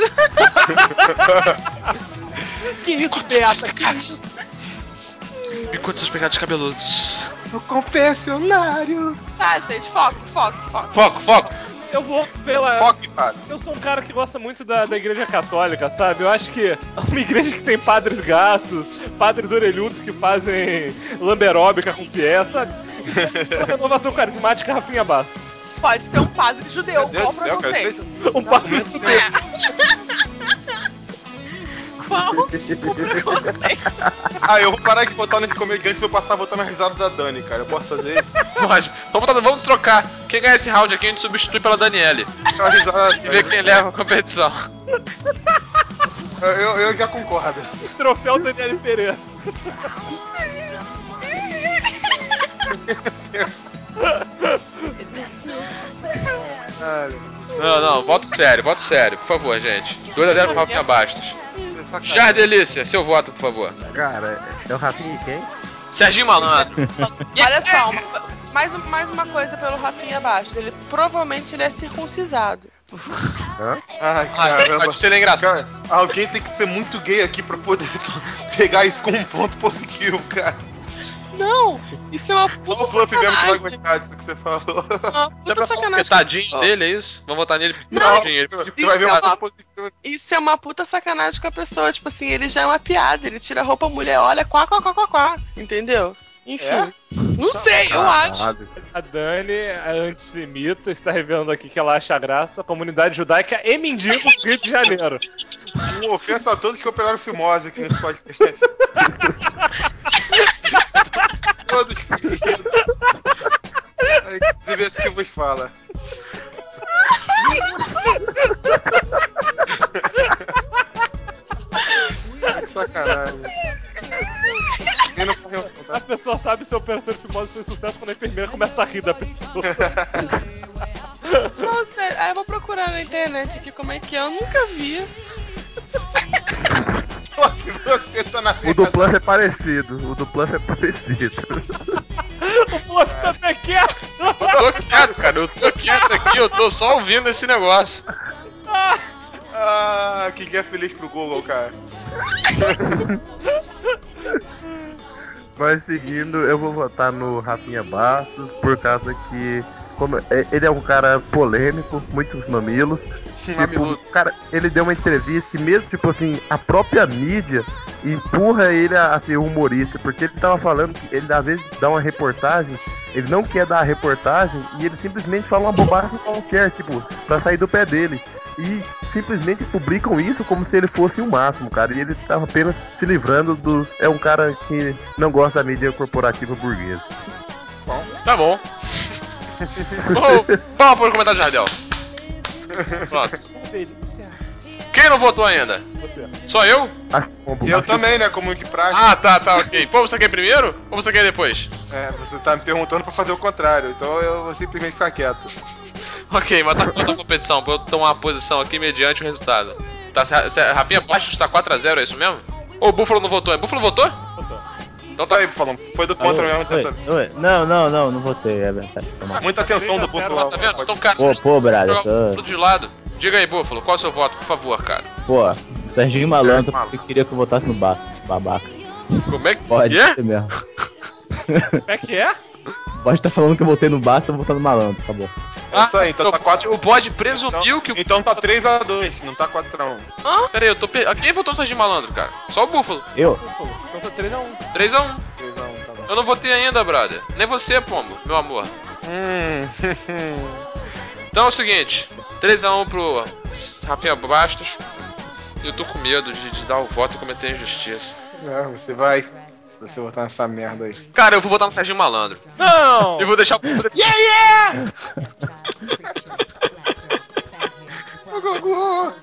Speaker 4: Que isso, Beata? Que isso?
Speaker 1: Me conta seus pecados cabeludos.
Speaker 5: O confessionário.
Speaker 6: Tá, gente, foco.
Speaker 1: Foco.
Speaker 4: Eu vou pela...
Speaker 5: Foque, padre.
Speaker 4: Eu sou um cara que gosta muito da igreja católica, sabe? Eu acho que uma igreja que tem padres gatos, padres orelhudos que fazem lamberóbica com pé, sabe? Uma renovação carismática, Rafinha Bastos.
Speaker 6: Pode ser um padre judeu.
Speaker 5: Meu Deus
Speaker 6: Qual o
Speaker 5: do céu, cara.
Speaker 6: preconceito?
Speaker 5: Vocês...
Speaker 4: Um padre judeu.
Speaker 6: Qual o preconceito?
Speaker 5: Ah, eu vou parar de votar nesse comediante e vou passar a votar na risada da Dani, cara. Eu posso fazer isso?
Speaker 1: Pode. Vamos trocar. Quem ganhar esse round aqui, a gente substitui pela Daniele.
Speaker 5: Aquela risada.
Speaker 1: E ver quem leva a competição.
Speaker 5: Eu já concordo.
Speaker 4: Troféu Daniele Pereira.
Speaker 1: Não, voto sério, por favor, gente. 2-0 pro Rafinha Bastos. Jardelícia, seu voto, por favor.
Speaker 2: Cara, é o Rafinha e quem?
Speaker 1: Serginho Malandro.
Speaker 6: Olha só, mais uma coisa pelo Rafinha Bastos. Provavelmente ele é circuncisado.
Speaker 2: Hã?
Speaker 5: Ai, caramba.
Speaker 1: Pode ser engraçado.
Speaker 5: Cara, alguém tem que ser muito gay aqui pra poder pegar isso como um ponto positivo, cara.
Speaker 6: Não, isso é uma
Speaker 5: Só
Speaker 6: puta
Speaker 5: o Fluffy mesmo que vai
Speaker 6: sacanagem.
Speaker 5: gostar disso que você falou.
Speaker 6: Isso é uma
Speaker 1: É
Speaker 6: puta
Speaker 1: pra falar um
Speaker 6: sacanagem.
Speaker 1: petadinho dele, é isso? Vamos votar nele
Speaker 5: Não,
Speaker 1: petadinho. Ele
Speaker 5: você vai ver um ponto positivo.
Speaker 6: Isso é uma puta sacanagem com a pessoa. Tipo assim, ele já é uma piada. Ele tira a roupa, a mulher olha, quá. Entendeu? Enfim.
Speaker 5: É?
Speaker 6: Não sei, eu acho.
Speaker 4: A Dani, a antissemita, está revelando aqui que ela acha graça a comunidade judaica e mendigos do Rio de Janeiro.
Speaker 5: Uma ofensa a todos que operaram fimose aqui nesse podcast. Todos queridos. Inclusive esse que vos fala. Que sacanagem. Quem não correu,
Speaker 4: A
Speaker 5: tá?
Speaker 4: pessoa sabe se o operação fimose foi sucesso quando a enfermeira começa a rir da pessoa.
Speaker 6: Não, sério. Eu vou procurar na internet aqui como é que é. Eu nunca vi.
Speaker 5: Você tá na
Speaker 2: O do Plus é parecido.
Speaker 4: O Fluff também quer.
Speaker 1: Eu tô quieto, cara. Eu tô quieto aqui, eu tô só ouvindo esse negócio.
Speaker 5: Ah, que dia feliz pro Google, cara.
Speaker 2: Mas seguindo, eu vou votar no Rafinha Bastos, por causa que ele é um cara polêmico, muitos mamilos. Tipo, cara, ele deu uma entrevista que mesmo, tipo assim, a própria mídia empurra ele a ser humorista, porque ele tava falando que ele às vezes dá uma reportagem, ele não quer dar a reportagem e ele simplesmente fala uma bobagem qualquer, tipo, pra sair do pé dele. E simplesmente publicam isso como se ele fosse o máximo, cara. E ele tava apenas se livrando do... É um cara que não gosta da mídia corporativa burguesa.
Speaker 1: Tá bom. Vamos pro comentário de Jardel. Pronto. Quem não votou ainda?
Speaker 4: Você.
Speaker 1: Só eu?
Speaker 5: E eu também, né? Como de praxe.
Speaker 1: Ah, tá, ok. Pô, você quer primeiro ou você quer depois?
Speaker 5: É, você tá me perguntando pra fazer o contrário, então eu vou simplesmente ficar quieto.
Speaker 1: Ok, mas tá contra a competição, pra eu tomar uma posição aqui mediante o resultado. Tá, Rafinha Bastos tá 4-0, é isso mesmo? Ou o Búfalo não votou? Búfalo votou? Então
Speaker 5: Só
Speaker 1: tá
Speaker 5: aí, Bufalão. Foi do contra mesmo dessa vez.
Speaker 7: Oi. Não votei, é verdade. Tá mal.
Speaker 5: Muita atenção do Búfalo.
Speaker 1: Tá vendo? Então, cara,
Speaker 7: Pô, brother,
Speaker 1: jogar o
Speaker 7: tô...
Speaker 1: Búfalo de lado. Diga aí, Búfalo, qual é o seu voto, por favor, cara?
Speaker 7: Pô, Serginho Malandro, porque queria que eu votasse no Bastos, babaca.
Speaker 1: Como é que
Speaker 7: Pode
Speaker 1: é?
Speaker 7: ser mesmo.
Speaker 4: Como é que é?
Speaker 7: Pode estar falando que eu votei no Bastos, eu vou votar no Malandro, acabou.
Speaker 5: É isso aí, então tá 4.
Speaker 1: O bode presumiu que o...
Speaker 5: Então tá 3-2, não tá 4-1.
Speaker 1: Pera aí, eu tô... Quem votou no Serginho Malandro, cara? Só o Búfalo.
Speaker 7: Eu?
Speaker 4: Então tá 3-1.
Speaker 1: 3-1.
Speaker 5: 3-1, tá bom.
Speaker 1: Eu não votei ainda, brother. Nem você, Pombo, meu amor. Então é o seguinte, 3-1 pro Rafinha Bastos. Eu tô com medo de dar o voto e cometer injustiça.
Speaker 5: É, você vai. Se você votar nessa merda aí.
Speaker 1: Cara, eu vou votar no Serginho Malandro.
Speaker 4: Não!
Speaker 1: Eu vou deixar o...
Speaker 5: Ô, Gugu!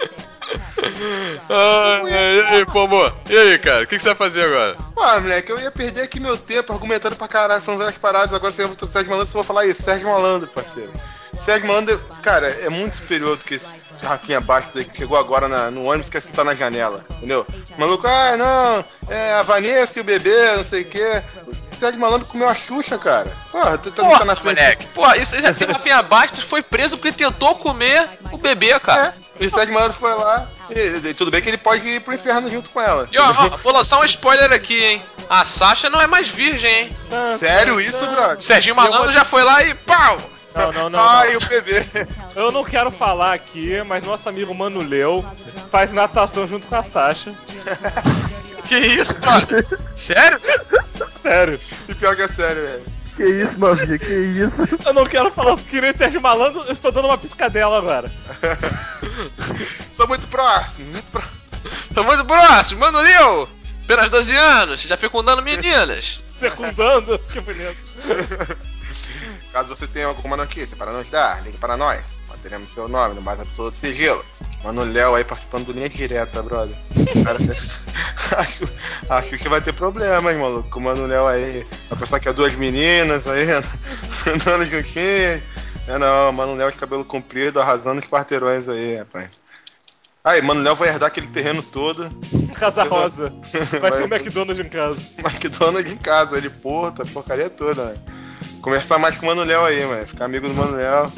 Speaker 1: E aí, Pombo? E aí, cara? O que você vai fazer agora?
Speaker 5: Pô, moleque, eu ia perder aqui meu tempo argumentando pra caralho, falando várias paradas. Agora você vai botar o Sérgio Malandro, você vai falar isso, Sérgio Malandro, parceiro. Sérgio Malandro, cara, é muito superior do que esse Rafinha Bastos aí que chegou agora no ônibus que tá na janela, entendeu? O maluco, não, a Vanessa e o bebê, não sei o quê. O Sérgio Malandro comeu a Xuxa, cara. Porra, tu tá na frente.
Speaker 1: Moleque. Porra, isso Rafinha Bastos foi preso porque tentou comer o bebê, cara.
Speaker 5: E o Sérgio Malandro foi lá. E tudo bem que ele pode ir pro inferno junto com ela.
Speaker 1: E ó, vou lançar um spoiler aqui, hein? A Sasha não é mais virgem, hein?
Speaker 5: Sério isso, brother?
Speaker 1: O Serginho Malandro já foi lá e pau!
Speaker 4: Não.
Speaker 5: E o bebê.
Speaker 4: Eu não quero falar aqui, mas nosso amigo Mano Leu faz natação junto com a Sasha.
Speaker 1: Que isso, brother? Sério?
Speaker 4: Sério.
Speaker 5: E pior que é sério, velho.
Speaker 2: Que isso, Novinha, que isso?
Speaker 4: Eu não quero falar que nem Sérgio Malandro, eu estou dando uma piscadela agora.
Speaker 5: Sou muito próximo,
Speaker 1: Tô muito próximo, Mano Leo! Apenas 12 anos, já fecundando meninas.
Speaker 4: Fecundando, que bonito.
Speaker 5: Caso você tenha alguma notícia para nos dar, ligue para nós. Manteremos seu nome no mais absoluto sigilo. Mano Léo aí participando do Linha Direta, brother. Cara, acho que vai ter problema, hein, maluco. Com o Mano Léo aí. Vai pensar que é duas meninas aí, andando juntinhas. Não, Mano Léo de cabelo comprido, arrasando os quarteirões aí, rapaz. Aí, Mano Léo vai herdar aquele terreno todo.
Speaker 4: Casa Rosa. Vai ter um McDonald's em casa.
Speaker 5: McDonald's em casa, ele, porra, porcaria toda, né? Conversar mais com o Mano Léo aí, mano. Ficar amigo do Mano Léo.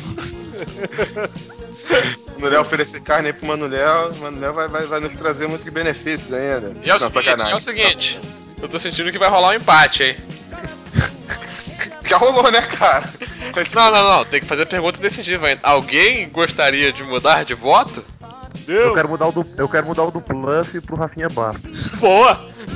Speaker 5: Mano Léo oferecer carne aí pro Mano Léo. O Mano Léo vai nos trazer muitos benefícios ainda.
Speaker 1: E é o seguinte, eu tô sentindo que vai rolar um empate, hein?
Speaker 5: Já rolou, né, cara?
Speaker 1: Não. Tem que fazer a pergunta decisiva ainda. Alguém gostaria de mudar de voto?
Speaker 2: Eu quero mudar o do Plus pro Rafinha Bastos.
Speaker 4: Boa!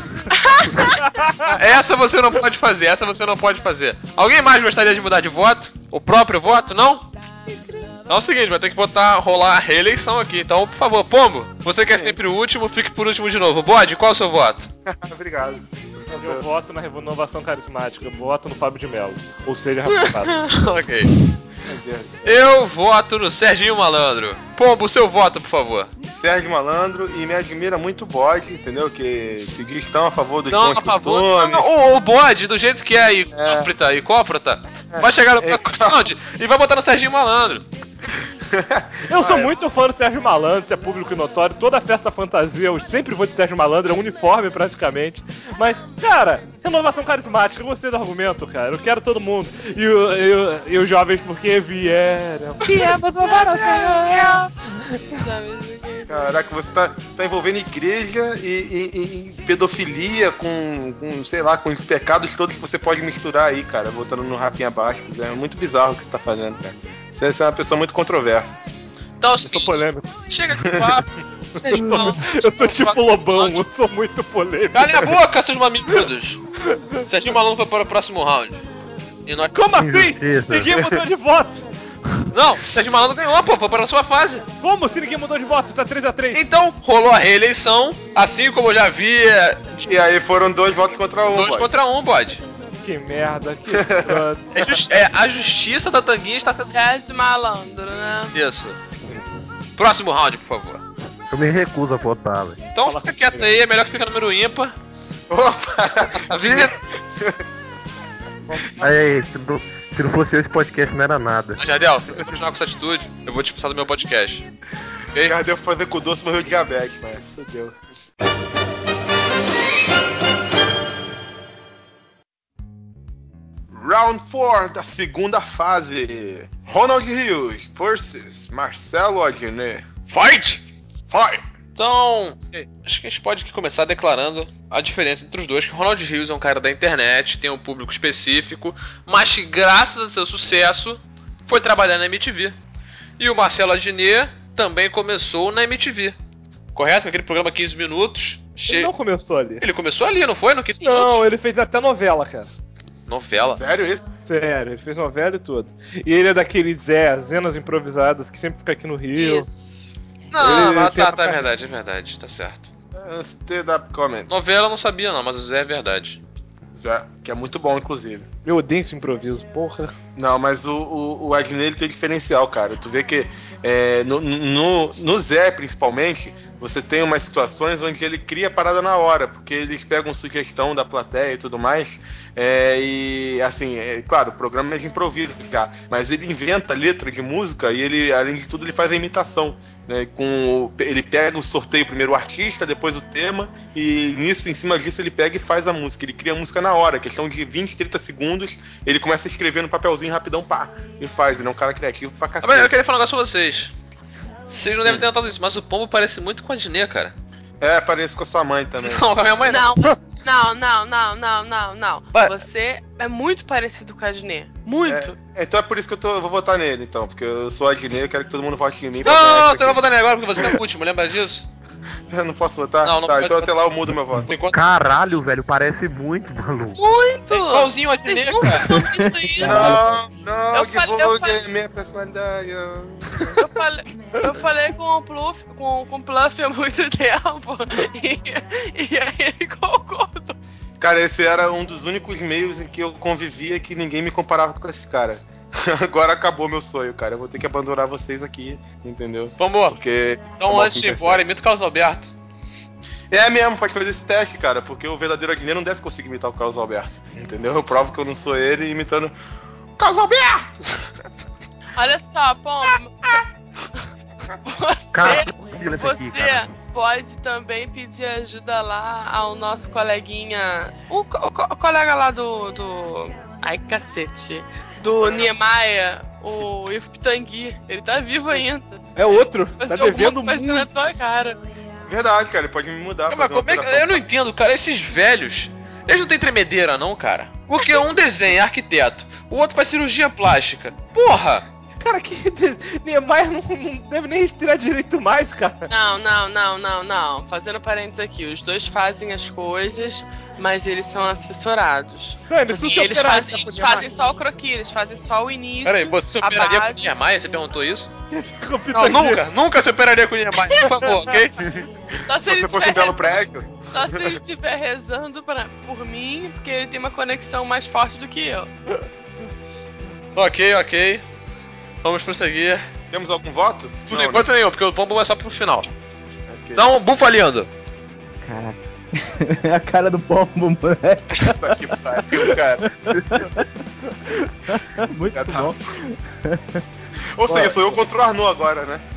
Speaker 1: Essa você não pode fazer, Alguém mais gostaria de mudar de voto? O próprio voto, não? Então é o seguinte, vai ter que rolar a reeleição aqui. Então, por favor, Pombo, você que é sempre o último, fique por último de novo. Bode, qual é o seu voto?
Speaker 5: Obrigado.
Speaker 4: Eu voto na renovação carismática, eu voto no Fábio de Mello. Ou seja, Rafinha Bastos.
Speaker 1: Ok. Eu voto no Serginho Malandro. Pombo, seu voto, por favor.
Speaker 5: Sérgio Malandro, e me admira muito o Bode, entendeu? Que se diz tão a favor dos
Speaker 1: bons costumes. O Bode, do jeito que é hipócrita, vai chegar no próximo round e vai botar no Serginho Malandro.
Speaker 4: Eu sou muito fã do Sérgio Malandro, isso é público notório. Toda festa fantasia eu sempre vou de Sérgio Malandro, é um uniforme praticamente. Mas, cara, renovação carismática, eu gostei do argumento, cara. Eu quero todo mundo. E os jovens porque vieram. Viemos louvar ao Senhor.
Speaker 5: Caraca, você tá envolvendo igreja e pedofilia com, sei lá, com os pecados todos que você pode misturar aí, cara, voltando no Rafinha Bastos. É muito bizarro o que você tá fazendo, cara. Você é uma pessoa muito controversa.
Speaker 1: Então,
Speaker 4: eu sou polêmico.
Speaker 1: Chega de papo.
Speaker 4: Eu sou tipo Lobão, eu sou muito polêmico.
Speaker 1: Calem a boca, seus mamiludos. Serginho Malandro foi para o próximo round. E nós...
Speaker 4: Como assim? Ninguém mudou de voto.
Speaker 1: Não, Serginho Malandro ganhou, pô, foi para a sua fase.
Speaker 4: Como se ninguém mudou de voto? Tá 3-3.
Speaker 1: Então, rolou a reeleição, assim como eu já vi.
Speaker 5: E aí foram 2 votos contra 1.
Speaker 1: 2 contra 1, bode.
Speaker 4: Que merda, que
Speaker 1: a justiça da Tanguinha está sendo...
Speaker 6: Sérgio Malandro, né?
Speaker 1: Isso. Próximo round, por favor.
Speaker 2: Eu me recuso a votar, velho.
Speaker 1: Então fica quieto aí, é melhor que fique número ímpar.
Speaker 5: Opa!
Speaker 1: Essa vida...
Speaker 2: Aí, se não fosse esse podcast, não era nada.
Speaker 1: Jardel, se você continuar com essa atitude, eu vou te expulsar do meu podcast.
Speaker 5: Ok? Jardel foi fazer com o doce, morreu de diabetes, mas fodeu. Round 4 da segunda fase. Ronald Rios versus Marcelo Adnet.
Speaker 1: Fight! Então, acho que a gente pode começar declarando a diferença entre os dois, que o Ronald Rios é um cara da internet, tem um público específico, mas que graças ao seu sucesso foi trabalhar na MTV. E o Marcelo Adnet também começou na MTV. Correto? Com aquele programa 15 minutos.
Speaker 4: Ele não começou ali.
Speaker 1: Ele começou ali, não foi? No 15 minutos?
Speaker 4: Não, ele fez até novela, cara.
Speaker 1: Novela?
Speaker 5: Sério isso?
Speaker 4: Sério, ele fez novela e tudo. E ele é daqueles Zenas improvisadas que sempre fica aqui no Rio.
Speaker 6: Isso.
Speaker 1: Não, é verdade, tá certo.
Speaker 5: Stand-up comedy.
Speaker 1: Novela eu não sabia não, mas o Zé é verdade.
Speaker 5: Zé, que é muito bom, inclusive.
Speaker 4: Eu odeio esse improviso, porra.
Speaker 5: Não, mas o Adnet ele tem diferencial, cara. Tu vê que no Zé, principalmente, você tem umas situações onde ele cria a parada na hora, porque eles pegam sugestão da plateia e tudo mais, e assim, claro, o programa é de improviso já, mas ele inventa letra de música e ele, além de tudo, ele faz a imitação, né, ele pega o sorteio primeiro o artista, depois o tema, e nisso, em cima disso, ele pega e faz a música, ele cria a música na hora, questão de 20, 30 segundos, ele começa a escrever no papelzinho rapidão, pá, e faz, ele é um cara criativo pra cacete.
Speaker 1: Mas eu queria falar um negócio pra vocês. Vocês não devem ter notado isso, mas o Pombo parece muito com a Adnet, cara.
Speaker 5: Parece com a sua mãe também.
Speaker 1: Não, com a minha mãe não.
Speaker 6: Não.
Speaker 1: Ué.
Speaker 6: Você é muito parecido com a Adnet. Muito.
Speaker 5: Então é por isso que eu vou votar nele, então. Porque eu sou a Adnet, eu quero que todo mundo vote em mim.
Speaker 1: Não, você vai votar nele agora porque você é o último, lembra disso?
Speaker 5: Eu não posso votar?
Speaker 1: Não
Speaker 5: tá,
Speaker 1: pode
Speaker 5: então
Speaker 1: votar.
Speaker 5: até lá eu mudo meu voto.
Speaker 2: Caralho, velho, parece muito, maluco.
Speaker 6: Muito!
Speaker 1: É igualzinho a
Speaker 6: Vocês
Speaker 1: Adnet,
Speaker 6: nunca
Speaker 1: cara.
Speaker 6: tinham visto isso?
Speaker 5: Não,
Speaker 6: Eu
Speaker 5: divulgue minha personalidade.
Speaker 6: Eu falei com o Pluff há muito tempo e aí ele concordou.
Speaker 5: Cara, esse era um dos únicos meios em que eu convivia que ninguém me comparava com esse cara. Agora acabou meu sonho, cara. Eu vou ter que abandonar vocês aqui, entendeu?
Speaker 1: Pombo,
Speaker 5: Porque.
Speaker 1: então antes de ir embora, imita o Carlos Alberto.
Speaker 5: É mesmo, pode fazer esse teste, cara, porque o verdadeiro Adnet não deve conseguir imitar o Carlos Alberto, entendeu? Eu provo que eu não sou ele imitando o Carlos Alberto!
Speaker 6: Olha só, Pombo.
Speaker 2: Cara, olha isso aqui,
Speaker 6: Você
Speaker 2: cara.
Speaker 6: pode também pedir ajuda lá ao nosso coleguinha. O colega lá do. Ai, cacete. Do Niemeyer, o Ivo Pitangui. Ele tá vivo ainda.
Speaker 4: É outro,
Speaker 6: Vai
Speaker 4: tá
Speaker 6: ser alguma
Speaker 4: devendo
Speaker 6: coisa
Speaker 4: muito.
Speaker 6: na tua cara.
Speaker 5: Verdade, cara, ele pode me mudar.
Speaker 1: Mas como é que... Eu não entendo, cara, esses velhos, eles não têm tremedeira não, cara. Porque um desenha arquiteto, o outro faz cirurgia plástica. Porra!
Speaker 4: Cara, que Niemeyer não deve nem respirar direito mais, cara.
Speaker 6: Não. Fazendo parênteses aqui, os dois fazem as coisas, mas eles são assessorados.
Speaker 4: Não, eles
Speaker 6: Assim, eles fazem só o croquis, eles fazem só o início.
Speaker 1: Peraí, você
Speaker 6: a
Speaker 1: operaria com
Speaker 6: base.
Speaker 1: o Niemeyer? Você perguntou isso?
Speaker 4: Não,
Speaker 1: Nunca se operaria com o Niemeyer, por favor, ok?
Speaker 6: Só
Speaker 5: Se você fosse um belo prédio.
Speaker 6: Só se ele estiver rezando por mim, porque ele tem uma conexão mais forte do que eu.
Speaker 1: Ok. Vamos prosseguir.
Speaker 5: Temos algum voto?
Speaker 1: Por
Speaker 5: Não,
Speaker 1: enquanto nenhum, porque o pombo é só pro final.
Speaker 5: né? Ok.
Speaker 1: Então, bufalindo.
Speaker 7: Caraca. É a cara do pombo, moleque.
Speaker 5: Puta que pariu, cara.
Speaker 7: Muito
Speaker 5: Já tá.
Speaker 7: bom.
Speaker 5: Ou seja, sou eu contra o Arnaud agora, né?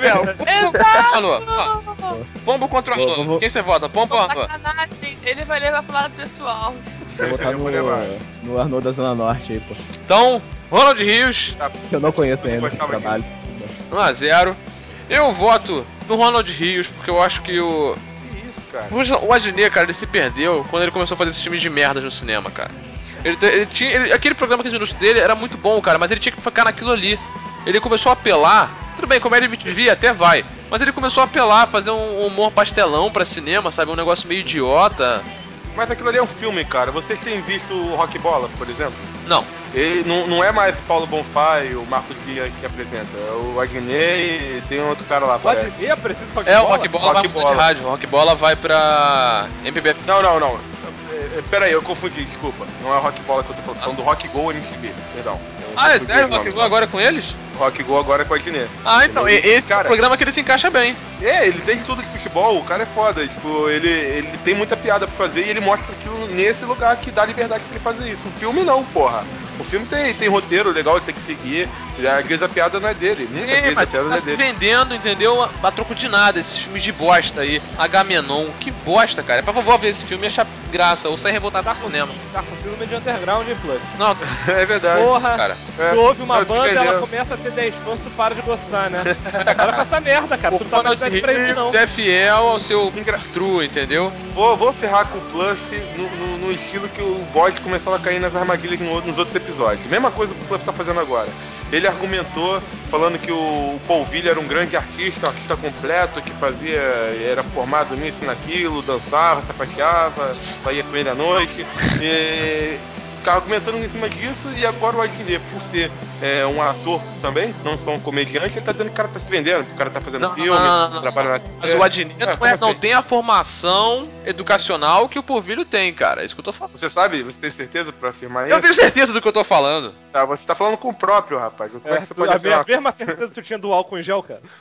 Speaker 1: Pombo contra o Arnaud.
Speaker 7: Vou-
Speaker 1: Quem você vota? Pombo ou Arnaud?
Speaker 6: Sacanagem, ele vai levar pro lado pessoal.
Speaker 7: Vou botar
Speaker 5: Eu vou levar.
Speaker 7: no Arnaud da Zona Norte aí, pô.
Speaker 1: Então, Ronald Rios,
Speaker 7: Que eu não conheço ainda esse
Speaker 5: gostava
Speaker 7: trabalho.
Speaker 1: 1-0. Eu voto no Ronald Rios, porque eu acho que o
Speaker 5: Que isso, cara?
Speaker 1: O Adnet, cara, ele se perdeu quando ele começou a fazer esses filmes de merda no cinema, cara. Aquele programa 15 minutos dele era muito bom, cara, mas ele tinha que ficar naquilo ali. Ele começou a apelar. Tudo bem, comédia MTV até vai. Mas ele começou a apelar, fazer um humor pastelão pra cinema, sabe? Um negócio meio idiota.
Speaker 5: Mas aquilo ali é um filme, cara. Vocês têm visto o Rock Bola, por exemplo?
Speaker 1: Não.
Speaker 5: Ele não é mais o Paulo Bonfá e o Marcos Guia que apresenta. É o Adnet e tem outro cara lá.
Speaker 4: Pode
Speaker 5: parece.
Speaker 4: ver, apresenta
Speaker 1: É, o Rock Bola vai
Speaker 5: Rock
Speaker 1: mudar
Speaker 5: Bola.
Speaker 1: de rádio. O Rock Bola vai pra MPB.
Speaker 5: Não. Pera aí, eu confundi, desculpa. Não é o Rock Bola que eu tô falando. Tô falando do Rock Go MTV, perdão. Eu
Speaker 1: Ah, é
Speaker 5: confundi
Speaker 1: sério?
Speaker 5: os
Speaker 1: O Rock
Speaker 5: nomes,
Speaker 1: Go agora é com eles?
Speaker 5: Rock Go agora é com a Adnet.
Speaker 1: Ah, então. Esse é
Speaker 5: Cara,
Speaker 1: o programa que ele se encaixa bem.
Speaker 5: ele tem de tudo de futebol, o cara é foda. Tipo, ele tem muita piada pra fazer e ele mostra aquilo nesse lugar que dá liberdade pra ele fazer isso. O filme não, porra. O filme tem roteiro legal, ele tem que seguir. Às vezes a piada não é dele.
Speaker 1: Sim,
Speaker 5: Muitas vezes
Speaker 1: mas
Speaker 5: a piada não
Speaker 1: tá
Speaker 5: é
Speaker 1: se
Speaker 5: dele.
Speaker 1: vendendo, entendeu? A troco de nada, esses filmes de bosta aí. Agamenon, que bosta, cara. É pra vovó ver esse filme e achar graça, ou sair revoltado pro cinema.
Speaker 4: Tá com síndrome de underground, hein, Plus?
Speaker 1: Não,
Speaker 5: É verdade.
Speaker 4: Porra,
Speaker 1: cara.
Speaker 5: É,
Speaker 4: tu ouve uma
Speaker 5: eu tô
Speaker 4: banda, ela
Speaker 5: entendendo.
Speaker 4: começa a ter 10 fãs, tu para de gostar, né? Para com essa merda, cara. Tu
Speaker 1: O
Speaker 4: não tá mais
Speaker 1: Ronald
Speaker 4: velho pra isso, não.
Speaker 1: Rios é fiel ao seu true, entendeu?
Speaker 5: Vou ferrar com o Pluff no estilo que o Boyd começava a cair nas armadilhas nos outros episódios. Mesma coisa que o Pluff tá fazendo agora. Ele argumentou falando que o Paul Ville era um grande artista, um artista completo, que era formado nisso e naquilo, dançava, sapateava, saía com ele à noite. ficar argumentando em cima disso, e agora o Adnet, por ser um ator também, não só um comediante, ele tá dizendo que o cara tá se vendendo, que o cara tá fazendo filme, trabalha na...
Speaker 1: Mas o Adnet não
Speaker 5: assim?
Speaker 1: tem a formação educacional que o Porvilho tem, cara. É isso que eu tô falando.
Speaker 5: Você sabe? Você tem certeza pra afirmar isso?
Speaker 1: Eu tenho certeza do que eu tô falando.
Speaker 5: Tá, você tá falando com o próprio, rapaz. Como é que você pode
Speaker 4: A
Speaker 5: afirmar?
Speaker 4: mesma certeza que tu tinha do álcool em gel, cara.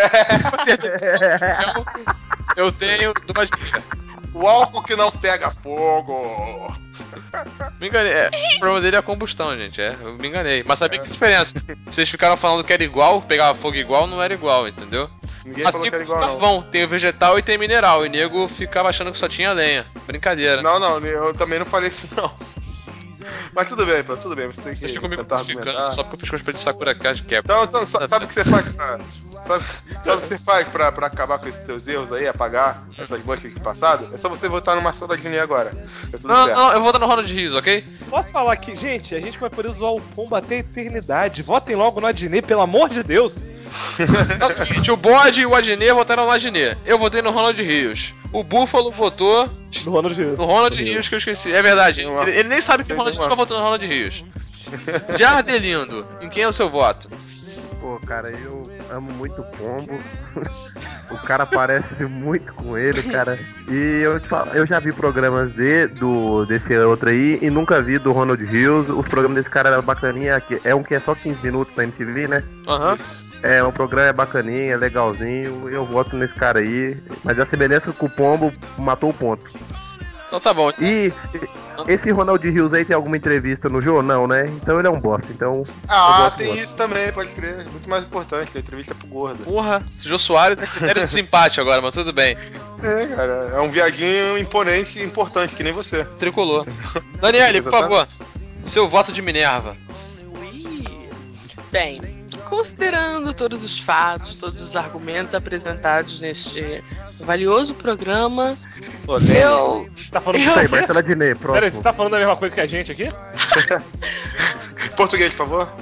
Speaker 1: Eu tenho do Adnet.
Speaker 5: O álcool que não pega fogo.
Speaker 1: Me enganei. O problema dele é a combustão, gente. Eu me enganei. Mas sabia que diferença? Vocês ficaram falando que era igual, pegava fogo igual, não era igual, entendeu?
Speaker 5: Ninguém falou
Speaker 1: Assim
Speaker 5: que era
Speaker 1: como
Speaker 5: igual,
Speaker 1: o
Speaker 5: não.
Speaker 1: carvão, tem o vegetal e tem mineral. E nego ficava achando que só tinha lenha. Brincadeira.
Speaker 5: Não, eu também não falei isso, não. Mas tudo bem, pô, tudo bem. Você tem que
Speaker 1: Deixa comigo
Speaker 5: tentar
Speaker 1: justificando,
Speaker 5: argumentar.
Speaker 1: só porque eu fiz cosplay de Sakura Card quebra.
Speaker 5: Então, sabe o que você faz pra... Sabe o que você faz pra acabar com esses teus erros aí, apagar essas manchas do passado? É só você votar no Marcelo Adnet agora. É tudo certo.
Speaker 1: Não, eu vou dar no Ronald Rios, ok?
Speaker 4: Posso falar aqui, gente, a gente vai poder usar o pombo até a eternidade. Votem logo no Adnet, pelo amor de Deus.
Speaker 1: É o seguinte, o Bode e o Adnet votaram no Adnet. Eu votei no Ronald Rios. O Búfalo votou
Speaker 4: Do Ronald Rios.
Speaker 1: no Ronald Rios, que eu esqueci. É verdade, ele nem sabe que o Ronald nunca votou no Ronald Rios. De Ardelindo, em quem é o seu voto?
Speaker 2: Pô, cara, eu amo muito o Pombo. O cara parece muito com ele, cara. E eu te falo, eu já vi programas desse outro aí e nunca vi do Ronald Rios. Os programas desse cara eram bacaninha. É um que é só 15 minutos na MTV, né?
Speaker 1: Aham.
Speaker 2: O programa é bacaninha, é legalzinho. Eu voto nesse cara aí. Mas a semelhança com o Pombo matou o ponto.
Speaker 1: Então tá bom.
Speaker 2: E esse Ronald Rios aí tem alguma entrevista no jornal, né? Então ele é um bosta. Então.
Speaker 5: Tem isso também, pode crer. Muito mais importante, a entrevista pro gordo.
Speaker 1: Porra, esse Jô Soares tem critério de desempate agora, mas tudo bem.
Speaker 5: Cara, é um viadinho imponente e importante, que nem você.
Speaker 1: Tricolor. Daniele, por favor, seu voto de Minerva.
Speaker 6: Ui. Bem, considerando todos os fatos, todos os argumentos apresentados neste valioso programa, eu...
Speaker 4: Tá falando
Speaker 2: Isso aí, Marcelo Adnet, próximo.
Speaker 4: Pera aí, você tá falando a mesma coisa que a gente aqui?
Speaker 5: Português, por favor.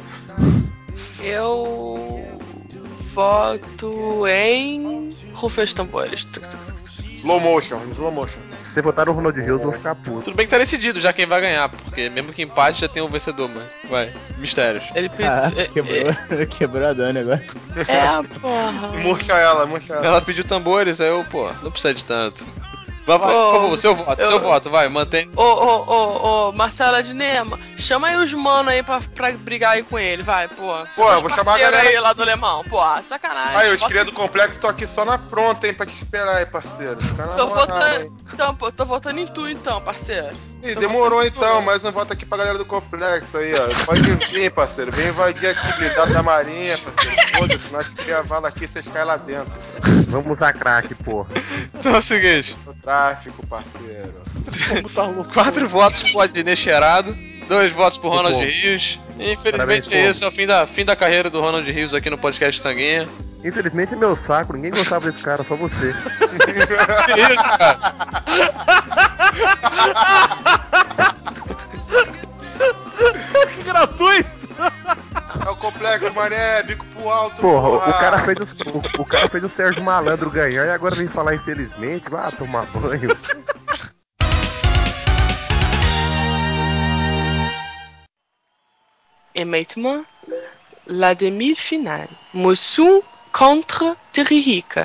Speaker 6: Eu voto em Rufem os tambores.
Speaker 5: Slow motion.
Speaker 2: Se você votar no Ronald Rios, eu vou ficar puto.
Speaker 1: Tudo bem que tá decidido já quem vai ganhar, porque mesmo que empate já tem um vencedor, mas vai. Mistérios.
Speaker 6: Ele
Speaker 7: Quebrou a Dani agora.
Speaker 6: Porra.
Speaker 5: Murcha ela.
Speaker 1: Ela pediu tambores, aí eu, pô, não precisa de tanto. Vai, por favor, seu voto, vai, mantém.
Speaker 6: Ô, Marcelo Adnema, chama aí os mano aí pra brigar aí com ele, vai, pô.
Speaker 5: Pô, eu vou chamar a galera
Speaker 6: aí lá do Alemão, pô, sacanagem.
Speaker 5: Aí, os criados do complexo estão aqui só na pronta, hein, pra te esperar aí, parceiro.
Speaker 6: Tô votando em tu então, parceiro.
Speaker 5: Ih, demorou então, mais um voto aqui pra galera do complexo aí, ó. Pode vir, parceiro. Vem invadir aqui, blindado da marinha, parceiro. Foda-se, nós cria a vala aqui, vocês caem lá dentro.
Speaker 2: Vamos usar crack, porra.
Speaker 1: Então é o seguinte:
Speaker 5: O tráfico, parceiro.
Speaker 1: 4 votos pro Adnet cheirado, 2 votos pro Ronald Rios. E, infelizmente
Speaker 2: Parabéns,
Speaker 1: esse é o fim da carreira do Ronald Rios aqui no podcast Tanguinha.
Speaker 2: Infelizmente é meu saco, ninguém gostava desse cara, só você.
Speaker 1: Que isso, cara?
Speaker 4: Que gratuito!
Speaker 5: É o complexo, mané, bico pro alto.
Speaker 2: Porra, o cara fez o Sérgio Malandro ganhar e agora vem falar infelizmente, vá tomar banho.
Speaker 6: Et maintenant, la demi-finale. Mussum contre Tiririca.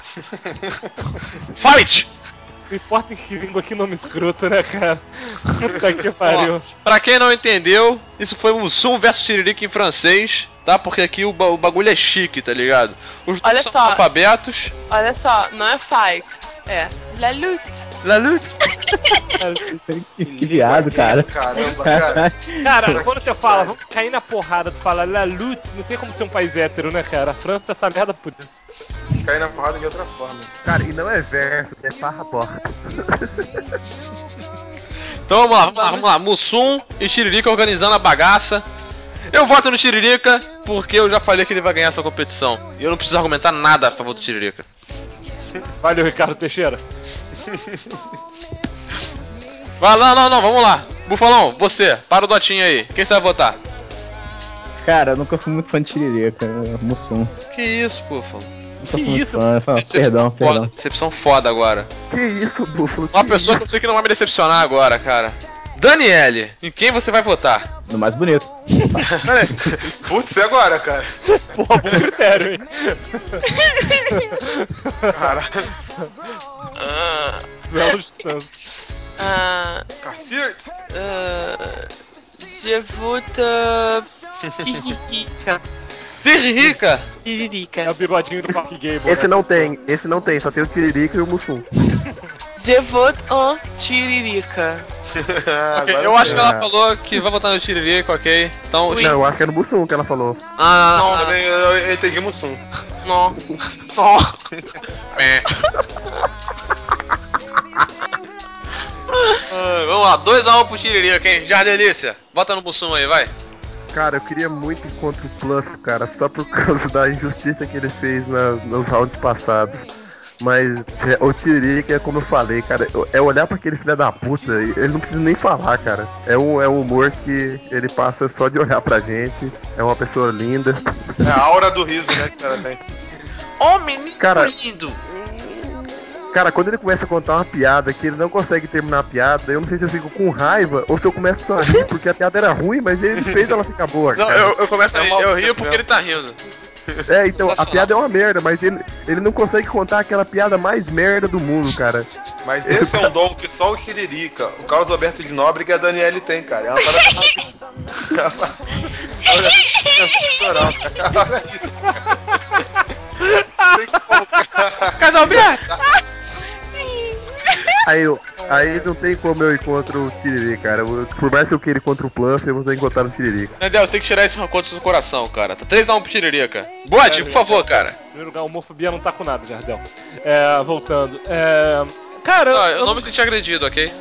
Speaker 1: Fight!
Speaker 4: Não importa em que língua, que nome escroto, né, cara? Puta que pariu.
Speaker 1: Ó, pra quem não entendeu, isso foi Mussum versus Tiririca em francês, tá? Porque aqui o bagulho é chique, tá ligado? Os dois são alfabetos.
Speaker 6: Olha só, não é fight, é la lutte.
Speaker 1: La lutte.
Speaker 7: Que viado, cara.
Speaker 5: Caramba, cara.
Speaker 4: Cara, quando você fala, vamos cair na porrada, tu fala la lutte, não tem como ser um país hétero, né, cara? A França é essa merda por isso.
Speaker 5: Cair na porrada de outra forma.
Speaker 2: Cara, e não é verso, é farra porra.
Speaker 1: Então vamos lá. Mussum e Tiririca organizando a bagaça. Eu voto no Tiririca porque eu já falei que ele vai ganhar essa competição. E eu não preciso argumentar nada a favor do Tiririca.
Speaker 4: Valeu, Ricardo Teixeira.
Speaker 1: Vai, não, vamos lá. Bufalão, você, para o dotinho aí. Quem você vai votar?
Speaker 7: Cara, eu nunca fui muito fã de Tiririca, Mussum.
Speaker 1: Que isso, Búfalo?
Speaker 7: Nunca fui
Speaker 4: Que
Speaker 7: muito
Speaker 4: isso?
Speaker 7: fã. Perdão.
Speaker 1: Decepção foda agora.
Speaker 2: Que isso, Búfalo?
Speaker 1: Uma pessoa que eu sei que não vai me decepcionar agora, cara. Daniele, em quem você vai votar?
Speaker 7: No mais bonito.
Speaker 5: Putz, e agora, cara?
Speaker 4: Porra, bom critério, hein?
Speaker 5: Caralho.
Speaker 4: Duelo de distância.
Speaker 5: Cacete.
Speaker 6: Je vote
Speaker 1: Tiririca!
Speaker 6: Tiririca.
Speaker 4: É o bigodinho do Park Gable.
Speaker 2: Esse não tem, só tem o Tiririca e o Mussum.
Speaker 6: Je vote en Tiririca.
Speaker 1: Ok,
Speaker 5: Agora
Speaker 1: eu acho que
Speaker 2: sim.
Speaker 1: ela falou que vai votar no Tiririca, ok? Então.
Speaker 6: Ui.
Speaker 2: Não, eu acho que é no Mussum que ela falou.
Speaker 5: também eu entendi Mussum.
Speaker 6: Não.
Speaker 1: Vamos lá, 2x1 pro Tiririca, hein? Jardelícia, bota no Mussum aí, vai.
Speaker 2: Cara, eu queria muito ir contra o Plus, cara, só por causa da injustiça que ele fez nos rounds passados. Mas o Tiririca é como eu falei, cara, é olhar pra aquele filho da puta, ele não precisa nem falar, cara. É um humor que ele passa só de olhar pra gente, é uma pessoa linda.
Speaker 5: É a aura do riso, né, que o cara tem.
Speaker 1: Menino
Speaker 2: Cara,
Speaker 1: lindo!
Speaker 2: Cara, quando ele começa a contar uma piada que ele não consegue terminar a piada, eu não sei se eu fico com raiva ou se eu começo a rir porque a piada era ruim, mas ele fez ela ficar boa,
Speaker 1: Não,
Speaker 2: cara.
Speaker 1: eu começo a rir, eu rio
Speaker 5: obsessão.
Speaker 1: porque ele tá rindo.
Speaker 2: É, então, a
Speaker 1: Sensacional.
Speaker 2: piada é uma merda, mas ele não consegue contar aquela piada mais merda do mundo, cara.
Speaker 5: Mas esse é um dom que só o Tiririca, o Carlos Alberto de Nóbrega e a Daniele tem, cara. É uma parada. Olha natural, cara. Olha isso, cara. Tem como, cara.
Speaker 1: Casal Alberto!
Speaker 2: Aí não tem como eu ir contra o Tiririca, cara. Por mais que eu queira ir contra o Plus, eu vou ter que encontrar no Tiririca.
Speaker 1: Nedel, você tem que tirar esse rancor do seu coração, cara. Tá 3x1 pro Tiririca. Bode, por favor, cara.
Speaker 4: Em primeiro lugar, a homofobia não tá com nada, Jardel. Voltando. Cara,
Speaker 1: Só, eu não me senti agredido, ok?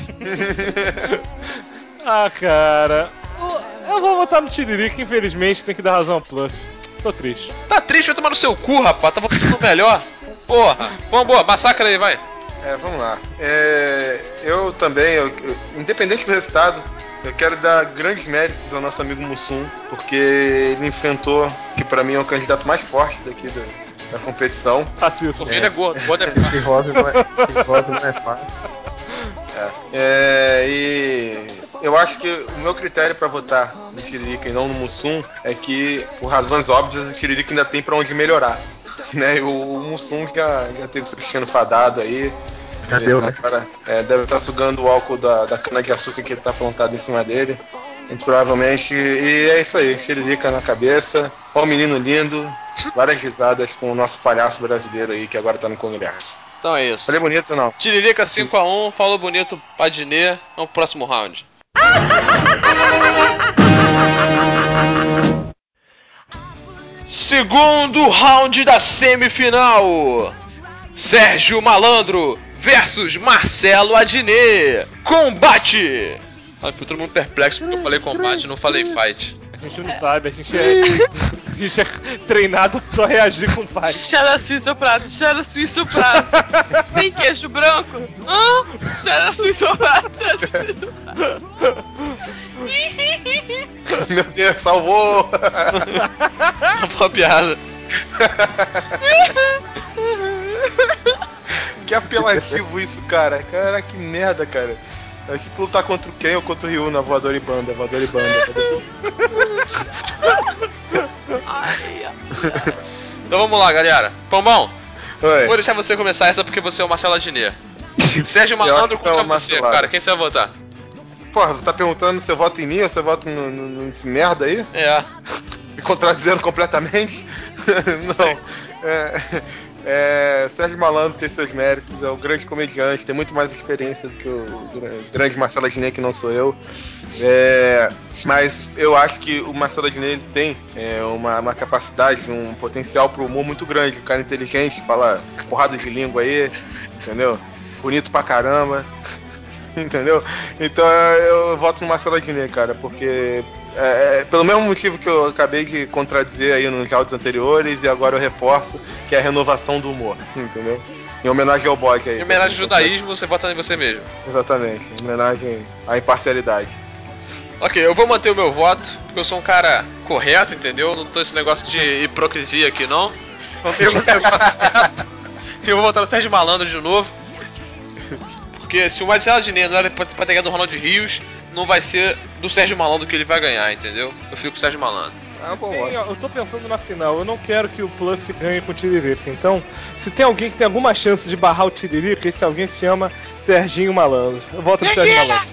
Speaker 4: cara. Eu vou votar no Tiririca, infelizmente, tem que dar razão ao Plus. Tô triste.
Speaker 1: Tá triste, vai tomar no seu cu, rapaz. Tava ficando melhor. Porra. Vambora, massacra aí, vai.
Speaker 5: Vamos lá. Eu também, independente do resultado, eu quero dar grandes méritos ao nosso amigo Mussum, porque ele enfrentou, que pra mim é o candidato mais forte daqui da competição.
Speaker 4: Racismo.
Speaker 1: Porque ele é gordo, gordo é
Speaker 2: Esse rosa não é fácil.
Speaker 5: E eu acho que o meu critério pra votar no Tiririca e não no Mussum é que, por razões óbvias, o Tiririca ainda tem pra onde melhorar. Né? O Mussum já teve seu destino fadado aí.
Speaker 2: Já deu, né?
Speaker 5: Agora, deve estar sugando o álcool da cana de açúcar que tá plantado em cima dele. Muito provavelmente. E é isso aí, Tiririca na cabeça. Ó, menino lindo. Várias risadas com o nosso palhaço brasileiro aí que agora tá no Congresso.
Speaker 1: Então é isso.
Speaker 5: Falei bonito ou não?
Speaker 1: Tiririca 5x1, falou bonito, Padinê. Vamos pro próximo round. Segundo round da semifinal. Sérgio Malandro versus Marcelo Adnet. Combate! Ai, todo mundo perplexo porque eu falei combate, não falei fight.
Speaker 4: A gente não sabe, a gente é treinado pra só reagir com fight.
Speaker 6: Cheira suíço prato, cheira suíço prato. Tem queijo branco? Cheira suíço prato, cheira suíço prato.
Speaker 5: Meu Deus, salvou!
Speaker 1: Só foi uma piada.
Speaker 5: Que apelativo isso, cara. Cara, que merda, cara. É tipo lutar contra o Ken ou contra o Ryu na voadora e banda.
Speaker 1: Então vamos lá, galera. Pombão,
Speaker 5: Oi.
Speaker 1: vou deixar você começar essa porque você é o Marcelo Adnet. Sérgio Malandro
Speaker 5: que sou
Speaker 1: contra
Speaker 5: o
Speaker 1: você,
Speaker 5: Marcelado.
Speaker 1: cara. Quem você vai votar?
Speaker 5: Porra, você tá perguntando se eu voto em mim ou se eu voto nesse merda aí?
Speaker 1: É.
Speaker 5: Me contradizendo completamente? Não. Sérgio Malandro tem seus méritos, é um grande comediante, tem muito mais experiência do que o grande Marcelo Adnet, que não sou eu. Mas eu acho que o Marcelo Adnet ele tem uma capacidade, um potencial pro humor muito grande. Um cara inteligente, fala porrada de língua aí, entendeu? Bonito pra caramba. Entendeu? Então eu voto no Marcelo Adnet, cara, porque pelo mesmo motivo que eu acabei de contradizer aí nos áudios anteriores, e agora eu reforço, que é a renovação do humor, entendeu? Em homenagem ao bode aí.
Speaker 1: Em homenagem ao judaísmo, você vota em você mesmo.
Speaker 5: Exatamente, em homenagem à imparcialidade.
Speaker 1: Ok, eu vou manter o meu voto, porque eu sou um cara correto, entendeu? Não tô esse negócio de hipocrisia aqui, não. Eu vou votar no Sérgio Malandro de novo. Porque se o Marcelo Adnet não era pra ter ganhado do Ronald Rios, não vai ser do Sérgio Malandro que ele vai ganhar, entendeu? Eu fico com o Sérgio Malandro.
Speaker 5: Ah, bom,
Speaker 4: Eu tô pensando na final, eu não quero que o Pluff ganhe com o Tiririca. Então, se tem alguém que tem alguma chance de barrar o Tiririca, esse alguém se chama Serginho Malandro. Eu voto no Sérgio Malandro.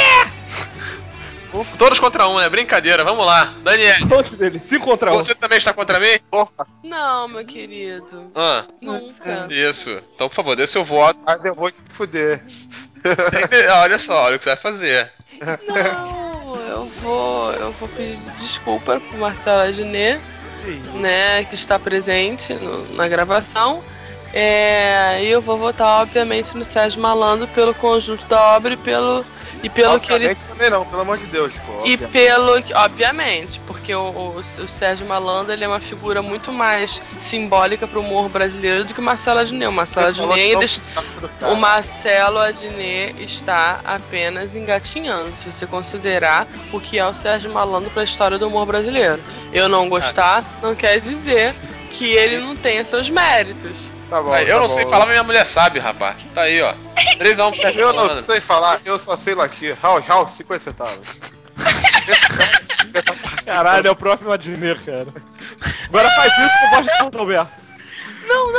Speaker 1: Todos contra um, né? Brincadeira, vamos lá. Daniel,
Speaker 4: Todos dele, 5 contra 1.
Speaker 1: você também está contra mim?
Speaker 6: Não, meu querido.
Speaker 1: Ah,
Speaker 6: Nunca.
Speaker 1: isso. Então, por favor, dê seu voto.
Speaker 5: Mas eu vou te fuder.
Speaker 1: Olha só, olha o que você vai fazer.
Speaker 6: Não, eu vou pedir desculpa pro Marcelo Adnet, né, que está presente na gravação. E eu vou votar, obviamente, no Sérgio Malandro pelo conjunto da obra e pelo que ele.
Speaker 5: Também não, pelo amor de Deus, pô.
Speaker 6: E pelo que. Obviamente, porque o Sérgio Malandro ele é uma figura muito mais simbólica pro humor brasileiro do que o Marcelo Adnet. O Marcelo Adnet está apenas engatinhando, se você considerar o que é o Sérgio Malandro pra história do humor brasileiro. Eu não gostar não quer dizer que ele não tenha seus méritos.
Speaker 5: Tá bom,
Speaker 1: Eu não sei falar, mas minha mulher sabe, rapaz. Tá aí, ó. 3x1 pro Sérgio
Speaker 5: Eu
Speaker 1: Malandro.
Speaker 5: não sei falar, eu só sei latir. House, 50 centavos.
Speaker 4: Caralho, é o próprio Adnet, cara. Agora faz isso com o voz de Carlos Alberto.
Speaker 6: Não.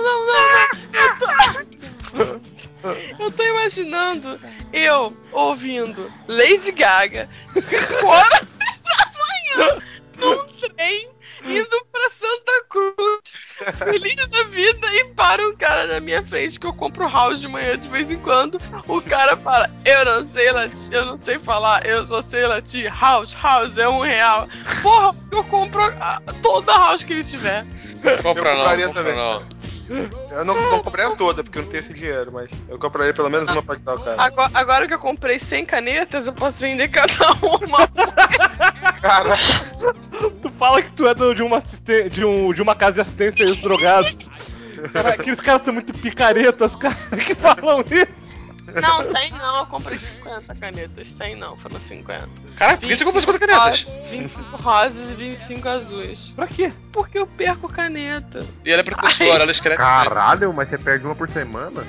Speaker 6: Eu tô imaginando eu ouvindo Lady Gaga 5 horas da manhã num trem indo pra Santa Cruz, feliz da vida, e para um cara na minha frente que eu compro house de manhã de vez em quando. O cara fala: eu não sei latir, eu não sei falar, eu só sei latir. House é R$1. Porra, eu compro toda house que ele tiver.
Speaker 1: Compra
Speaker 5: compraria
Speaker 1: não.
Speaker 5: Eu não compraria toda, porque eu não tenho esse dinheiro, mas eu compraria pelo menos uma pra ajudar o cara.
Speaker 6: Agora que eu comprei 100 canetas, eu posso vender cada uma.
Speaker 5: Cara,
Speaker 4: Tu fala que tu é de uma casa de assistência aos drogados. Cara, aqueles caras são muito picaretas, cara, que falam isso.
Speaker 6: Não, 100 não, eu comprei 50 canetas. 100 não, foram 50.
Speaker 1: Caraca, por que você comprou 50 canetas?
Speaker 6: 25 rosas e 25 azuis.
Speaker 4: Pra quê?
Speaker 6: Porque eu perco caneta.
Speaker 1: E ela é professora, ela escreve.
Speaker 2: Caralho, mas você perde uma por semana?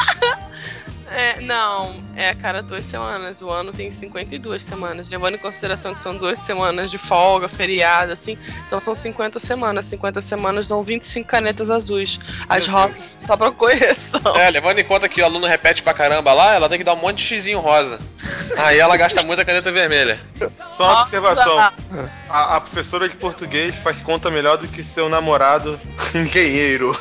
Speaker 6: Não, a cada 2 semanas. O ano tem 52 semanas. Levando em consideração que são 2 semanas de folga, feriado, assim. Então são 50 semanas. 50 semanas dão 25 canetas azuis. As rosas só pra correção.
Speaker 1: Levando em conta que o aluno repete pra caramba lá, ela tem que dar um monte de xizinho rosa. Aí ela gasta muita caneta vermelha.
Speaker 5: só uma observação. A professora de português faz conta melhor do que seu namorado engenheiro.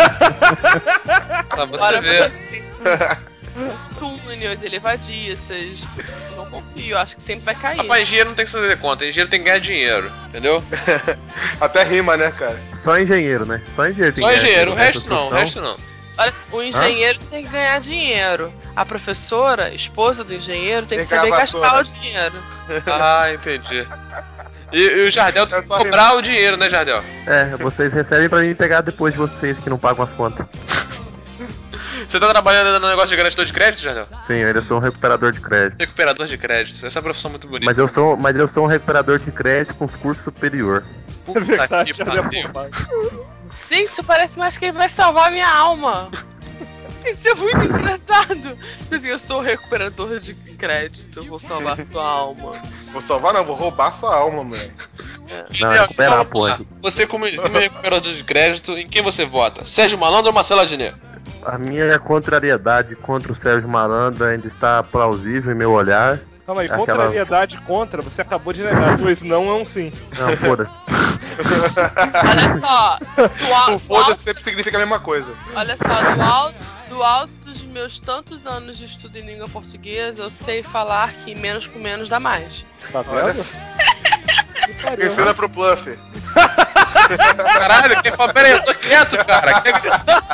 Speaker 1: Pra você ver.
Speaker 6: Túneis, elevadiças. Não confio, acho que sempre vai cair.
Speaker 1: Rapaz, engenheiro não tem que fazer conta, engenheiro tem que ganhar dinheiro, entendeu?
Speaker 5: Até rima, né, cara?
Speaker 2: Só engenheiro, né? Só engenheiro tem
Speaker 1: Só
Speaker 2: que ganhar
Speaker 1: engenheiro, o
Speaker 2: dinheiro
Speaker 1: resto
Speaker 2: nessa
Speaker 1: não, o
Speaker 2: profissão.
Speaker 1: resto não.
Speaker 6: Olha, o engenheiro tem que ganhar dinheiro. A professora, esposa do engenheiro, tem que
Speaker 5: Tem
Speaker 6: saber
Speaker 5: gravação,
Speaker 6: gastar
Speaker 5: né?
Speaker 6: o dinheiro.
Speaker 1: Ah, entendi. E o Jardel tem que
Speaker 5: só
Speaker 1: cobrar o dinheiro, né, Jardel?
Speaker 2: Vocês recebem pra mim pegar depois de vocês que não pagam as contas.
Speaker 1: Você tá trabalhando no negócio de garantidor de crédito, Jardel?
Speaker 2: Sim, eu ainda sou um recuperador de crédito.
Speaker 1: Recuperador de crédito. Essa é uma profissão muito bonita.
Speaker 2: Mas eu sou um recuperador de crédito com curso superior.
Speaker 1: Puta
Speaker 4: É verdade,
Speaker 1: que
Speaker 4: já deu
Speaker 1: pariu.
Speaker 6: Gente, isso parece mais que ele vai salvar a minha alma. Isso é muito engraçado. Assim, eu sou recuperador de crédito, eu vou salvar a sua alma.
Speaker 5: Vou salvar não, vou roubar sua alma, moleque.
Speaker 2: Não, recuperar, porra.
Speaker 1: Você, como exímio recuperador de crédito, em quem você vota? Sérgio Malandro ou Marcelo Adnet?
Speaker 2: A minha contrariedade contra o Sérgio Malandro ainda está plausível em meu olhar.
Speaker 4: Calma aí,
Speaker 2: Aquela-
Speaker 4: contrariedade contra, você acabou de negar. 2 não é um sim.
Speaker 2: Não, foda.
Speaker 6: Olha só,
Speaker 5: O foda-se sempre significa a mesma coisa.
Speaker 6: olha só, do alto dos meus tantos anos de estudo em língua portuguesa, eu sei falar que menos com menos dá mais.
Speaker 4: Tá
Speaker 5: Olha
Speaker 4: vendo?
Speaker 5: só.
Speaker 4: Que pariu.
Speaker 5: Ensina pro Pluff.
Speaker 1: Caralho, quem fala? Pera aí, eu tô quieto, cara. Que agressivo.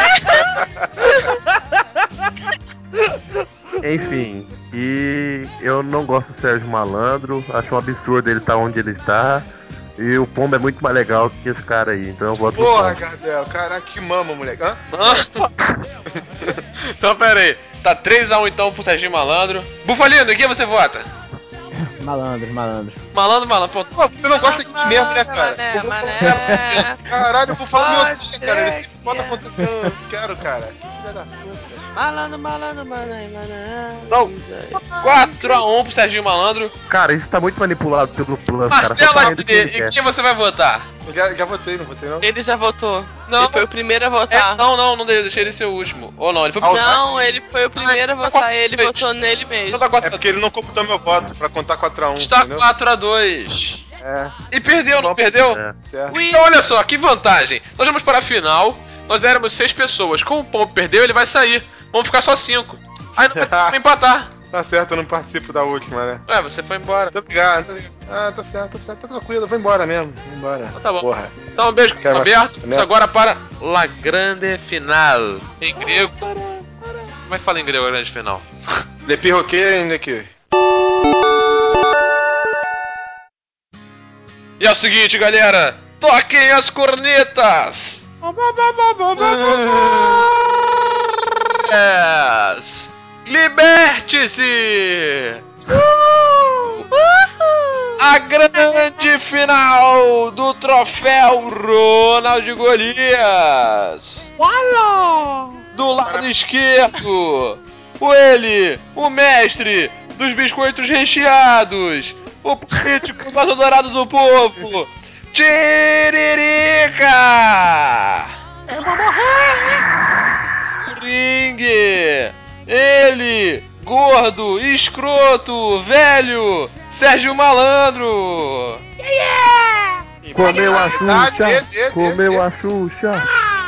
Speaker 2: Enfim, e eu não gosto do Sérgio Malandro, acho um absurdo ele estar onde ele está. E o Pombo é muito mais legal que esse cara aí, então eu voto no
Speaker 5: Porra,
Speaker 2: Pombo.
Speaker 5: Gardel, caraca, que mama, moleque. Hã?
Speaker 1: Então, pera aí. Tá 3x1 então pro Serginho Malandro. Bufalino, em quem você vota?
Speaker 7: Malandro.
Speaker 1: Malandro, pô.
Speaker 5: Pô, você não gosta de mim mesmo, né, cara?
Speaker 6: Mané.
Speaker 5: Caralho, eu vou falar meu
Speaker 6: Pode
Speaker 5: dia, cara. Ele
Speaker 6: crer
Speaker 5: sempre bota
Speaker 6: que
Speaker 5: conta que eu quero, cara. Que filha da puta.
Speaker 6: Malandro.
Speaker 1: Não. 4x1 pro Serginho Malandro.
Speaker 2: Cara, isso tá muito manipulado pelo Plus, cara. Só
Speaker 1: Marcelo
Speaker 2: tá indo o que ele
Speaker 1: Aguilera,
Speaker 2: quer.
Speaker 1: em quem você vai votar?
Speaker 5: Eu já votei, não votei não?
Speaker 6: Ele já votou.
Speaker 1: Não.
Speaker 6: Ele foi o primeiro a votar.
Speaker 1: Não deixei ele ser o último. Ou não, ele foi o
Speaker 6: Não, ele foi o primeiro a votar. Ele
Speaker 1: Fez.
Speaker 6: votou nele mesmo.
Speaker 1: Então tá 4
Speaker 5: É porque ele não computou meu voto pra contar 4x1,
Speaker 1: Está
Speaker 5: entendeu?
Speaker 1: 4x2.
Speaker 5: É,
Speaker 1: E perdeu, não perdeu?
Speaker 2: É.
Speaker 5: certo.
Speaker 6: Ui.
Speaker 1: Então olha só, que vantagem. Nós vamos para a final. Nós éramos 6 pessoas. Como o Pombo perdeu, ele vai sair. Vamos ficar só 5. Aí não vai empatar.
Speaker 5: Tá certo, eu não participo da última, né?
Speaker 1: Ué, você foi embora.
Speaker 5: Muito obrigado. Ah, tá certo, tá tranquilo. Vou embora mesmo. Vou embora.
Speaker 1: Tá bom.
Speaker 5: Porra.
Speaker 1: Então um beijo
Speaker 5: Quero
Speaker 1: aberto.
Speaker 5: mais-
Speaker 1: Vamos agora para La Grande Final. Em grego. Como é que fala em grego a grande final?
Speaker 5: Le Pirroquet ainda aqui.
Speaker 1: E é o seguinte, galera. Toquem as cornetas. Yes. Liberte-se. A grande final do troféu Ronald de Golias. Do lado esquerdo, o mestre dos biscoitos recheados, o político mais dourado do povo, Tiririca! Eu vou morrer! Ringue! Ele, gordo, escroto, velho, Sérgio Malandro!
Speaker 2: Comeu a Xuxa!
Speaker 5: De.
Speaker 2: Comeu a Xuxa!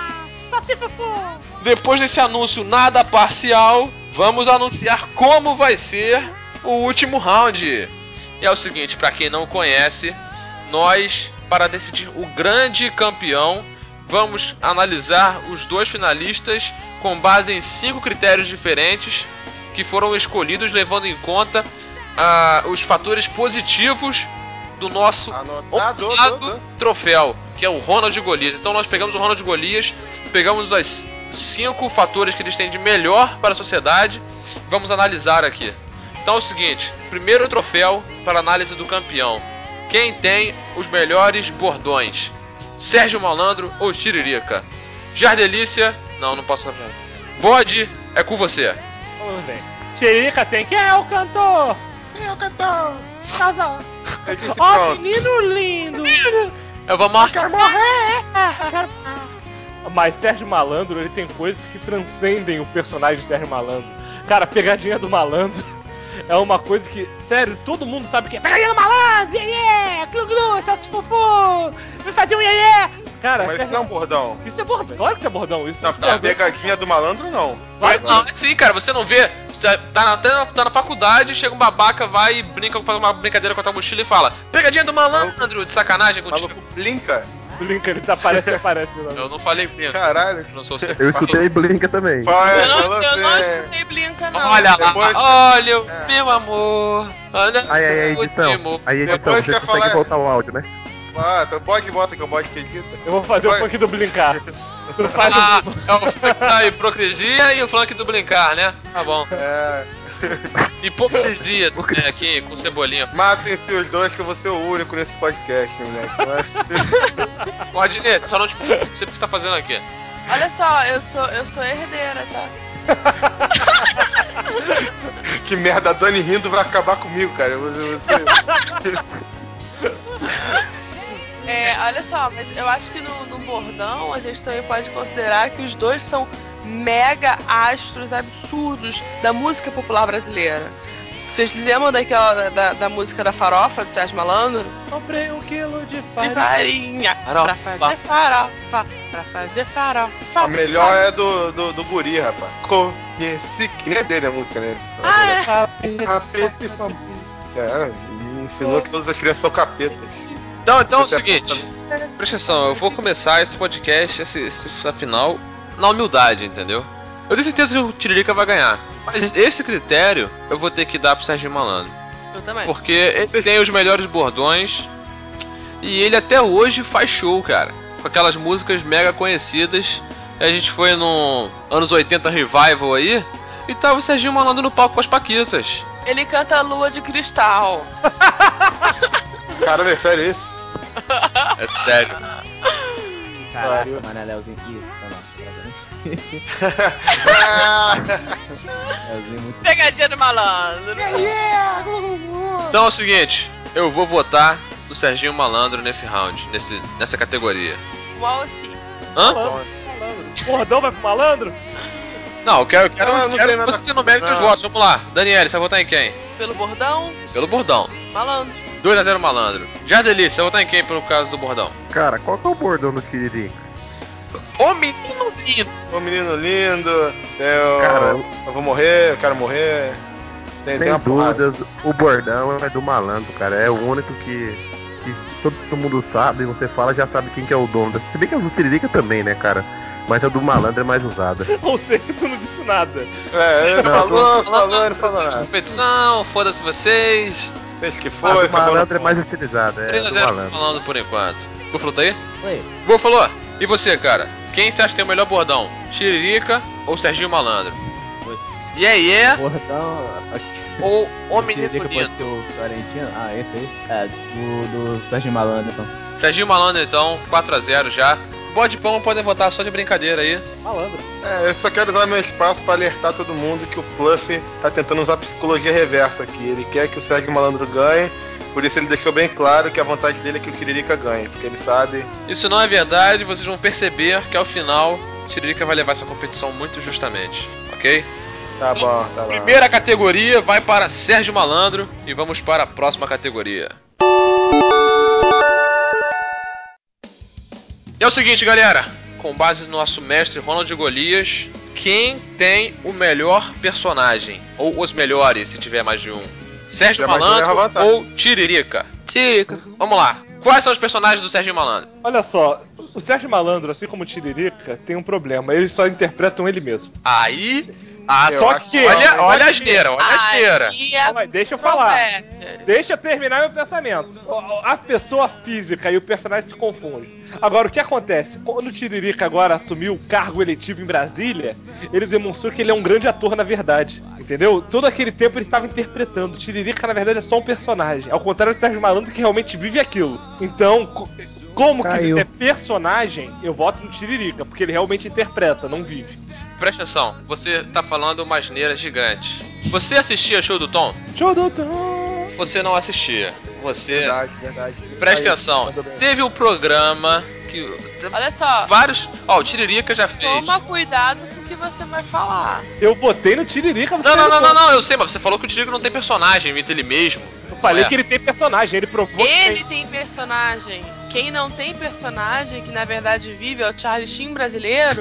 Speaker 1: Depois desse anúncio nada parcial, vamos anunciar como vai ser o último round. E é o seguinte, pra quem não conhece, nós, para decidir o grande campeão, vamos analisar os 2 finalistas com base em 5 critérios diferentes que foram escolhidos levando em conta os fatores positivos do nosso
Speaker 5: Anotado.
Speaker 1: honrado troféu, que é o Ronald de Golias. Então nós pegamos o Ronald de Golias, pegamos as 5 fatores que eles têm de melhor para a sociedade, vamos analisar aqui. Então é o seguinte, primeiro troféu para análise do campeão. Quem tem os melhores bordões? Sérgio Malandro ou Tiririca? Jardelícia? Não posso saber. Bode, é com você.
Speaker 4: Vamos ver. Tiririca tem. Quem é o cantor? Casa.
Speaker 5: Eu disse
Speaker 4: Ó,
Speaker 5: pronto.
Speaker 4: menino lindo.
Speaker 1: Eu vou marcar.
Speaker 4: Mas Sérgio Malandro, ele tem coisas que transcendem o personagem de Sérgio Malandro. Cara, pegadinha do malandro é uma coisa que, sério, todo mundo sabe que é pegadinha do malandro, iê, glu-glu, salsa fofo, vai fazer um iê. Cara,
Speaker 5: Mas isso não é um bordão.
Speaker 4: isso é bordão. Claro que isso é bordão, isso.
Speaker 5: Não, a pegadinha do malandro não.
Speaker 1: Mas não, é assim, cara, você não vê. Você tá na faculdade, chega um babaca, vai e brinca, faz uma brincadeira com a tua mochila e fala: pegadinha do malandro, de sacanagem contigo.
Speaker 5: Maluco blinca?
Speaker 4: Brinca, ele tá, parece.
Speaker 1: Eu não falei brinca,
Speaker 5: Caralho.
Speaker 1: eu não sou você.
Speaker 2: Eu escutei Blinca também.
Speaker 6: Eu não
Speaker 5: Falou
Speaker 6: escutei Blinca, não.
Speaker 1: Olha lá,
Speaker 5: Depois-
Speaker 1: olha o meu amor. Olha
Speaker 2: Aí,
Speaker 1: o
Speaker 2: edição.
Speaker 1: último.
Speaker 2: Aí, edição,
Speaker 5: Depois
Speaker 2: você
Speaker 5: quer
Speaker 2: consegue
Speaker 5: falar-
Speaker 2: voltar o áudio, né?
Speaker 5: Ah, então pode bota que eu boto que edita.
Speaker 4: Eu vou fazer o
Speaker 5: Vai.
Speaker 4: funk do Brincar. Tu faz
Speaker 1: Ah,
Speaker 4: o...
Speaker 1: é o funk da hipocrisia e o funk do brincar, né? Tá bom.
Speaker 5: É.
Speaker 1: Hipocrisia, né, aqui com cebolinha.
Speaker 5: Matem-se os dois que eu vou ser o único nesse podcast, moleque.
Speaker 1: Pode ler, só não te preocupe, você o que você tá fazendo aqui.
Speaker 6: Olha só, eu sou herdeira, tá?
Speaker 5: Que merda, a Dani rindo vai acabar comigo, cara. Você...
Speaker 6: Olha só, mas eu acho que no bordão a gente também pode considerar que os dois são mega astros absurdos da música popular brasileira. Vocês lembram daquela da música da farofa do Sérgio Malandro?
Speaker 4: Comprei 1 quilo de
Speaker 6: De
Speaker 4: farinha.
Speaker 6: farinha, pra fazer farofa, pra fazer farofa.
Speaker 5: A melhor é do Guri, rapaz. Conheci. Que nem é dele a música, né? Capeta e família. É, me ensinou que todas as crianças são capetas.
Speaker 1: Então é o seguinte, presta atenção, eu vou começar esse podcast, essa final, na humildade, entendeu? Eu tenho certeza que o Tiririca vai ganhar, mas esse critério eu vou ter que dar pro Serginho Malandro.
Speaker 6: Eu também.
Speaker 1: Porque ele tem os melhores bordões e ele até hoje faz show, cara. Com aquelas músicas mega conhecidas. A gente foi no anos 80 Revival aí e tava o Serginho Malandro no palco com as Paquitas.
Speaker 6: Ele canta Lua de Cristal.
Speaker 5: Caralho, é sério isso?
Speaker 1: É sério.
Speaker 7: Caraca, mano, Léozinho. Ih, tá lá,
Speaker 6: Pegadinha do malandro.
Speaker 1: Então é o seguinte, eu vou votar no Serginho Malandro nesse round, nessa categoria.
Speaker 6: Qual assim?
Speaker 1: Hã?
Speaker 4: Malandro. Bordão vai pro malandro?
Speaker 1: Não, eu quero
Speaker 5: Não tem
Speaker 1: que
Speaker 5: nada-
Speaker 1: você numere seus
Speaker 5: Não.
Speaker 1: votos. Vamos lá. Daniele, você vai votar em quem?
Speaker 6: Pelo bordão?
Speaker 1: Pelo bordão.
Speaker 6: Malandro.
Speaker 1: 2-0 Malandro. Jardeli, você vai votar em quem pelo caso do bordão?
Speaker 2: Cara, qual que é o bordão do Tiririca?
Speaker 1: Ô menino lindo!
Speaker 5: Ô menino lindo,
Speaker 2: Cara,
Speaker 5: eu vou morrer, eu quero morrer. Tem
Speaker 2: Sem
Speaker 5: uma porrada.
Speaker 2: dúvidas, o bordão é do malandro, cara. É o único que todo mundo sabe, você fala, já sabe quem que é o dono. Se bem que é do Tiririca também, né, cara? Mas a do malandro é mais usada.
Speaker 4: Ou seja, tu não disse nada.
Speaker 5: Ele
Speaker 2: Não,
Speaker 5: falou
Speaker 1: de
Speaker 5: nada.
Speaker 1: competição, foda-se vocês.
Speaker 5: Fez que
Speaker 2: A
Speaker 5: foi,
Speaker 2: do
Speaker 5: acabou
Speaker 2: malandro é
Speaker 5: no-
Speaker 2: mais utilizada, é do
Speaker 1: 3-0
Speaker 2: malandro.
Speaker 1: Malandro por enquanto. Búfalo tá aí?
Speaker 7: Oi.
Speaker 1: Búfalo, e você, cara? Quem você acha que tem o melhor bordão? Tiririca ou Serginho Malandro?
Speaker 7: Oi.
Speaker 1: Yeah,
Speaker 7: Bordão.
Speaker 1: ou o
Speaker 7: O
Speaker 1: menino
Speaker 7: Tiririca pode
Speaker 1: lindo?
Speaker 7: ser o Florentino? Ah, esse aí? É, do Sérgio Malandro, então.
Speaker 1: Serginho Malandro, então, 4-0 já. Bode pão podem votar só de brincadeira aí.
Speaker 4: Malandro.
Speaker 5: Eu só quero usar meu espaço pra alertar todo mundo que o Pluff tá tentando usar psicologia reversa aqui. Ele quer que o Sérgio Malandro ganhe, por isso ele deixou bem claro que a vontade dele é que o Tiririca ganhe, porque ele sabe.
Speaker 1: Isso não é verdade, vocês vão perceber que ao final o Tiririca vai levar essa competição muito justamente, ok?
Speaker 5: Tá bom, tá bom.
Speaker 1: Primeira categoria vai para Sérgio Malandro e vamos para a próxima categoria. E é o seguinte, galera, com base no nosso mestre Ronald Golias, quem tem o melhor personagem? Ou os melhores, se tiver mais de um? Sérgio
Speaker 5: Se tiver mais de um, leva
Speaker 1: Malandro
Speaker 5: vantagem.
Speaker 1: ou Tiririca?
Speaker 6: Tiririca.
Speaker 1: Vamos lá. Quais são os personagens do Sérgio Malandro?
Speaker 4: Olha só, o Sérgio Malandro, assim como o Tiririca, tem um problema. Eles só interpretam ele mesmo.
Speaker 1: Aí...
Speaker 5: Eu
Speaker 4: só
Speaker 5: acho
Speaker 4: que...
Speaker 1: Olha a asneira, olha a asneira.
Speaker 6: Aí é
Speaker 4: Calma aí, deixa eu falar.
Speaker 6: controvérsia.
Speaker 4: Deixa eu terminar meu pensamento. A pessoa física e o personagem se confundem. Agora, o que acontece? Quando o Tiririca agora assumiu o cargo eletivo em Brasília, ele demonstrou que ele é um grande ator na verdade. Entendeu? Todo aquele tempo ele estava interpretando. O Tiririca, na verdade, é só um personagem. Ao contrário do Sérgio Malandro, que realmente vive aquilo. Então, como
Speaker 7: Caiu.
Speaker 4: que é personagem, eu voto no Tiririca, porque ele realmente interpreta, não vive.
Speaker 1: Presta atenção, você tá falando uma asneira gigante. Você assistia show do Tom?
Speaker 4: Show do Tom.
Speaker 1: Você não assistia. Você...
Speaker 5: Verdade.
Speaker 1: Presta
Speaker 5: Aí,
Speaker 1: atenção.
Speaker 5: mandou bem.
Speaker 1: Teve um programa que...
Speaker 6: Olha só,
Speaker 1: Vários... Ó, o Tiririca já fez.
Speaker 6: toma cuidado com o que você vai falar.
Speaker 4: Eu votei no Tiririca, você
Speaker 1: Não, eu sei, mas você falou que o Tiririca não tem personagem, imita ele mesmo.
Speaker 4: Eu falei
Speaker 1: Não é?
Speaker 4: que ele tem personagem, ele provou que
Speaker 6: Ele
Speaker 4: tem.
Speaker 6: tem personagem. Quem não tem personagem, que na verdade vive, é o Charlie Sheen brasileiro,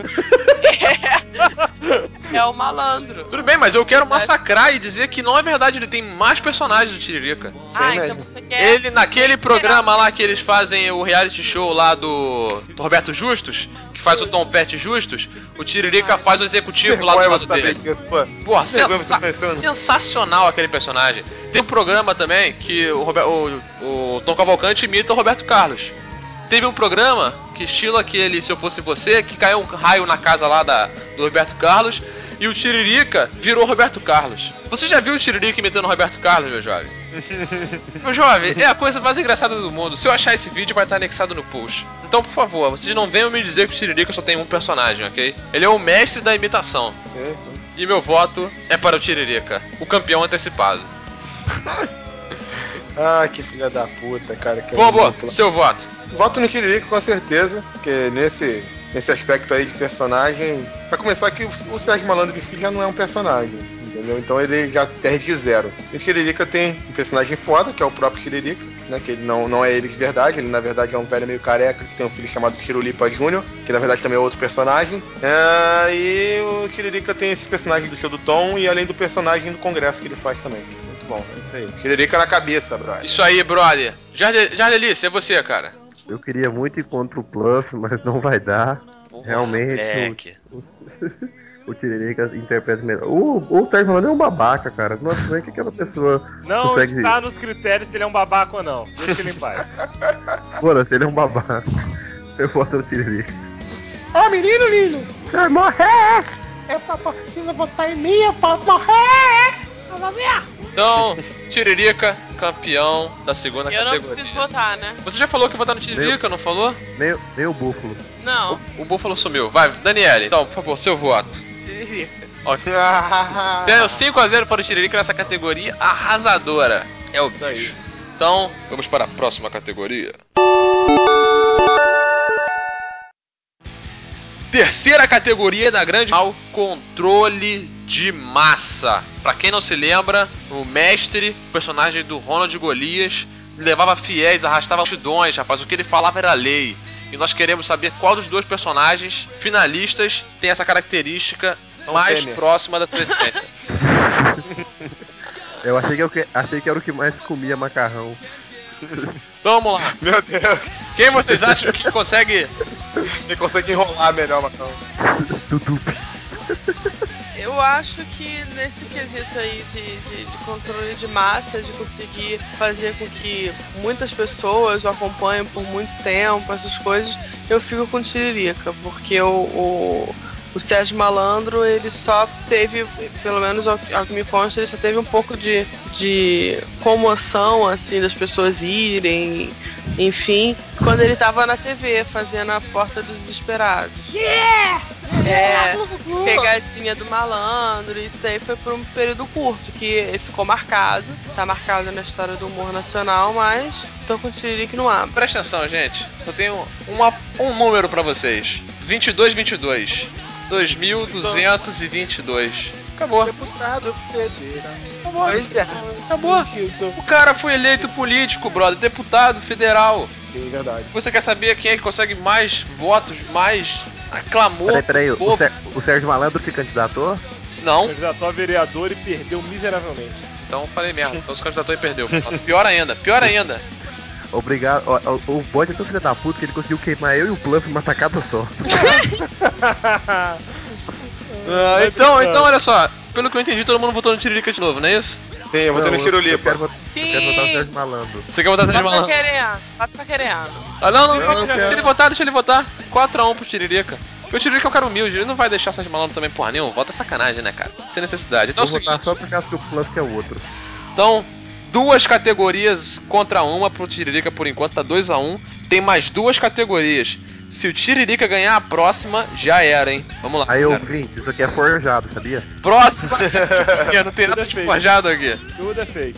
Speaker 6: é o malandro.
Speaker 1: Tudo bem, mas eu quero massacrar e dizer que não é verdade, ele tem mais personagens do Tiririca.
Speaker 6: Ah,
Speaker 5: mesmo.
Speaker 6: então você quer...
Speaker 1: Ele, naquele programa lá que eles fazem o reality show lá do Roberto Justus, que faz o Tom Pet Justus, o Tiririca faz o executivo lá do
Speaker 5: Vergonha
Speaker 1: lado
Speaker 5: você saber
Speaker 1: dele.
Speaker 5: disso, pô.
Speaker 1: Porra,
Speaker 5: Vergonha você tá pensando.
Speaker 1: sensacional aquele personagem. Tem um programa também que o Tom Cavalcante imita o Roberto Carlos. Teve um programa que estilo aquele Se Eu Fosse Você, que caiu um raio na casa lá do Roberto Carlos e o Tiririca virou Roberto Carlos. Você já viu o Tiririca imitando o Roberto Carlos, meu jovem? Meu jovem, é a coisa mais engraçada do mundo. Se eu achar esse vídeo, vai estar anexado no post. Então, por favor, vocês não venham me dizer que o Tiririca só tem um personagem, ok? Ele é o mestre da imitação. E meu voto é para o Tiririca, o campeão antecipado.
Speaker 5: Ah, que filha da puta, cara. Que
Speaker 1: Boa, seu voto.
Speaker 5: Voto no Tiririca com certeza, porque nesse aspecto aí de personagem, pra começar que o Sérgio Malandro em si já não é um personagem, entendeu? Então ele já perde de zero. E o Tiririca tem um personagem foda, que é o próprio Tiririca, né? Que ele não é ele de verdade, ele na verdade é um velho meio careca que tem um filho chamado Tirulipa Júnior, que na verdade também é outro personagem. E o Tiririca tem esse personagem do show do Tom e além do personagem do congresso que ele faz também. Muito bom, é isso aí. Tiririca na cabeça, brother.
Speaker 1: Isso aí, brother. Jardelice, é você, cara.
Speaker 2: Eu queria muito ir contra o Pluff, mas não vai dar.
Speaker 1: Porra,
Speaker 2: Realmente,
Speaker 1: moleque.
Speaker 2: o Tiririca interpreta melhor. O Sérgio Malandro é um babaca, cara. Nossa, como é que aquela pessoa
Speaker 4: Não
Speaker 2: consegue...
Speaker 4: está nos critérios se ele é um babaca ou não. Deixa ele em paz.
Speaker 2: Foda-se, ele é um babaca. Eu voto no Tiririca.
Speaker 3: Ô menino lindo,
Speaker 2: Você vai morrer!
Speaker 3: é pra você votar em mim, é pra morrer! Vamos ver!
Speaker 1: Então, Tiririca, campeão da segunda
Speaker 6: Eu não
Speaker 1: categoria.
Speaker 6: preciso votar, né?
Speaker 1: Você já falou que ia votar no Tiririca, não falou?
Speaker 2: Nem o Búfalo.
Speaker 6: Não.
Speaker 1: O Búfalo sumiu. Vai, Daniele, então, por favor, seu voto.
Speaker 6: Tiririca.
Speaker 1: Ganhou 5-0 para o Tiririca nessa categoria arrasadora. É o bicho. Então, vamos para a próxima categoria. Terceira categoria da grande final, controle de massa. Pra quem não se lembra, o mestre, o personagem do Ronald Golias, levava fiéis, arrastava multidões, rapaz. O que ele falava era lei. E nós queremos saber qual dos dois personagens finalistas tem essa característica mais
Speaker 5: Temer.
Speaker 1: próxima da sua essência.
Speaker 2: Eu achei que era o que mais comia macarrão.
Speaker 1: Então vamos lá.
Speaker 5: Meu Deus.
Speaker 1: Quem vocês acham que consegue...
Speaker 5: Quem consegue enrolar melhor, Macão?
Speaker 6: Eu acho que nesse quesito aí de controle de massa, de conseguir fazer com que muitas pessoas o acompanhem por muito tempo, essas coisas, eu fico com Tiririca, porque o Sérgio Malandro, ele só teve, pelo menos ao que me consta, ele só teve um pouco de comoção, assim, das pessoas irem, enfim, quando ele tava na TV, fazendo a Porta dos Desesperados. Pegadinha do Malandro, isso daí foi por um período curto, que ele ficou marcado, tá marcado na história do humor nacional, mas tô com o Tiririca no ar.
Speaker 1: Presta atenção, gente. Eu tenho um número pra vocês. 2222. 2222. Acabou.
Speaker 4: Deputado federal.
Speaker 6: Pois é.
Speaker 1: Acabou. O cara foi eleito político, brother. Deputado federal.
Speaker 4: Sim, verdade.
Speaker 1: Você quer saber quem é que consegue mais votos, mais clamor?
Speaker 2: Peraí,
Speaker 1: do povo?
Speaker 2: o Sérgio Malandro se candidatou?
Speaker 1: Não.
Speaker 4: Candidatou a vereador e perdeu miseravelmente.
Speaker 1: Então falei merda. Então se candidatou e perdeu. Pior ainda, pior ainda.
Speaker 2: Obrigado. O bode é tão filho da puta que ele conseguiu queimar eu e o Bluff numa tacada só.
Speaker 1: Então, olha só. Pelo que eu entendi, todo mundo votou no Tiririca de novo, não é isso?
Speaker 5: Sim, eu vou ter no
Speaker 2: Eu
Speaker 5: Tirolipa.
Speaker 2: quero votar no
Speaker 6: Sim!
Speaker 2: Sérgio Malandro.
Speaker 1: Você quer votar no Sérgio
Speaker 6: Bota
Speaker 1: Malandro?
Speaker 6: pra querendo.
Speaker 1: Ah, não.
Speaker 2: Eu
Speaker 1: Deixa ele votar, deixa ele votar. 4-1 pro Tiririca. Porque o Tiririca é um cara humilde, ele não vai deixar o Sérgio Malandro também porra nenhuma. Vota sacanagem, né, cara? Sem necessidade. Então é o
Speaker 2: Vou votar
Speaker 1: seguinte.
Speaker 2: só por causa que o Bluff é o outro.
Speaker 1: Então, 2 categorias contra uma pro Tiririca por enquanto, tá 2-1. Tem mais 2 categorias. Se o Tiririca ganhar a próxima, já era, hein? Vamos lá.
Speaker 2: Aí,
Speaker 1: cara.
Speaker 2: ouvinte, isso aqui é forjado, sabia?
Speaker 1: Próxima categoria, não tem nada de forjado aqui.
Speaker 4: Tudo é fake.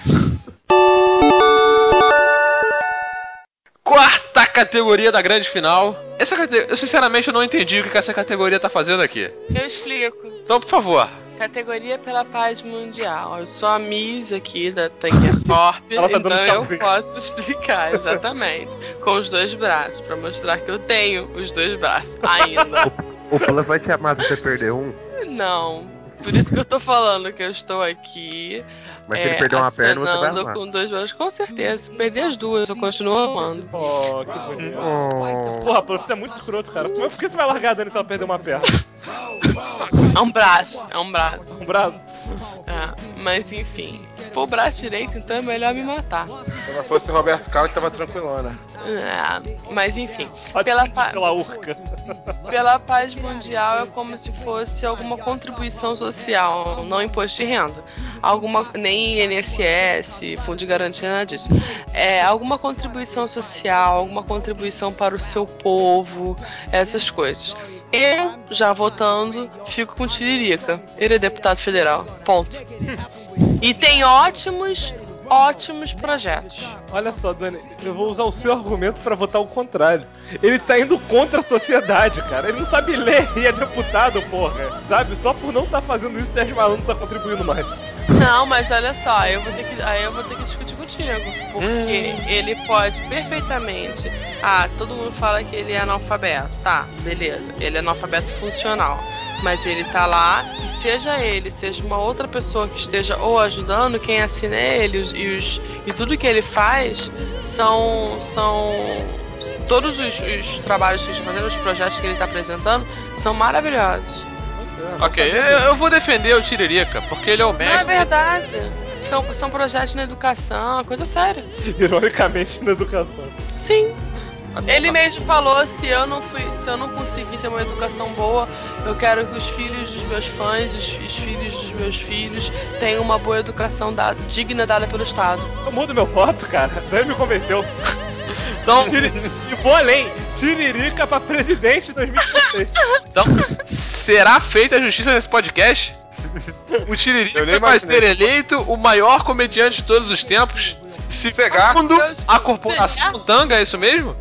Speaker 1: Quarta categoria da grande final. Essa categoria, eu sinceramente não entendi o que essa categoria tá fazendo aqui.
Speaker 6: Eu explico.
Speaker 1: Então, por favor.
Speaker 6: Categoria pela paz mundial. Eu sou a Miss aqui da Tanguia Corp,
Speaker 4: Ela tá dando
Speaker 6: então eu
Speaker 4: tchauzinho.
Speaker 6: posso explicar, exatamente. Com os 2 braços, pra mostrar que eu tenho os 2 braços ainda.
Speaker 2: O Bluff vai te amar se você perder um,
Speaker 6: Não. Por isso que eu tô falando que eu estou aqui.
Speaker 2: mas se ele perder uma perna, você vai
Speaker 6: acenando
Speaker 2: amar.
Speaker 6: com 2 braços. Com certeza. Se perder as 2, eu continuo amando.
Speaker 4: Oh, que bonito.
Speaker 2: Oh.
Speaker 4: Porra, Bluff, você é muito escroto, cara. Por que você vai largar a Dani se ela perder uma perna?
Speaker 6: É um braço. É um braço.
Speaker 4: Um braço?
Speaker 6: É, mas enfim. Se for o braço direito, então é melhor me matar.
Speaker 5: Se não fosse o Roberto Carlos, tava tranquilona.
Speaker 6: É, mas enfim.
Speaker 4: Pode
Speaker 6: Pela,
Speaker 4: pedir
Speaker 6: pa-
Speaker 4: pela urca.
Speaker 6: pela paz mundial é como se fosse alguma contribuição social, não imposto de renda. Nem INSS, Fundo de Garantia, nada disso. É alguma contribuição social, alguma contribuição para o seu povo, essas coisas. Eu, já votando, fico com Tiririca. Ele é deputado federal. Ponto. E tem ótimos projetos.
Speaker 4: Olha só, Dani, eu vou usar o seu argumento pra votar o contrário. Ele tá indo contra a sociedade, cara. Ele não sabe ler e é deputado, porra. Sabe? Só por não estar fazendo isso, o Sérgio Malandro tá contribuindo mais.
Speaker 6: Não, mas olha só, aí eu vou ter que discutir contigo. Porque ele pode perfeitamente. Todo mundo fala que ele é analfabeto. Tá, beleza. Ele é analfabeto funcional. Mas ele tá lá, e seja uma outra pessoa que esteja ou ajudando, quem assina é ele, e tudo que ele faz são todos os trabalhos que ele está fazendo, os projetos que ele está apresentando, são maravilhosos.
Speaker 1: Ok, eu vou defender o Tiririca, porque ele é o
Speaker 6: Não é
Speaker 1: mestre.
Speaker 6: verdade. São projetos na educação, coisa séria.
Speaker 4: Ironicamente, na educação.
Speaker 6: Sim. Ele mesmo falou, se eu não conseguir ter uma educação boa, eu quero que os filhos dos meus fãs, os filhos dos meus filhos, tenham uma boa educação digna dada pelo Estado.
Speaker 4: Eu mudo meu voto, cara. Daí me convenceu.
Speaker 1: Então,
Speaker 4: E vou além. Tiririca pra presidente em 2016.
Speaker 1: então, será feita a justiça nesse podcast? O Tiririca vai ser eleito o maior comediante de todos os tempos. Segundo a corporação Tanga, é isso mesmo?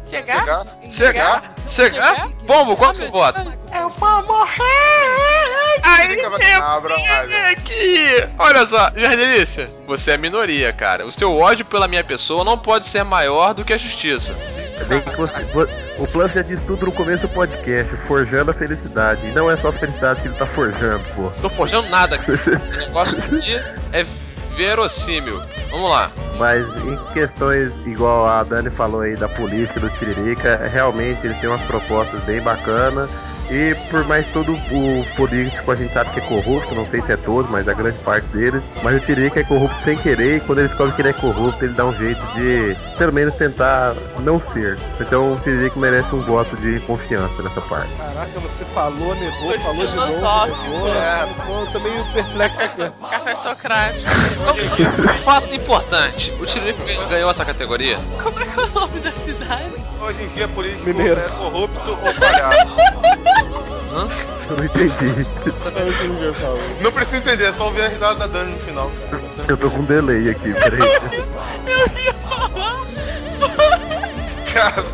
Speaker 1: Cegar? Pombo, qual é o seu voto?
Speaker 3: Eu vou morrer!
Speaker 1: Aí,
Speaker 5: Aqui.
Speaker 1: olha só, Jardelice, você é minoria, cara. O seu ódio pela minha pessoa não pode ser maior do que a justiça.
Speaker 2: Bem que o Plus já disse tudo no começo do podcast, forjando a felicidade. E não é só a felicidade que ele tá forjando, pô.
Speaker 1: Tô forjando nada aqui. O negócio aqui é verossímil. Vamos lá.
Speaker 2: Mas em questões, igual a Dani falou aí da política do Tiririca, realmente ele tem umas propostas bem bacanas. E por mais todo o político a gente sabe que é corrupto, não sei se é todo, mas a grande parte deles. Mas o Tiririca é corrupto sem querer, e quando ele descobre que ele é corrupto, ele dá um jeito de, pelo menos, tentar não ser. Então o Tiririca merece um voto de confiança nessa parte.
Speaker 4: Caraca, você falou, negou,
Speaker 6: Foi
Speaker 4: falou de novo,
Speaker 6: filosófico.
Speaker 4: negou. Eu tô meio perplexo aqui.
Speaker 6: Café Socrático.
Speaker 1: Um fato importante: o Tiririca ganhou essa categoria.
Speaker 6: Como é que é o nome da cidade?
Speaker 5: Hoje em dia, político
Speaker 4: Mineiro.
Speaker 5: é corrupto ou palhaço.
Speaker 2: Eu não entendi.
Speaker 5: Não precisa entender, é só ouvir a risada da Dani no final, cara.
Speaker 2: Eu tô com um delay aqui, peraí.
Speaker 6: Eu ia falar.
Speaker 5: Cara,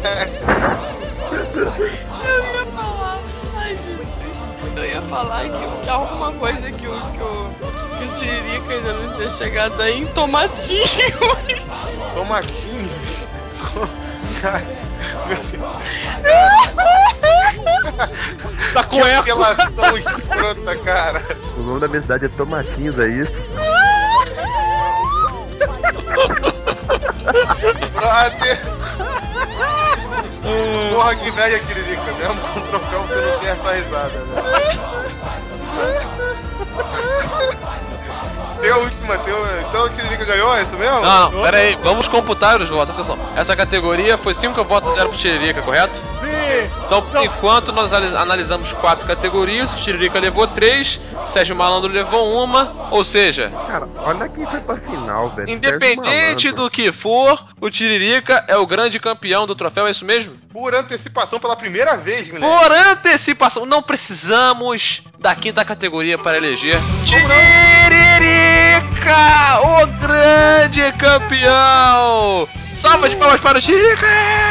Speaker 6: Ai, Jesus. Eu ia falar que alguma coisa que o Tiririca ainda não tinha chegado aí em tomatinhos.
Speaker 5: tomatinhos. Cara, meu Deus.
Speaker 4: Tá com
Speaker 5: Que
Speaker 4: eco.
Speaker 5: apelação escrota, cara.
Speaker 2: O nome da minha cidade é Tomatinhos, é isso?
Speaker 5: Brother. Porra, que inveja, Tiririca. Mesmo com o troféu você não tem essa risada, né? Tem a última, então o Tiririca ganhou, é isso mesmo?
Speaker 1: Não, pera aí, vamos computar os votos, atenção. Essa categoria foi 5 votos a 0 pro Tiririca, correto?
Speaker 4: Sim.
Speaker 1: Então, por enquanto, nós analisamos 4 categorias, o Tiririca levou 3, Sérgio Malandro levou 1, ou seja,
Speaker 2: Cara, olha quem foi pra final, velho.
Speaker 1: independente
Speaker 2: Sérgio
Speaker 1: do que for, o Tiririca é o grande campeão do troféu, é isso mesmo?
Speaker 5: Por antecipação pela primeira vez, moleque.
Speaker 1: Por antecipação, não precisamos da 5ª categoria para eleger Tiririca, o grande campeão! Salva de palmas para o Tiririca!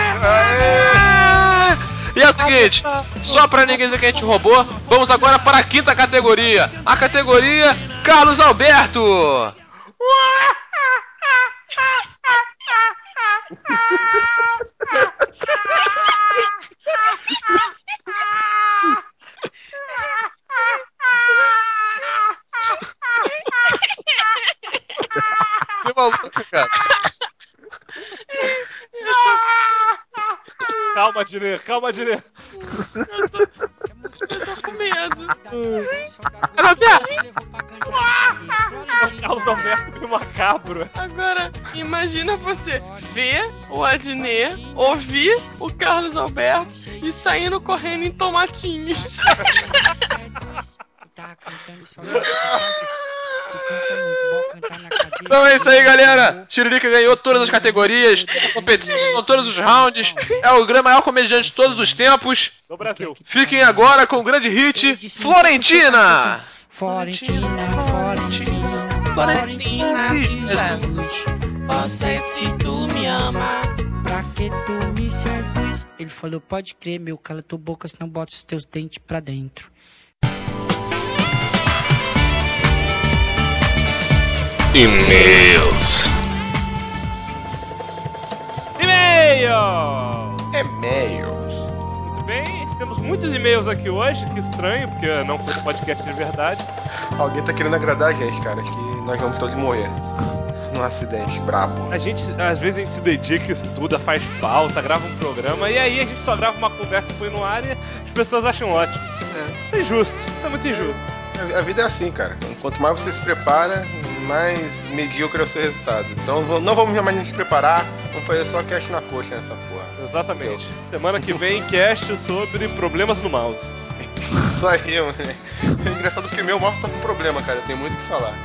Speaker 1: E é o seguinte, só pra ninguém dizer que a gente roubou, vamos agora para a 5ª categoria, a categoria Carlos Alberto! Que maluco, cara.
Speaker 4: Calma, Dinê, calma, Dinê.
Speaker 6: Eu tô com medo.
Speaker 4: O Carlos Alberto meio macabro.
Speaker 6: Agora, imagina você ver o Adnet, ouvir o Carlos Alberto e saindo correndo em tomatinhos.
Speaker 1: Então é isso aí, galera. Tiririca ganhou todas as categorias, competição, todos os rounds. É o maior comediante de todos os tempos.
Speaker 4: Do Brasil.
Speaker 1: Fiquem agora com o grande hit Florentina.
Speaker 8: Florentina, Jesus, você se tu me ama, pra que tu me seduz? Ele falou, pode crer, meu, cala tua boca, senão bota os teus dentes pra dentro.
Speaker 1: E-mails.
Speaker 4: E-mail!
Speaker 5: E-mails.
Speaker 4: Muito bem, temos muitos e-mails aqui hoje, que estranho, porque não foi um podcast de verdade.
Speaker 5: Alguém tá querendo agradar a gente, cara. Acho que nós vamos todos morrer. Num acidente brabo.
Speaker 4: A gente, às vezes, a gente se dedica, estuda, faz pauta, grava um programa, e aí a gente só grava uma conversa e põe no ar e as pessoas acham ótimo. Isso é injusto, isso é muito injusto.
Speaker 5: A vida é assim, cara. Quanto mais você se prepara, mais medíocre é o seu resultado. Então não vamos mais nos preparar, vamos fazer só cast na coxa nessa porra.
Speaker 4: Exatamente. Semana que vem, cast sobre problemas no mouse.
Speaker 5: Isso aí, mano. É engraçado porque meu mouse tá com problema, cara. Eu tenho muito o que falar.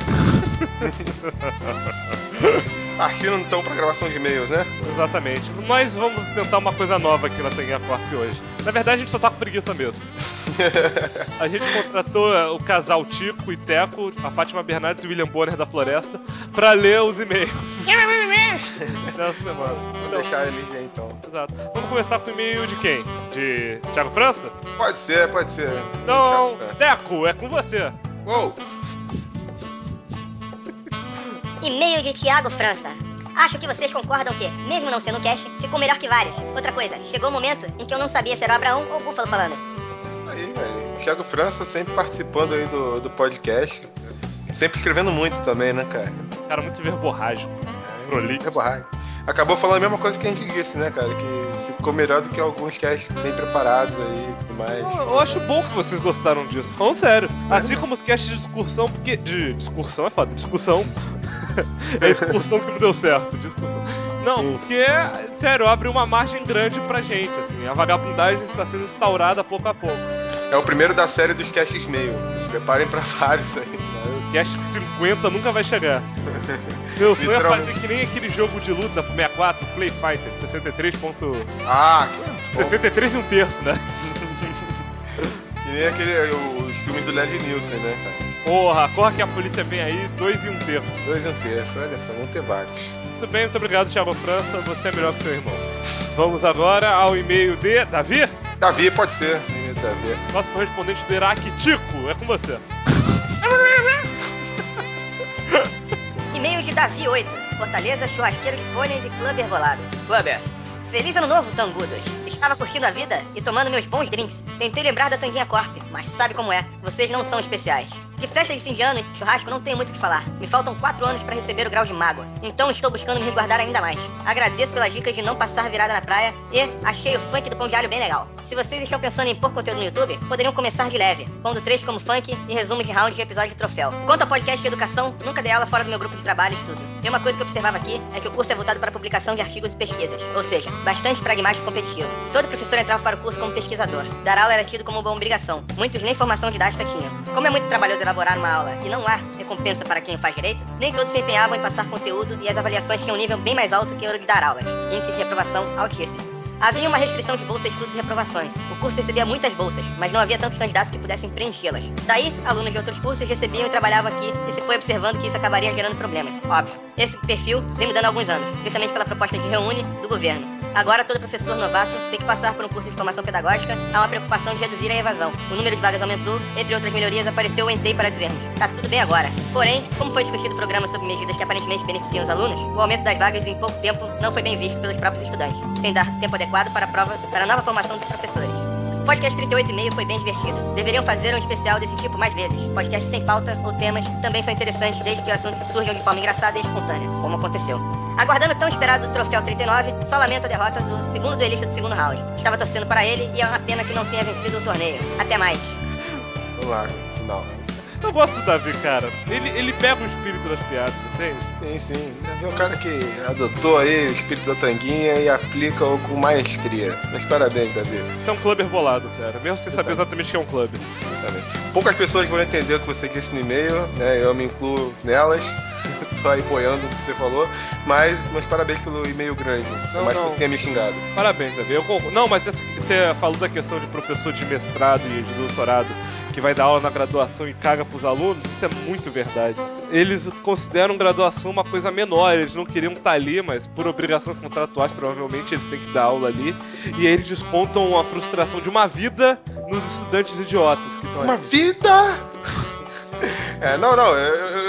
Speaker 5: Partindo então pra gravação de e-mails, né?
Speaker 4: Exatamente. Mas vamos tentar uma coisa nova aqui na Tanguinha Corp hoje. Na verdade, a gente só tá com preguiça mesmo. A gente contratou o casal Tico e Teco, a Fátima Bernardes e o William Bonner da Floresta, pra ler os e-mails dessa semana.
Speaker 5: Vamos deixar eles aí então.
Speaker 4: Exato. Vamos começar com o e-mail de quem? De Thiago França?
Speaker 5: Pode ser.
Speaker 4: Então, Teco, é com você.
Speaker 5: Uou!
Speaker 9: E-mail de Thiago França. Acho que vocês concordam que, mesmo não sendo cast, ficou melhor que vários. Outra coisa, chegou o momento em que eu não sabia se era o Abraão ou o Búfalo falando.
Speaker 5: Aí, velho. Thiago França sempre participando aí do podcast. Sempre escrevendo muito também, né, cara?
Speaker 4: Cara, muito verborrágico. Prolixo.
Speaker 5: Verborrágico. Acabou falando a mesma coisa que a gente disse, né, cara? Que ficou melhor do que alguns casts bem preparados aí e tudo mais.
Speaker 4: Eu acho bom que vocês gostaram disso. Falando sério. Assim como os casts de discussão, porque... Discussão é foda. Discussão... é a excursão que não deu certo. Discussão. Não, porque, sério, abre uma margem grande pra gente, assim. A vagabundagem está sendo instaurada pouco a pouco.
Speaker 5: É o primeiro da série dos casts meio. Se preparem pra vários aí.
Speaker 4: O cast 50 nunca vai chegar. Meu sonho é fazer que nem aquele jogo de luta pro 64, Play Fighter, 63.
Speaker 5: Ah, que
Speaker 4: 63 e um terço, né?
Speaker 5: Que nem os filmes do Leslie Nielsen, né, cara?
Speaker 4: Porra, corra que a polícia vem aí, 2 e um terço.
Speaker 5: 2 e um terço, olha só, vamos ter vários.
Speaker 4: Tudo bem, muito obrigado, Thiago França, você é melhor que seu irmão. Vamos agora ao e-mail de Davi?
Speaker 5: Davi, pode ser. E-mail de Davi.
Speaker 4: Nosso correspondente do Iraque, Tico, é com você.
Speaker 9: E-mail de Davi 8. Fortaleza, churrasqueiro de pôneis e clube bolado. Clubber. Feliz ano novo, tangudos. Estava curtindo a vida e tomando meus bons drinks. Tentei lembrar da Tanguinha Corp, mas sabe como é, vocês não são especiais. De festa de fim de ano e churrasco não tenho muito o que falar. Me faltam 4 anos para receber o grau de mágoa, então estou buscando me resguardar ainda mais. Agradeço pelas dicas de não passar virada na praia e achei o funk do Pão de Alho bem legal. Se vocês estão pensando em pôr conteúdo no YouTube, poderiam começar de leve, pondo trechos como funk e resumos de rounds de episódio de troféu. Quanto ao podcast de educação, nunca dei aula fora do meu grupo de trabalho e estudo. E uma coisa que eu observava aqui é que o curso é voltado para a publicação de artigos e pesquisas, ou seja, bastante pragmático e competitivo. Todo professor entrava para o curso como pesquisador. Dar aula era tido como uma obrigação. Muitos nem formação didática tinham. Como é muito trabalhoso elaborar uma aula e não há recompensa para quem o faz direito, nem todos se empenhavam em passar conteúdo e as avaliações tinham um nível bem mais alto que o de dar aulas. Índice de reprovação altíssimos. Havia uma restrição de bolsas, estudos e reprovações. O curso recebia muitas bolsas, mas não havia tantos candidatos que pudessem preenchê-las. Daí, alunos de outros cursos recebiam e trabalhavam aqui e se foi observando que isso acabaria gerando problemas. Óbvio. Esse perfil vem mudando há alguns anos, justamente pela proposta de Reúne do governo. Agora, todo professor novato tem que passar por um curso de formação pedagógica. Há uma preocupação de reduzir a evasão. O número de vagas aumentou, entre outras melhorias, apareceu o ENTEI para dizermos: tá tudo bem agora. Porém, como foi discutido o programa sobre medidas que aparentemente beneficiam os alunos, o aumento das vagas em pouco tempo não foi bem visto pelos próprios estudantes, sem dar tempo adequado para a nova formação dos professores. O podcast 38,5 foi bem divertido. Deveriam fazer um especial desse tipo mais vezes. Podcasts sem pauta ou temas também são interessantes desde que o assunto surjam de forma engraçada e espontânea, como aconteceu. Aguardando o tão esperado troféu 39, só lamento a derrota do segundo duelista do segundo round. Estava torcendo para ele e é uma pena que não tenha vencido o torneio. Até mais.
Speaker 5: Vamos lá, final.
Speaker 4: Eu gosto do Davi, cara. Ele pega o espírito das piadas, entende?
Speaker 5: Sim. Davi é um cara que adotou aí o espírito da Tanguinha e aplica-o com maestria. Mas parabéns, Davi.
Speaker 4: Você é um clubber bolado, cara. Mesmo sem saber exatamente o que é um clube.
Speaker 5: Poucas pessoas vão entender o que você disse no e-mail, né? Eu me incluo nelas. Tô aí boiando o que você falou. Mas parabéns pelo e-mail grande. Por mais que você tenha me xingado.
Speaker 4: Parabéns, Davi. Eu concordo. Não, mas você falou da questão de professor de mestrado e de doutorado que vai dar aula na graduação e caga pros alunos, isso é muito verdade. Eles consideram graduação uma coisa menor, eles não queriam estar ali, mas por obrigações contratuais, provavelmente eles têm que dar aula ali, e aí eles descontam a frustração de uma vida nos estudantes idiotas que estão ali.
Speaker 5: Uma vida?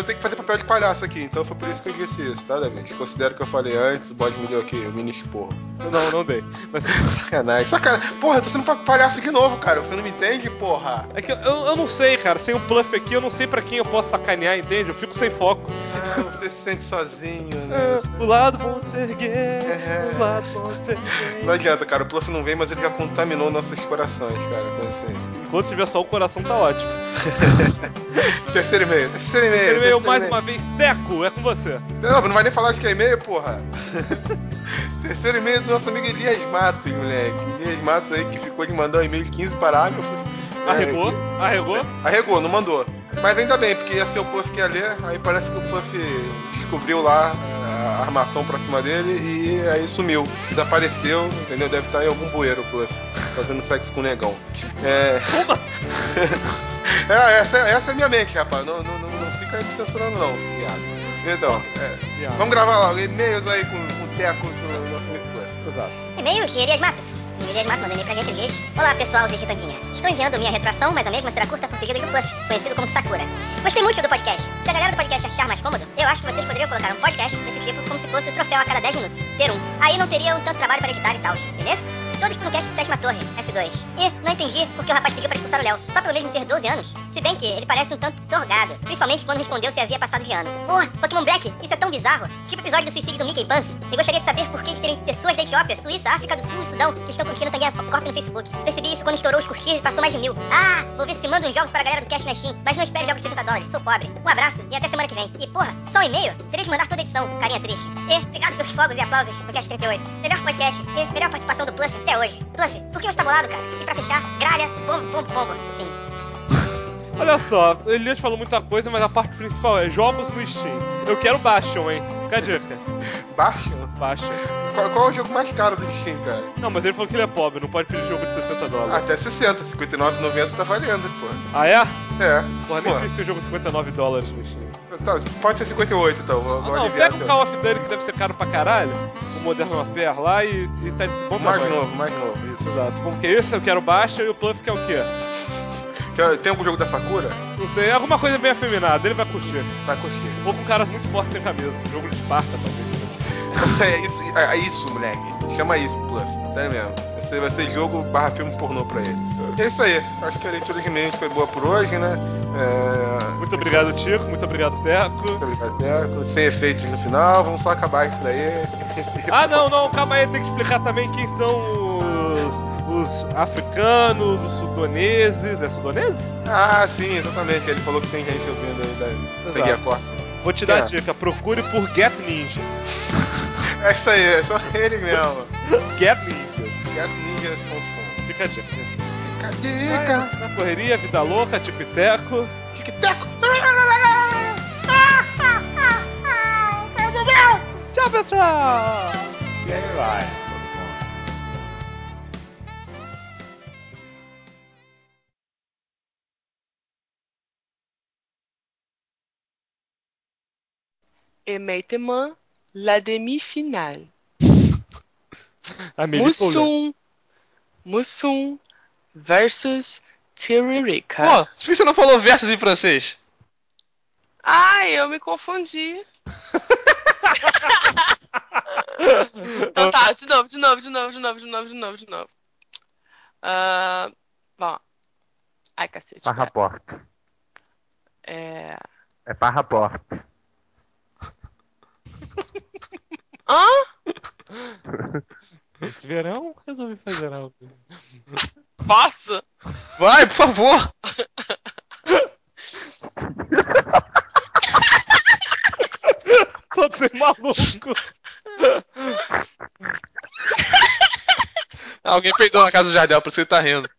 Speaker 5: tenho que fazer papel de palhaço aqui, então foi por isso que eu disse isso, tá, David? Considero que eu falei antes, o bode me deu aqui o mini esporro.
Speaker 4: Não dei. Mas
Speaker 5: Sacanagem. Porra, eu tô sendo palhaço de novo, cara. Você não me entende, porra?
Speaker 4: é que eu não sei, cara. Sem o Pluff aqui, eu não sei pra quem eu posso sacanear, entende? Eu fico sem foco.
Speaker 5: Você se sente sozinho, né?
Speaker 4: O lado vão te erguer, o lado vão te erguer.
Speaker 5: Não adianta, cara. O Pluff não vem, mas ele já contaminou nossos corações, cara. Com isso aí.
Speaker 4: Enquanto tiver só o coração, tá ótimo.
Speaker 5: Terceiro e-mail.
Speaker 4: Mais uma vez, Teco, é com você.
Speaker 5: Não vai nem falar de que é e-mail, porra. Terceiro e-mail do nosso amigo Elias Matos, moleque. Elias Matos aí que ficou de mandar um e-mail de 15 parágrafos. Arregou, não mandou. Mas ainda bem, porque ia ser o Puff que ia ler, aí parece que o Puff descobriu lá a armação pra cima dele e aí sumiu. Desapareceu, entendeu? Deve estar em algum bueiro o Puff, fazendo sexo com o negão. Essa é a minha mente, rapaz. Não fica me censurando não, viado. Então, vamos gravar lá e-mails aí com o Teco do nosso amigo Puff. Exato.
Speaker 9: E-mail de Elias Matos. Elias Matos mandou e-mail pra gente, ele diz: Olá pessoal, ZG Tanguinha. Estou enviando minha retração, mas a mesma será curta por pedido do Plus, conhecido como Sakura. Gostei muito do podcast. Se a galera do podcast achar mais cômodo, eu acho que vocês poderiam colocar um podcast desse tipo como se fosse o troféu a cada 10 minutos. Ter um. Aí não teria tanto trabalho para editar e tal, beleza? Todos pro cast de Sétima Torre, F2. E não entendi porque o rapaz pediu pra expulsar o Léo, só pelo mesmo ter 12 anos. Se bem que ele parece um tanto torgado, principalmente quando respondeu se havia passado de ano. Porra, Pokémon Black, isso é tão bizarro. Tipo o episódio do suicídio do Mickey Pants. Eu gostaria de saber por que terem pessoas da Etiópia, Suíça, África do Sul e Sudão que estão curtindo Tanguinha Corp no Facebook. Percebi isso quando estourou os curtir e passou mais de 1000. Ah, vou ver se manda uns jogos pra galera do cast na Steam, mas não espere jogos de $60, sou pobre. Um abraço e até semana que vem. E porra, só um e-mail? Terei de mandar toda a edição, carinha triste. E obrigado pelos fogos e aplausos no cast 38. Melhor podcast e melhor participação do Plus até hoje. Plus, por que você tá bolado, cara? E pra fechar, gralha, pombo, sim.
Speaker 4: Olha só, o Elias falou muita coisa, mas a parte principal é jogos no Steam. Eu quero Bastion, hein? Fica a dica. Bastion.
Speaker 5: Qual é o jogo mais caro do Steam, cara?
Speaker 4: Não, mas ele falou que ele é pobre, não pode pedir jogo de $60.
Speaker 5: Até 60, R$59,90 tá valendo, pô.
Speaker 4: Ah, é?
Speaker 5: É.
Speaker 4: Porra, nem sei se tem jogo de $59 no Steam.
Speaker 5: Tá, pode ser 58, então.
Speaker 4: Não, pega o Call of Duty que deve ser caro pra caralho, o Modern Warfare lá e tá de bom tamanho.
Speaker 5: Mais novo, isso.
Speaker 4: Exato. Como que é isso? Eu quero Bastion e o Pluff que é o quê?
Speaker 5: Tem algum jogo da Sakura?
Speaker 4: Não sei, alguma coisa bem afeminada, ele vai curtir.
Speaker 5: Vai curtir.
Speaker 4: Ou com caras muito fortes sem camisa. Jogo de Esparta, talvez.
Speaker 5: É isso, moleque. Chama isso, Pluff. Sério mesmo. Vai ser jogo / filme pornô pra ele. É isso aí. Acho que a leitura de e-mails foi boa por hoje, né?
Speaker 4: Muito obrigado, Tico. Muito obrigado, Teco.
Speaker 5: Muito obrigado, Teco. Sem efeitos no final. Vamos só acabar isso daí.
Speaker 4: Não. Calma aí. Tem que explicar também quem são os africanos, os sudaneses. É sudaneses?
Speaker 5: Ah, sim, exatamente. Ele falou que tem gente ouvindo aí da Guia Corp.
Speaker 4: Vou te dar a dica. Procure por Gap Ninja.
Speaker 5: É isso aí. É só ele mesmo.
Speaker 4: Gap Ninja.
Speaker 5: GapNinjas.com.
Speaker 4: Fica a dica.
Speaker 5: Fica a dica.
Speaker 4: Na correria, vida louca, Tico e Teco.
Speaker 5: Tic-teco.
Speaker 4: Tchau, pessoal.
Speaker 7: E aí vai.
Speaker 6: Et maintenant, la demi-finale. Mussum versus Tiririca.
Speaker 1: Pô, por que você não falou versus em francês?
Speaker 6: Ai, eu me confundi. Então tá, de novo. Bom. Ai, cacete.
Speaker 2: Parraporte.
Speaker 6: É
Speaker 2: parraporte.
Speaker 6: Hã?
Speaker 4: Esse verão, resolvi fazer algo.
Speaker 6: Posso?
Speaker 1: Vai, por favor!
Speaker 4: Tô bem maluco.
Speaker 1: Alguém peidou na casa do Jardel, por isso que ele tá rindo.